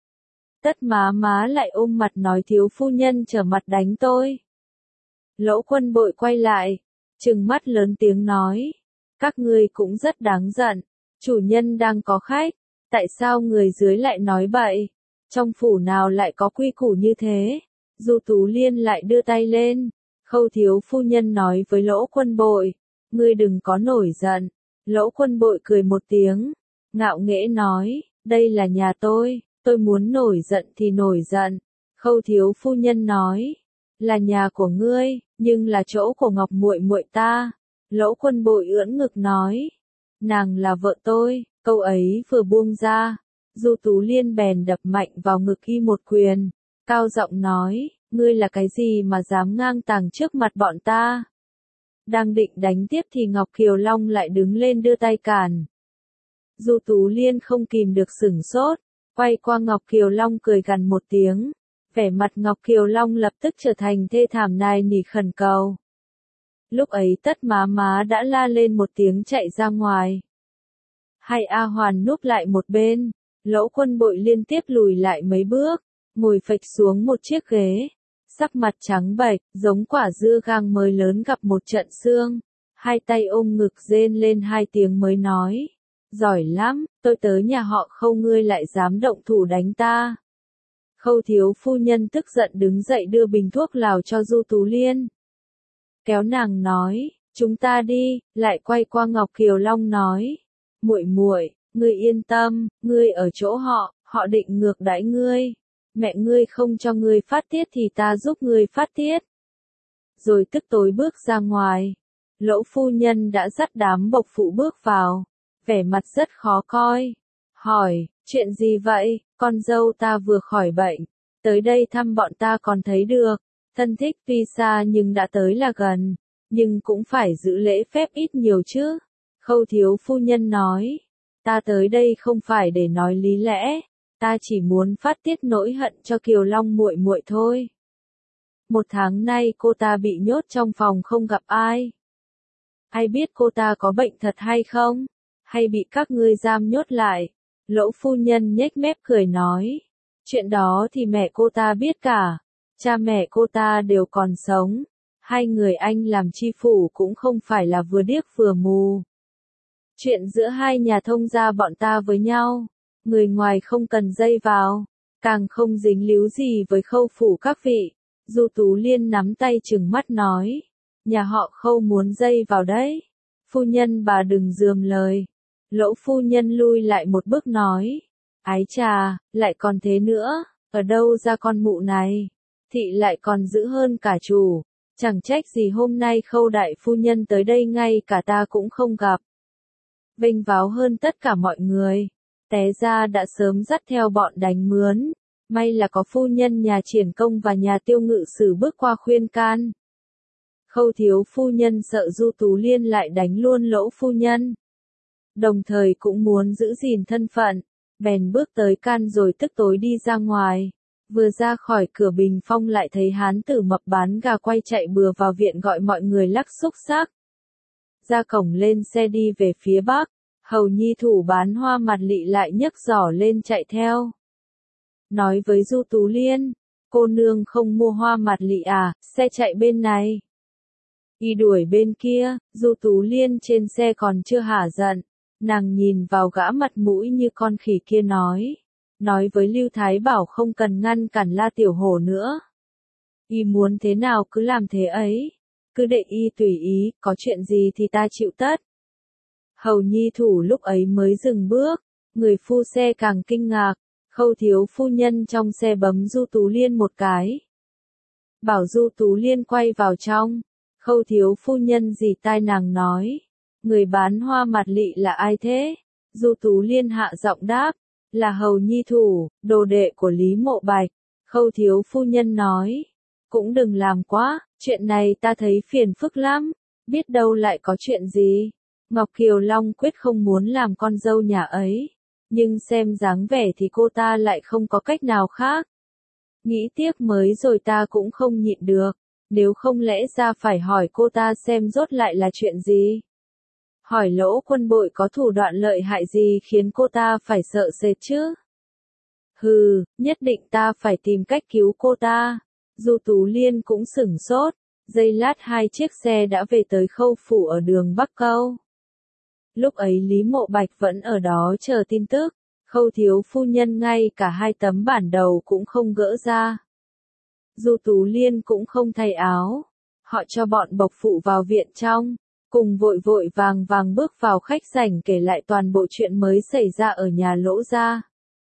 Tất má má lại ôm mặt nói thiếu phu nhân trở mặt đánh tôi. Lỗ Quân Bội quay lại, trừng mắt lớn tiếng nói, các ngươi cũng rất đáng giận, chủ nhân đang có khách, tại sao người dưới lại nói bậy, trong phủ nào lại có quy củ như thế. Du Tú Liên lại đưa tay lên, Khâu thiếu phu nhân nói với Lỗ Quân Bội, ngươi đừng có nổi giận. Lỗ Quân Bội cười một tiếng, ngạo nghễ nói, đây là nhà tôi muốn nổi giận thì nổi giận. Khâu thiếu phu nhân nói, là nhà của ngươi, nhưng là chỗ của Ngọc muội muội ta. Lỗ Quân Bội ưỡn ngực nói, nàng là vợ tôi. Câu ấy vừa buông ra, Du Tú Liên bèn đập mạnh vào ngực y một quyền, cao giọng nói, ngươi là cái gì mà dám ngang tàng trước mặt bọn ta? Đang định đánh tiếp thì Ngọc Kiều Long lại đứng lên đưa tay cản. Du Tú Liên không kìm được sửng sốt, quay qua Ngọc Kiều Long cười gằn một tiếng, vẻ mặt Ngọc Kiều Long lập tức trở thành thê thảm nài nỉ khẩn cầu. Lúc ấy Tất má má đã la lên một tiếng chạy ra ngoài. Hai A Hoàn núp lại một bên, Lỗ Quân Bội liên tiếp lùi lại mấy bước, ngồi phịch xuống một chiếc ghế, sắc mặt trắng bệch, giống quả dưa gang mới lớn gặp một trận sương, hai tay ôm ngực rên lên hai tiếng mới nói, giỏi lắm, tôi tới nhà họ Khâu ngươi lại dám động thủ đánh ta. Khâu thiếu phu nhân tức giận đứng dậy đưa bình thuốc lào cho Du Tú Liên. Kéo nàng nói, chúng ta đi, lại quay qua Ngọc Kiều Long nói, muội muội, ngươi yên tâm, ngươi ở chỗ họ định ngược đãi ngươi. Mẹ ngươi không cho ngươi phát tiết thì ta giúp ngươi phát tiết. Rồi tức tối bước ra ngoài. Lỗ phu nhân đã dắt đám bộc phụ bước vào, vẻ mặt rất khó coi. Hỏi, chuyện gì vậy, con dâu ta vừa khỏi bệnh, tới đây thăm bọn ta còn thấy được, thân thích tuy xa nhưng đã tới là gần, nhưng cũng phải giữ lễ phép ít nhiều chứ. Khâu thiếu phu nhân nói, ta tới đây không phải để nói lý lẽ, ta chỉ muốn phát tiết nỗi hận cho Kiều Long muội muội thôi. Một tháng nay cô ta bị nhốt trong phòng không gặp ai. Ai biết cô ta có bệnh thật hay không? Hay bị các ngươi giam nhốt lại? Lỗ phu nhân nhếch mép cười nói. Chuyện đó thì mẹ cô ta biết cả. Cha mẹ cô ta đều còn sống. Hai người anh làm chi phủ cũng không phải là vừa điếc vừa mù. Chuyện giữa hai nhà thông gia bọn ta với nhau. Người ngoài không cần dây vào. Càng không dính líu gì với Khâu phủ các vị. Du Tú Liên nắm tay trừng mắt nói. Nhà họ Khâu muốn dây vào đấy. Phu nhân bà đừng rườm lời. Lỗ phu nhân lui lại một bước nói. Ái chà, lại còn thế nữa, ở đâu ra con mụ này? Thị lại còn dữ hơn cả chủ. Chẳng trách gì hôm nay Khâu đại phu nhân tới đây ngay cả ta cũng không gặp. Vênh váo hơn tất cả mọi người. Té ra đã sớm dắt theo bọn đánh mướn. May là có phu nhân nhà Triển Công và nhà Tiêu Ngự Sử bước qua khuyên can. Khâu thiếu phu nhân sợ Du Tú Liên lại đánh luôn Lỗ phu nhân. Đồng thời cũng muốn giữ gìn thân phận, bèn bước tới can rồi tức tối đi ra ngoài. Vừa ra khỏi cửa bình phong lại thấy hán tử mập bán gà quay chạy bừa vào viện gọi mọi người lắc xúc xắc. Ra cổng lên xe đi về phía bắc, hầu nhi thủ bán hoa mặt lị lại nhấc giỏ lên chạy theo. Nói với Du Tú Liên, cô nương không mua hoa mặt lị à, xe chạy bên này. Y đuổi bên kia, Du Tú Liên trên xe còn chưa hả giận, nàng nhìn vào gã mặt mũi như con khỉ kia nói với Lưu Thái Bảo không cần ngăn cản La Tiểu Hổ nữa. Y muốn thế nào cứ làm thế ấy, cứ để y tùy ý, có chuyện gì thì ta chịu tất. Hầu nhi thủ lúc ấy mới dừng bước, người phu xe càng kinh ngạc, Khâu thiếu phu nhân trong xe bấm Du Tú Liên một cái. Bảo Du Tú Liên quay vào trong, Khâu thiếu phu nhân dì tai nàng nói, người bán hoa mặt lị là ai thế? Du Tú Liên hạ giọng đáp, là hầu nhi thủ, đồ đệ của Lý Mộ Bạch. Khâu thiếu phu nhân nói, cũng đừng làm quá, chuyện này ta thấy phiền phức lắm, biết đâu lại có chuyện gì. Ngọc Kiều Long quyết không muốn làm con dâu nhà ấy, nhưng xem dáng vẻ thì cô ta lại không có cách nào khác. Nghĩ tiếc mới rồi ta cũng không nhịn được, nếu không lẽ ra phải hỏi cô ta xem rốt lại là chuyện gì. Hỏi Lỗ Quân Bội có thủ đoạn lợi hại gì khiến cô ta phải sợ sệt chứ? Hừ, nhất định ta phải tìm cách cứu cô ta. Du Tú Liên cũng sửng sốt, giây lát hai chiếc xe đã về tới Khâu phủ ở đường Bắc Câu. Lúc ấy Lý Mộ Bạch vẫn ở đó chờ tin tức, Khâu thiếu phu nhân ngay cả hai tấm bản đầu cũng không gỡ ra. Du Tú Liên cũng không thay áo, họ cho bọn bộc phụ vào viện trong, cùng vội vội vàng vàng bước vào khách sảnh kể lại toàn bộ chuyện mới xảy ra ở nhà Lỗ gia.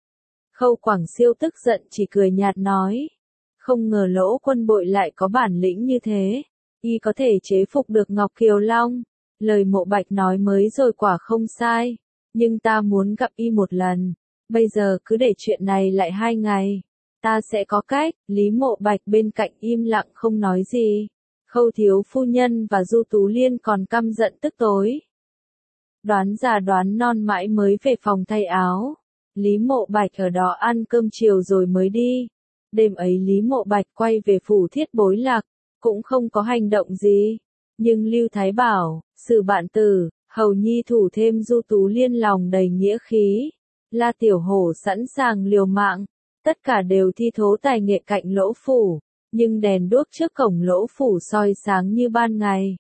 Khâu Quảng Siêu tức giận chỉ cười nhạt nói, không ngờ Lỗ Quân Bội lại có bản lĩnh như thế, y có thể chế phục được Ngọc Kiều Long. Lời Mộ Bạch nói mới rồi quả không sai, nhưng ta muốn gặp y một lần, bây giờ cứ để chuyện này lại 2 ngày, ta sẽ có cách. Lý Mộ Bạch bên cạnh im lặng không nói gì, Khâu thiếu phu nhân và Du Tú Liên còn căm giận tức tối. Đoán già đoán non mãi mới về phòng thay áo, Lý Mộ Bạch ở đó ăn cơm chiều rồi mới đi. Đêm ấy Lý Mộ Bạch quay về phủ Thiết Bối Lạc, cũng không có hành động gì. Nhưng Lưu Thái Bảo, Sử Bạn Tử, hầu nhi thủ thêm Du Tú Liên lòng đầy nghĩa khí. La Tiểu Hổ sẵn sàng liều mạng, tất cả đều thi thố tài nghệ cạnh Lỗ phủ, nhưng đèn đuốc trước cổng Lỗ phủ soi sáng như ban ngày.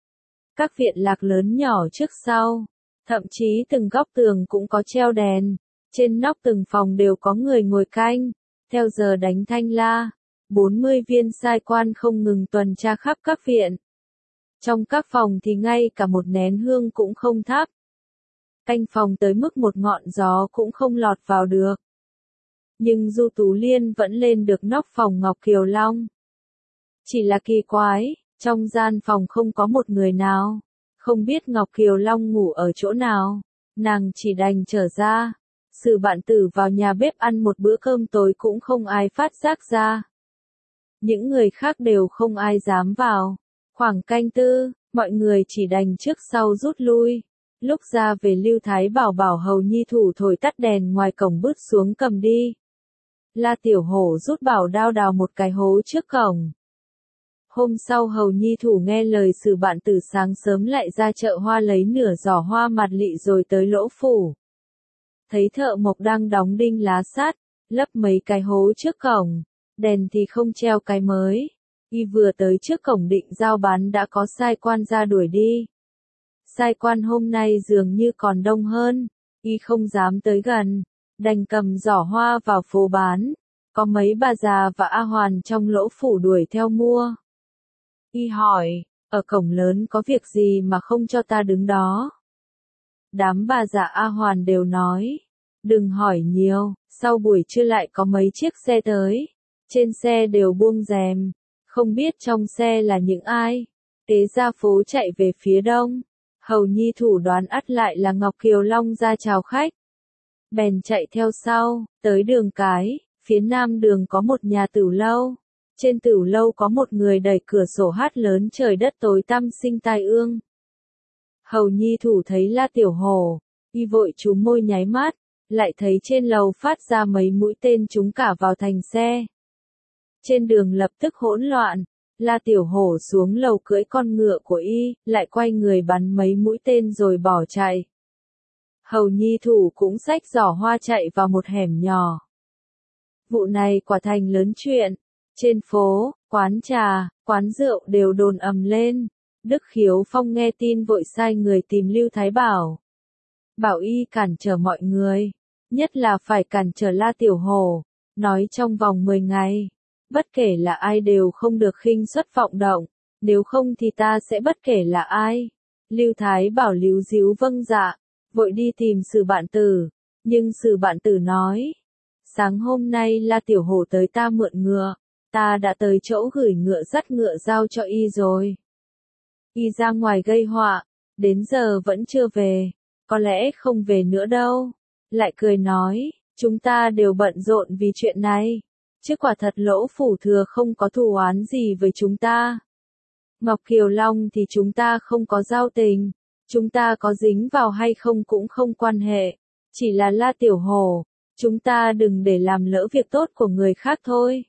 Các viện lạc lớn nhỏ trước sau, thậm chí từng góc tường cũng có treo đèn, trên nóc từng phòng đều có người ngồi canh, theo giờ đánh thanh la, 40 viên sai quan không ngừng tuần tra khắp các viện. Trong các phòng thì ngay cả một nén hương cũng không thắp. Canh phòng tới mức một ngọn gió cũng không lọt vào được. Nhưng Du Tú Liên vẫn lên được nóc phòng Ngọc Kiều Long. Chỉ là kỳ quái, trong gian phòng không có một người nào. Không biết Ngọc Kiều Long ngủ ở chỗ nào, nàng chỉ đành trở ra. Sử Bạn Tử vào nhà bếp ăn một bữa cơm tối cũng không ai phát giác ra. Những người khác đều không ai dám vào. Khoảng canh tư, mọi người chỉ đành trước sau rút lui. Lúc ra về Lưu Thái Bảo bảo hầu nhi thủ thổi tắt đèn ngoài cổng bước xuống cầm đi. La Tiểu Hổ rút bảo đao đào một cái hố trước cổng. Hôm sau hầu nhi thủ nghe lời Sử Bạn Tử sáng sớm lại ra chợ hoa lấy nửa giỏ hoa mặt lị rồi tới Lỗ phủ. Thấy thợ mộc đang đóng đinh lá sắt, lấp mấy cái hố trước cổng, đèn thì không treo cái mới. Y vừa tới trước cổng định giao bán đã có sai quan ra đuổi đi. Sai quan hôm nay dường như còn đông hơn, y không dám tới gần, đành cầm giỏ hoa vào phố bán. Có mấy bà già và A Hoàn trong Lỗ phủ đuổi theo mua. Y hỏi, ở cổng lớn có việc gì mà không cho ta đứng đó? Đám bà già A Hoàn đều nói, đừng hỏi nhiều, sau buổi trưa lại có mấy chiếc xe tới. Trên xe đều buông rèm, không biết trong xe là những ai. Tế ra phố chạy về phía đông, hầu nhi thủ đoán ắt lại là Ngọc Kiều Long ra chào khách. Bèn chạy theo sau, tới đường cái, phía nam đường có một nhà tửu lâu. Trên tửu lâu có một người đẩy cửa sổ hát lớn trời đất tối tăm sinh tai ương. Hầu nhi thủ thấy La Tiểu Hổ, y vội chúm môi nháy mắt, lại thấy trên lầu phát ra mấy mũi tên trúng cả vào thành xe. Trên đường lập tức hỗn loạn, La Tiểu Hổ xuống lầu cưỡi con ngựa của y, lại quay người bắn mấy mũi tên rồi bỏ chạy. Hầu nhi thủ cũng xách giỏ hoa chạy vào một hẻm nhỏ. Vụ này quả thành lớn chuyện. Trên phố, quán trà, quán rượu đều đồn ầm lên. Đức Khiếu Phong nghe tin vội sai người tìm Lưu Thái Bảo. Bảo y cản trở mọi người, nhất là phải cản trở La Tiểu Hổ, nói trong vòng 10 ngày. Bất kể là ai đều không được khinh suất vọng động, nếu không thì ta sẽ bất kể là ai. Lưu Thái Bảo líu díu vâng dạ, vội đi tìm Sử Bạn Tử, nhưng Sử Bạn Tử nói, sáng hôm nay La Tiểu Hổ tới ta mượn ngựa, ta đã tới chỗ gửi ngựa dắt ngựa giao cho y rồi. Y ra ngoài gây họa, đến giờ vẫn chưa về, có lẽ không về nữa đâu. Lại cười nói, chúng ta đều bận rộn vì chuyện này. Chứ quả thật Lỗ Phủ Thừa không có thù oán gì với chúng ta. Ngọc Kiều Long thì chúng ta không có giao tình, chúng ta có dính vào hay không cũng không quan hệ, chỉ là La Tiểu Hổ, chúng ta đừng để làm lỡ việc tốt của người khác thôi.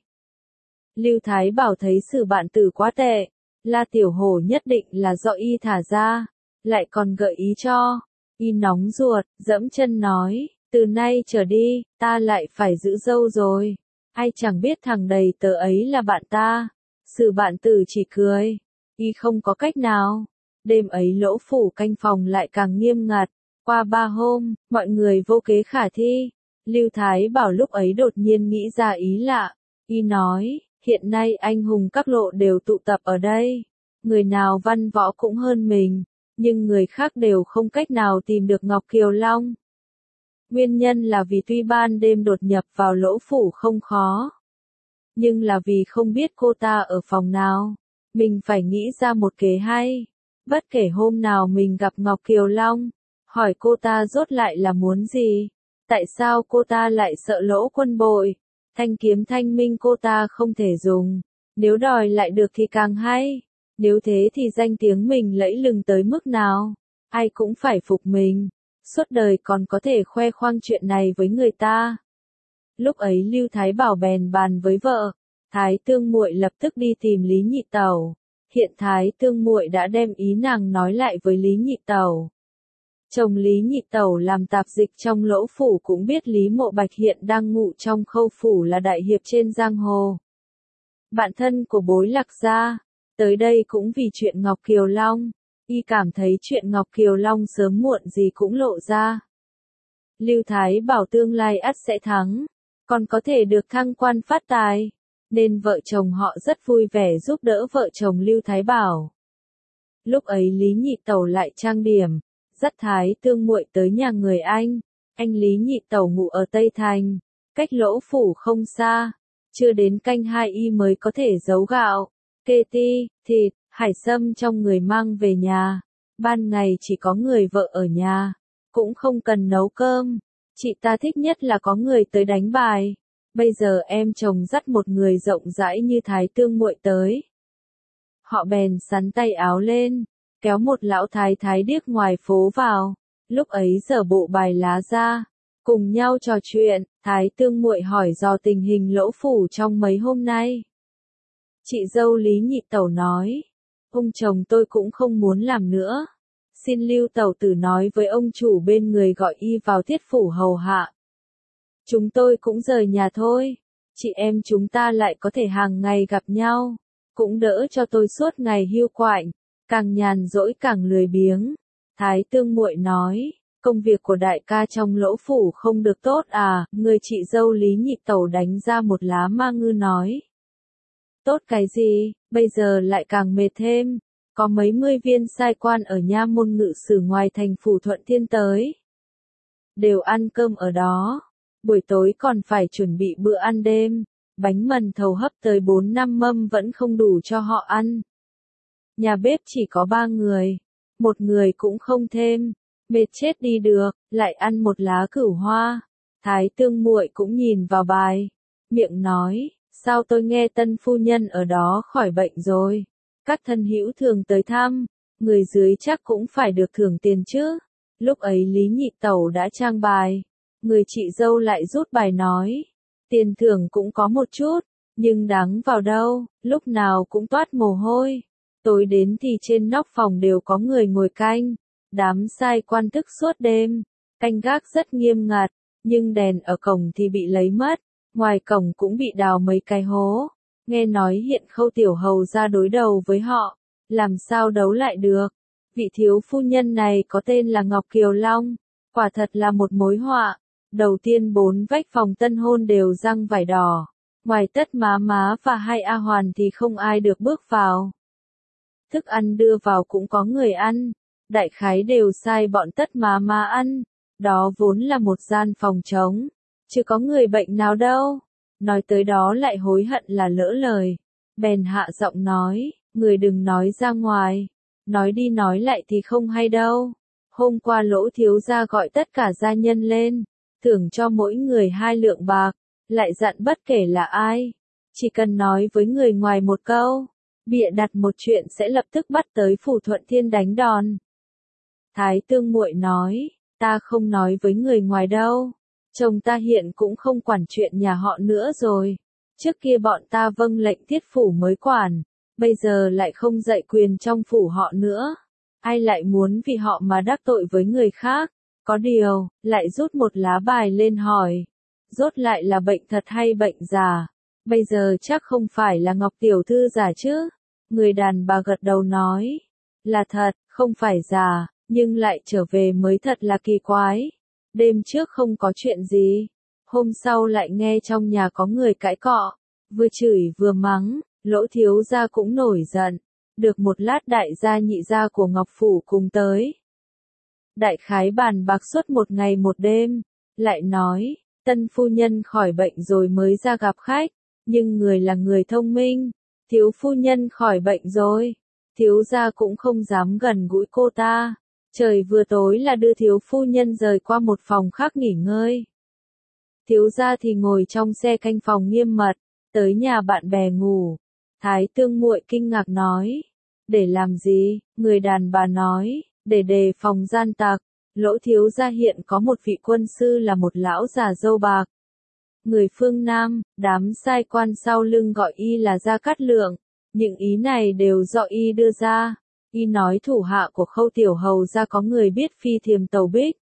Lưu Thái Bảo thấy Sử Bạn Tử quá tệ, La Tiểu Hổ nhất định là do y thả ra, lại còn gợi ý cho. Y nóng ruột, dẫm chân nói, từ nay trở đi, ta lại phải giữ dâu rồi. Ai chẳng biết thằng đầy tớ ấy là bạn ta. Sử Bạn Tử chỉ cười. Y không có cách nào. Đêm ấy Lỗ Phủ canh phòng lại càng nghiêm ngặt. Qua 3 hôm, mọi người vô kế khả thi. Lưu Thái Bảo lúc ấy đột nhiên nghĩ ra ý lạ. Y nói, hiện nay anh hùng các lộ đều tụ tập ở đây. Người nào văn võ cũng hơn mình. Nhưng người khác đều không cách nào tìm được Ngọc Kiều Long. Nguyên nhân là vì tuy ban đêm đột nhập vào Lỗ Phủ không khó, nhưng là vì không biết cô ta ở phòng nào. Mình phải nghĩ ra một kế hay. Bất kể hôm nào mình gặp Ngọc Kiều Long, hỏi cô ta rốt lại là muốn gì? Tại sao cô ta lại sợ Lỗ Quân bội? Thanh kiếm thanh minh cô ta không thể dùng. Nếu đòi lại được thì càng hay. Nếu thế thì danh tiếng mình lẫy lừng tới mức nào? Ai cũng phải phục mình. Suốt đời còn có thể khoe khoang chuyện này với người ta. Lúc ấy Lưu Thái Bảo bèn bàn với vợ, Thái Tương Muội lập tức đi tìm Lý Nhị Tẩu. Hiện Thái Tương Muội đã đem ý nàng nói lại với Lý Nhị Tẩu. Chồng Lý Nhị Tẩu làm tạp dịch trong Lỗ Phủ cũng biết Lý Mộ Bạch hiện đang ngụ trong Khâu Phủ là đại hiệp trên giang hồ. Bạn thân của Bối Lạc gia, tới đây cũng vì chuyện Ngọc Kiều Long. Y cảm thấy chuyện Ngọc Kiều Long sớm muộn gì cũng lộ ra. Lưu Thái Bảo tương lai ắt sẽ thắng, còn có thể được thăng quan phát tài, nên vợ chồng họ rất vui vẻ giúp đỡ vợ chồng Lưu Thái Bảo. Lúc ấy Lý Nhị Tẩu lại trang điểm, dắt Thái Tương Muội tới nhà người anh Lý Nhị Tẩu ngụ ở Tây Thành, cách Lỗ Phủ không xa, chưa đến canh 2 y mới có thể giấu gạo, kê ti, thịt, hải sâm trong người mang về nhà. Ban ngày chỉ có người vợ ở nhà, cũng không cần nấu cơm. Chị ta thích nhất là có người tới đánh bài. Bây giờ em chồng dắt một người rộng rãi như Thái Tương Muội tới. Họ bèn sắn tay áo lên, kéo một lão thái thái điếc ngoài phố vào. Lúc ấy giở bộ bài lá ra, cùng nhau trò chuyện. Thái Tương Muội hỏi dò tình hình Lỗ Phủ trong mấy hôm nay. Chị dâu Lý Nhị Tẩu nói, ông chồng tôi cũng không muốn làm nữa. Xin Lưu Tẩu Tử nói với ông chủ bên người gọi y vào Thiết Phủ hầu hạ. Chúng tôi cũng rời nhà thôi. Chị em chúng ta lại có thể hàng ngày gặp nhau. Cũng đỡ cho tôi suốt ngày hiu quạnh. Càng nhàn rỗi càng lười biếng. Thái Tương Muội nói, công việc của đại ca trong Lỗ Phủ không được tốt à? Người chị dâu Lý Nhị Tẩu đánh ra một lá ma ngư nói. Tốt cái gì, bây giờ lại càng mệt thêm. Có mấy mươi viên sai quan ở nha môn ngự sử ngoài thành Phủ Thuận Thiên tới. Đều ăn cơm ở đó. Buổi tối còn phải chuẩn bị bữa ăn đêm. Bánh mần thầu hấp tới 4-5 mâm vẫn không đủ cho họ ăn. Nhà bếp chỉ có 3 người. Một người cũng không thêm. Mệt chết đi được, lại ăn một lá cửu hoa. Thái Tương Muội cũng nhìn vào bài. Miệng nói, sao tôi nghe tân phu nhân ở đó khỏi bệnh rồi. Các thân hữu thường tới thăm, người dưới chắc cũng phải được thưởng tiền chứ. Lúc ấy Lý Nhị Tẩu đã trang bài. Người chị dâu lại rút bài nói. Tiền thưởng cũng có một chút, nhưng đáng vào đâu, lúc nào cũng toát mồ hôi. Tối đến thì trên nóc phòng đều có người ngồi canh. Đám sai quan thức suốt đêm, canh gác rất nghiêm ngặt, nhưng đèn ở cổng thì bị lấy mất, ngoài cổng cũng bị đào mấy cái hố. Nghe nói hiện Khâu tiểu hầu ra đối đầu với họ, làm sao đấu lại được. Vị thiếu phu nhân này có tên là Ngọc Kiều Long, quả thật là một mối họa. Đầu tiên 4 vách phòng tân hôn đều răng vải đỏ, ngoài Tất Má và hai A Hoàn thì không ai được bước vào. Thức ăn đưa vào cũng có người ăn, đại khái đều sai bọn Tất Má ăn, đó vốn là một gian phòng trống, chứ có người bệnh nào đâu. Nói tới đó lại hối hận là lỡ lời, bèn hạ giọng nói, người đừng nói ra ngoài, nói đi nói lại thì không hay đâu. Hôm qua Lỗ thiếu gia gọi tất cả gia nhân lên, thưởng cho mỗi người 2 lượng bạc, lại dặn bất kể là ai, chỉ cần nói với người ngoài một câu, bịa đặt một chuyện sẽ lập tức bắt tới Phủ Thuận Thiên đánh đòn. Thái Tương muội nói, ta không nói với người ngoài đâu, chồng ta hiện cũng không quản chuyện nhà họ nữa rồi, trước kia bọn ta vâng lệnh tiết phủ mới quản, bây giờ lại không dạy quyền trong phủ họ nữa, ai lại muốn vì họ mà đắc tội với người khác. Có điều, lại rút một lá bài lên hỏi, rốt lại là bệnh thật hay bệnh giả? Bây giờ chắc không phải là Ngọc tiểu thư giả chứ? Người đàn bà gật đầu nói, là thật, không phải giả, nhưng lại trở về mới thật là kỳ quái. Đêm trước không có chuyện gì, hôm sau lại nghe trong nhà có người cãi cọ, vừa chửi vừa mắng, Lỗ thiếu gia cũng nổi giận. Được một lát đại gia nhị gia của Ngọc phủ cùng tới. Đại khái bàn bạc suốt một ngày một đêm, lại nói, tân phu nhân khỏi bệnh rồi mới ra gặp khách, nhưng người là người thông minh, thiếu phu nhân khỏi bệnh rồi, thiếu gia cũng không dám gần gũi cô ta, trời vừa tối là đưa thiếu phu nhân rời qua một phòng khác nghỉ ngơi. Thiếu gia thì ngồi trong xe canh phòng nghiêm mật, tới nhà bạn bè ngủ. Thái Tương muội kinh ngạc nói, để làm gì? Người đàn bà nói, để đề phòng gian tặc. Lỗ thiếu gia hiện có một vị quân sư là một lão già râu bạc. Người phương Nam, đám sai quan sau lưng gọi y là Gia Cát Lượng. Những ý này đều do y đưa ra. Y nói thủ hạ của Khâu tiểu hầu gia có người biết phi thiềm tàu bích.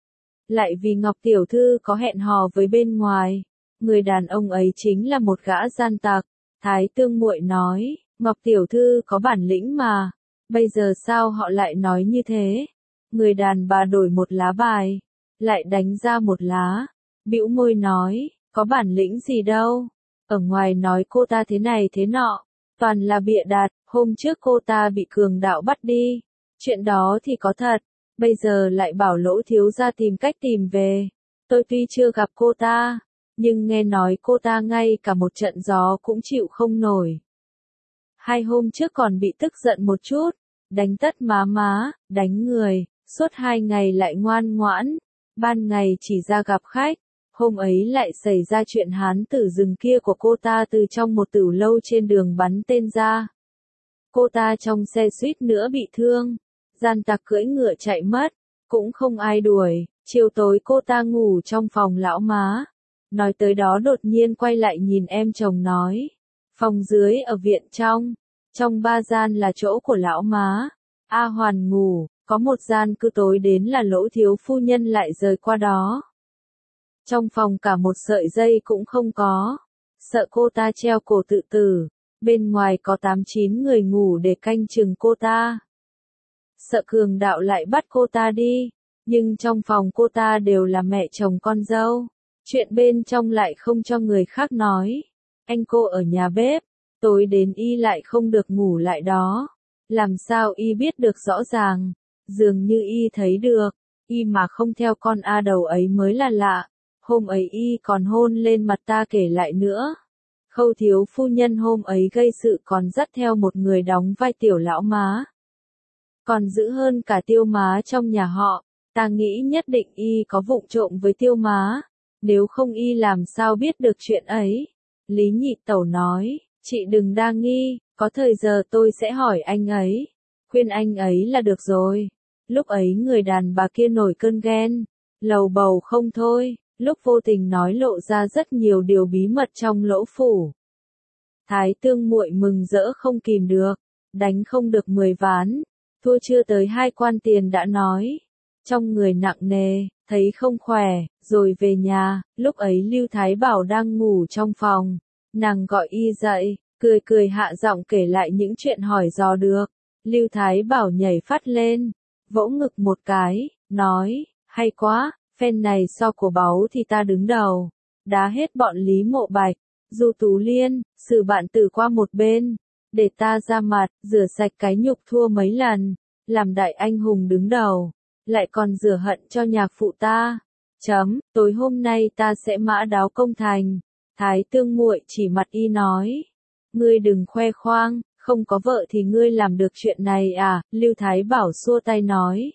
Lại vì Ngọc tiểu thư có hẹn hò với bên ngoài. Người đàn ông ấy chính là một gã gian tặc. Thái Tương muội nói, Ngọc tiểu thư có bản lĩnh mà. Bây giờ sao họ lại nói như thế? Người đàn bà đổi một lá bài, lại đánh ra một lá, bĩu môi nói, có bản lĩnh gì đâu, ở ngoài nói cô ta thế này thế nọ, toàn là bịa đặt, hôm trước cô ta bị cường đạo bắt đi, chuyện đó thì có thật, bây giờ lại bảo Lỗ thiếu gia tìm cách tìm về, tôi tuy chưa gặp cô ta, nhưng nghe nói cô ta ngay cả một trận gió cũng chịu không nổi. 2 hôm trước còn bị tức giận một chút, đánh Tất Má, đánh người. Suốt 2 ngày lại ngoan ngoãn, ban ngày chỉ ra gặp khách, hôm ấy lại xảy ra chuyện hán tử rừng kia của cô ta từ trong một tửu lâu trên đường bắn tên ra. Cô ta trong xe suýt nữa bị thương, gian tặc cưỡi ngựa chạy mất, cũng không ai đuổi, chiều tối cô ta ngủ trong phòng lão má. Nói tới đó đột nhiên quay lại nhìn em chồng nói, phòng dưới ở viện trong 3 gian là chỗ của lão má, A Hoàn ngủ. Có một gian cứ tối đến là Lỗ thiếu phu nhân lại rời qua đó. Trong phòng cả một sợi dây cũng không có. Sợ cô ta treo cổ tự tử. Bên ngoài có 8-9 người ngủ để canh chừng cô ta. Sợ cường đạo lại bắt cô ta đi. Nhưng trong phòng cô ta đều là mẹ chồng con dâu. Chuyện bên trong lại không cho người khác nói. Anh cô ở nhà bếp. Tối đến y lại không được ngủ lại đó. Làm sao y biết được rõ ràng? Dường như y thấy được, y mà không theo con A đầu ấy mới là lạ, hôm ấy y còn hôn lên mặt ta kể lại nữa. Khâu thiếu phu nhân hôm ấy gây sự còn dắt theo một người đóng vai tiểu lão má. Còn dữ hơn cả Tiêu Má trong nhà họ, ta nghĩ nhất định y có vụng trộm với Tiêu Má, nếu không y làm sao biết được chuyện ấy. Lý Nhị Tẩu nói, chị đừng đa nghi, có thời giờ tôi sẽ hỏi anh ấy, khuyên anh ấy là được rồi. Lúc ấy người đàn bà kia nổi cơn ghen, lầu bầu không thôi, lúc vô tình nói lộ ra rất nhiều điều bí mật trong Lỗ phủ. Thái Tương muội mừng rỡ không kìm được, đánh không được 10 ván, thua chưa tới 2 quan tiền đã nói, trong người nặng nề, thấy không khỏe, rồi về nhà. Lúc ấy Lưu Thái Bảo đang ngủ trong phòng, nàng gọi y dậy, cười cười hạ giọng kể lại những chuyện hỏi dò được. Lưu Thái Bảo nhảy phát lên, vỗ ngực một cái, nói, hay quá, phen này so của báu thì ta đứng đầu, đá hết bọn Lý Mộ Bạch, Du Tú Liên, xử bạn tử qua một bên, để ta ra mặt, rửa sạch cái nhục thua mấy lần, làm đại anh hùng đứng đầu, lại còn rửa hận cho nhạc phụ ta. Tối hôm nay ta sẽ mã đáo công thành. Thái Tương muội chỉ mặt y nói, ngươi đừng khoe khoang, không có vợ thì ngươi làm được chuyện này à? Lưu Thái Bảo xua tay nói,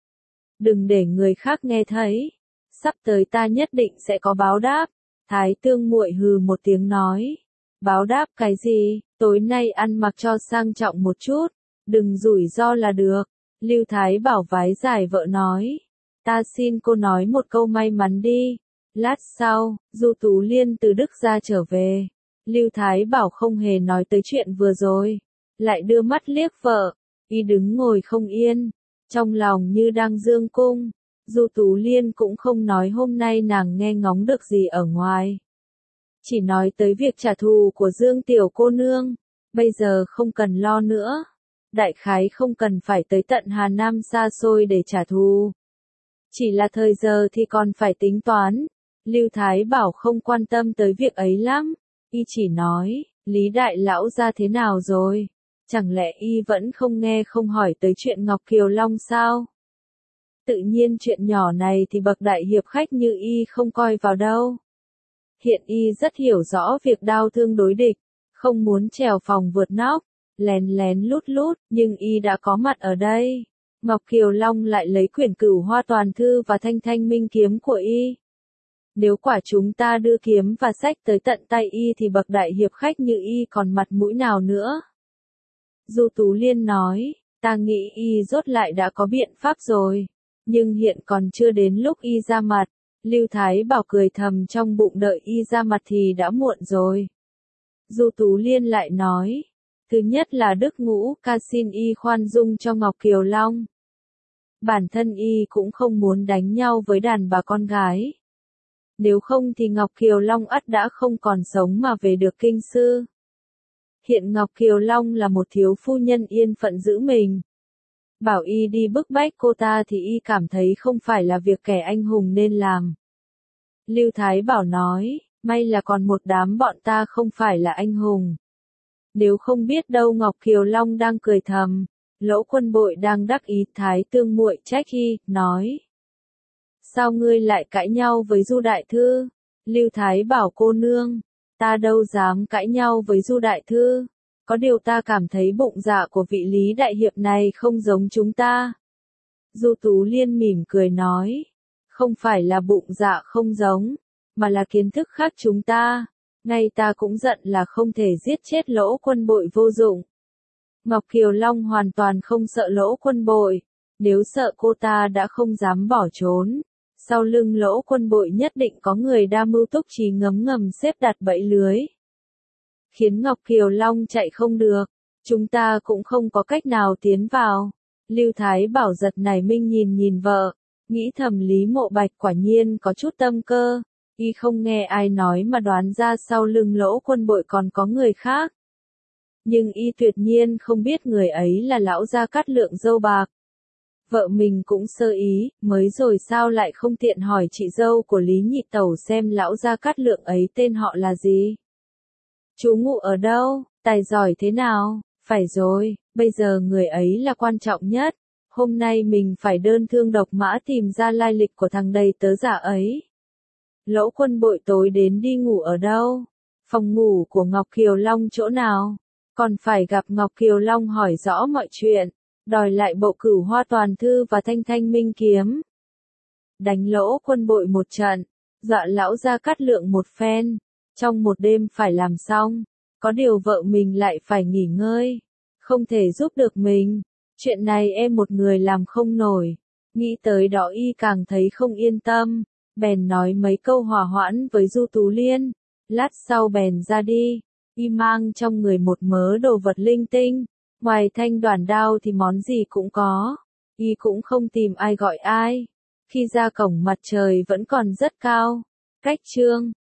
đừng để người khác nghe thấy, sắp tới ta nhất định sẽ có báo đáp. Thái Tương muội hừ một tiếng nói, báo đáp cái gì, tối nay ăn mặc cho sang trọng một chút, đừng rủi ro là được. Lưu Thái Bảo vái giải vợ nói, ta xin cô nói một câu may mắn đi. Lát sau, Du Tú Liên từ Đức ra trở về, Lưu Thái Bảo không hề nói tới chuyện vừa rồi, lại đưa mắt liếc vợ, y đứng ngồi không yên, trong lòng như đang dương cung. Du Tú Liên cũng không nói hôm nay nàng nghe ngóng được gì ở ngoài, chỉ nói tới việc trả thù của Dương tiểu cô nương, bây giờ không cần lo nữa, đại khái không cần phải tới tận Hà Nam xa xôi để trả thù, chỉ là thời giờ thì còn phải tính toán. Lưu Thái Bảo không quan tâm tới việc ấy lắm, y chỉ nói, Lý đại lão ra thế nào rồi, chẳng lẽ y vẫn không nghe không hỏi tới chuyện Ngọc Kiều Long sao? Tự nhiên chuyện nhỏ này thì bậc đại hiệp khách như y không coi vào đâu. Hiện y rất hiểu rõ việc đao thương đối địch, không muốn trèo phòng vượt nóc, lén lén lút lút, nhưng y đã có mặt ở đây. Ngọc Kiều Long lại lấy quyển Cửu Hoa Toàn Thư và Thanh Thanh Minh kiếm của y. Nếu quả chúng ta đưa kiếm và sách tới tận tay y thì bậc đại hiệp khách như y còn mặt mũi nào nữa? Du Tú Liên nói, ta nghĩ y rốt lại đã có biện pháp rồi, nhưng hiện còn chưa đến lúc y ra mặt. Lưu Thái Bảo cười thầm trong bụng, đợi y ra mặt thì đã muộn rồi. Du Tú Liên lại nói, thứ nhất là Đức Ngũ ca xin y khoan dung cho Ngọc Kiều Long. Bản thân y cũng không muốn đánh nhau với đàn bà con gái. Nếu không thì Ngọc Kiều Long ắt đã không còn sống mà về được kinh sư. Hiện Ngọc Kiều Long là một thiếu phu nhân yên phận giữ mình. Bảo y đi bức bách cô ta thì y cảm thấy không phải là việc kẻ anh hùng nên làm. Lưu Thái Bảo nói, may là còn một đám bọn ta không phải là anh hùng. Nếu không biết đâu. Ngọc Kiều Long đang cười thầm, Lỗ Quân Bội đang đắc ý. Thái Tương muội trách y, nói, sao ngươi lại cãi nhau với Du đại thư? Lưu Thái Bảo cô nương, ta đâu dám cãi nhau với Du đại thư, có điều ta cảm thấy bụng dạ của vị Lý đại hiệp này không giống chúng ta. Du Tú Liên mỉm cười nói, không phải là bụng dạ không giống, mà là kiến thức khác chúng ta. Ngay ta cũng giận là không thể giết chết Lỗ Quân Bội vô dụng. Ngọc Kiều Long hoàn toàn không sợ Lỗ Quân Bội, nếu sợ cô ta đã không dám bỏ trốn. Sau lưng Lỗ Quân Bội nhất định có người đa mưu túc trí ngấm ngầm xếp đặt bẫy lưới, khiến Ngọc Kiều Long chạy không được, chúng ta cũng không có cách nào tiến vào. Lưu Thái Bảo giật nảy mình nhìn vợ, nghĩ thầm Lý Mộ Bạch quả nhiên có chút tâm cơ, y không nghe ai nói mà đoán ra sau lưng Lỗ Quân Bội còn có người khác. Nhưng y tuyệt nhiên không biết người ấy là lão Gia Cát Lượng dâu bạc. Vợ mình cũng sơ ý, mới rồi sao lại không tiện hỏi chị dâu của Lý Nhị Tẩu xem lão Gia Cát Lượng ấy tên họ là gì? Chú ngụ ở đâu, tài giỏi thế nào? Phải rồi, bây giờ người ấy là quan trọng nhất. Hôm nay mình phải đơn thương độc mã tìm ra lai lịch của thằng đầy tớ giả ấy. Lỗ Quân Bội tối đến đi ngủ ở đâu? Phòng ngủ của Ngọc Kiều Long chỗ nào? Còn phải gặp Ngọc Kiều Long hỏi rõ mọi chuyện, đòi lại bộ Cửu Hoa Toàn Thư và Thanh Thanh Minh kiếm. Đánh Lỗ Quân Bội một trận, dọa lão Gia Cát Lượng một phen, trong một đêm phải làm xong. Có điều vợ mình lại phải nghỉ ngơi, không thể giúp được mình. Chuyện này em một người làm không nổi. Nghĩ tới đó y càng thấy không yên tâm. bèn nói mấy câu hòa hoãn với Du Tú Liên, lát sau bèn ra đi, y mang trong người một mớ đồ vật linh tinh, ngoài thanh đoản đao thì món gì cũng có, y cũng không tìm ai gọi ai, khi ra cổng mặt trời vẫn còn rất cao, cách trương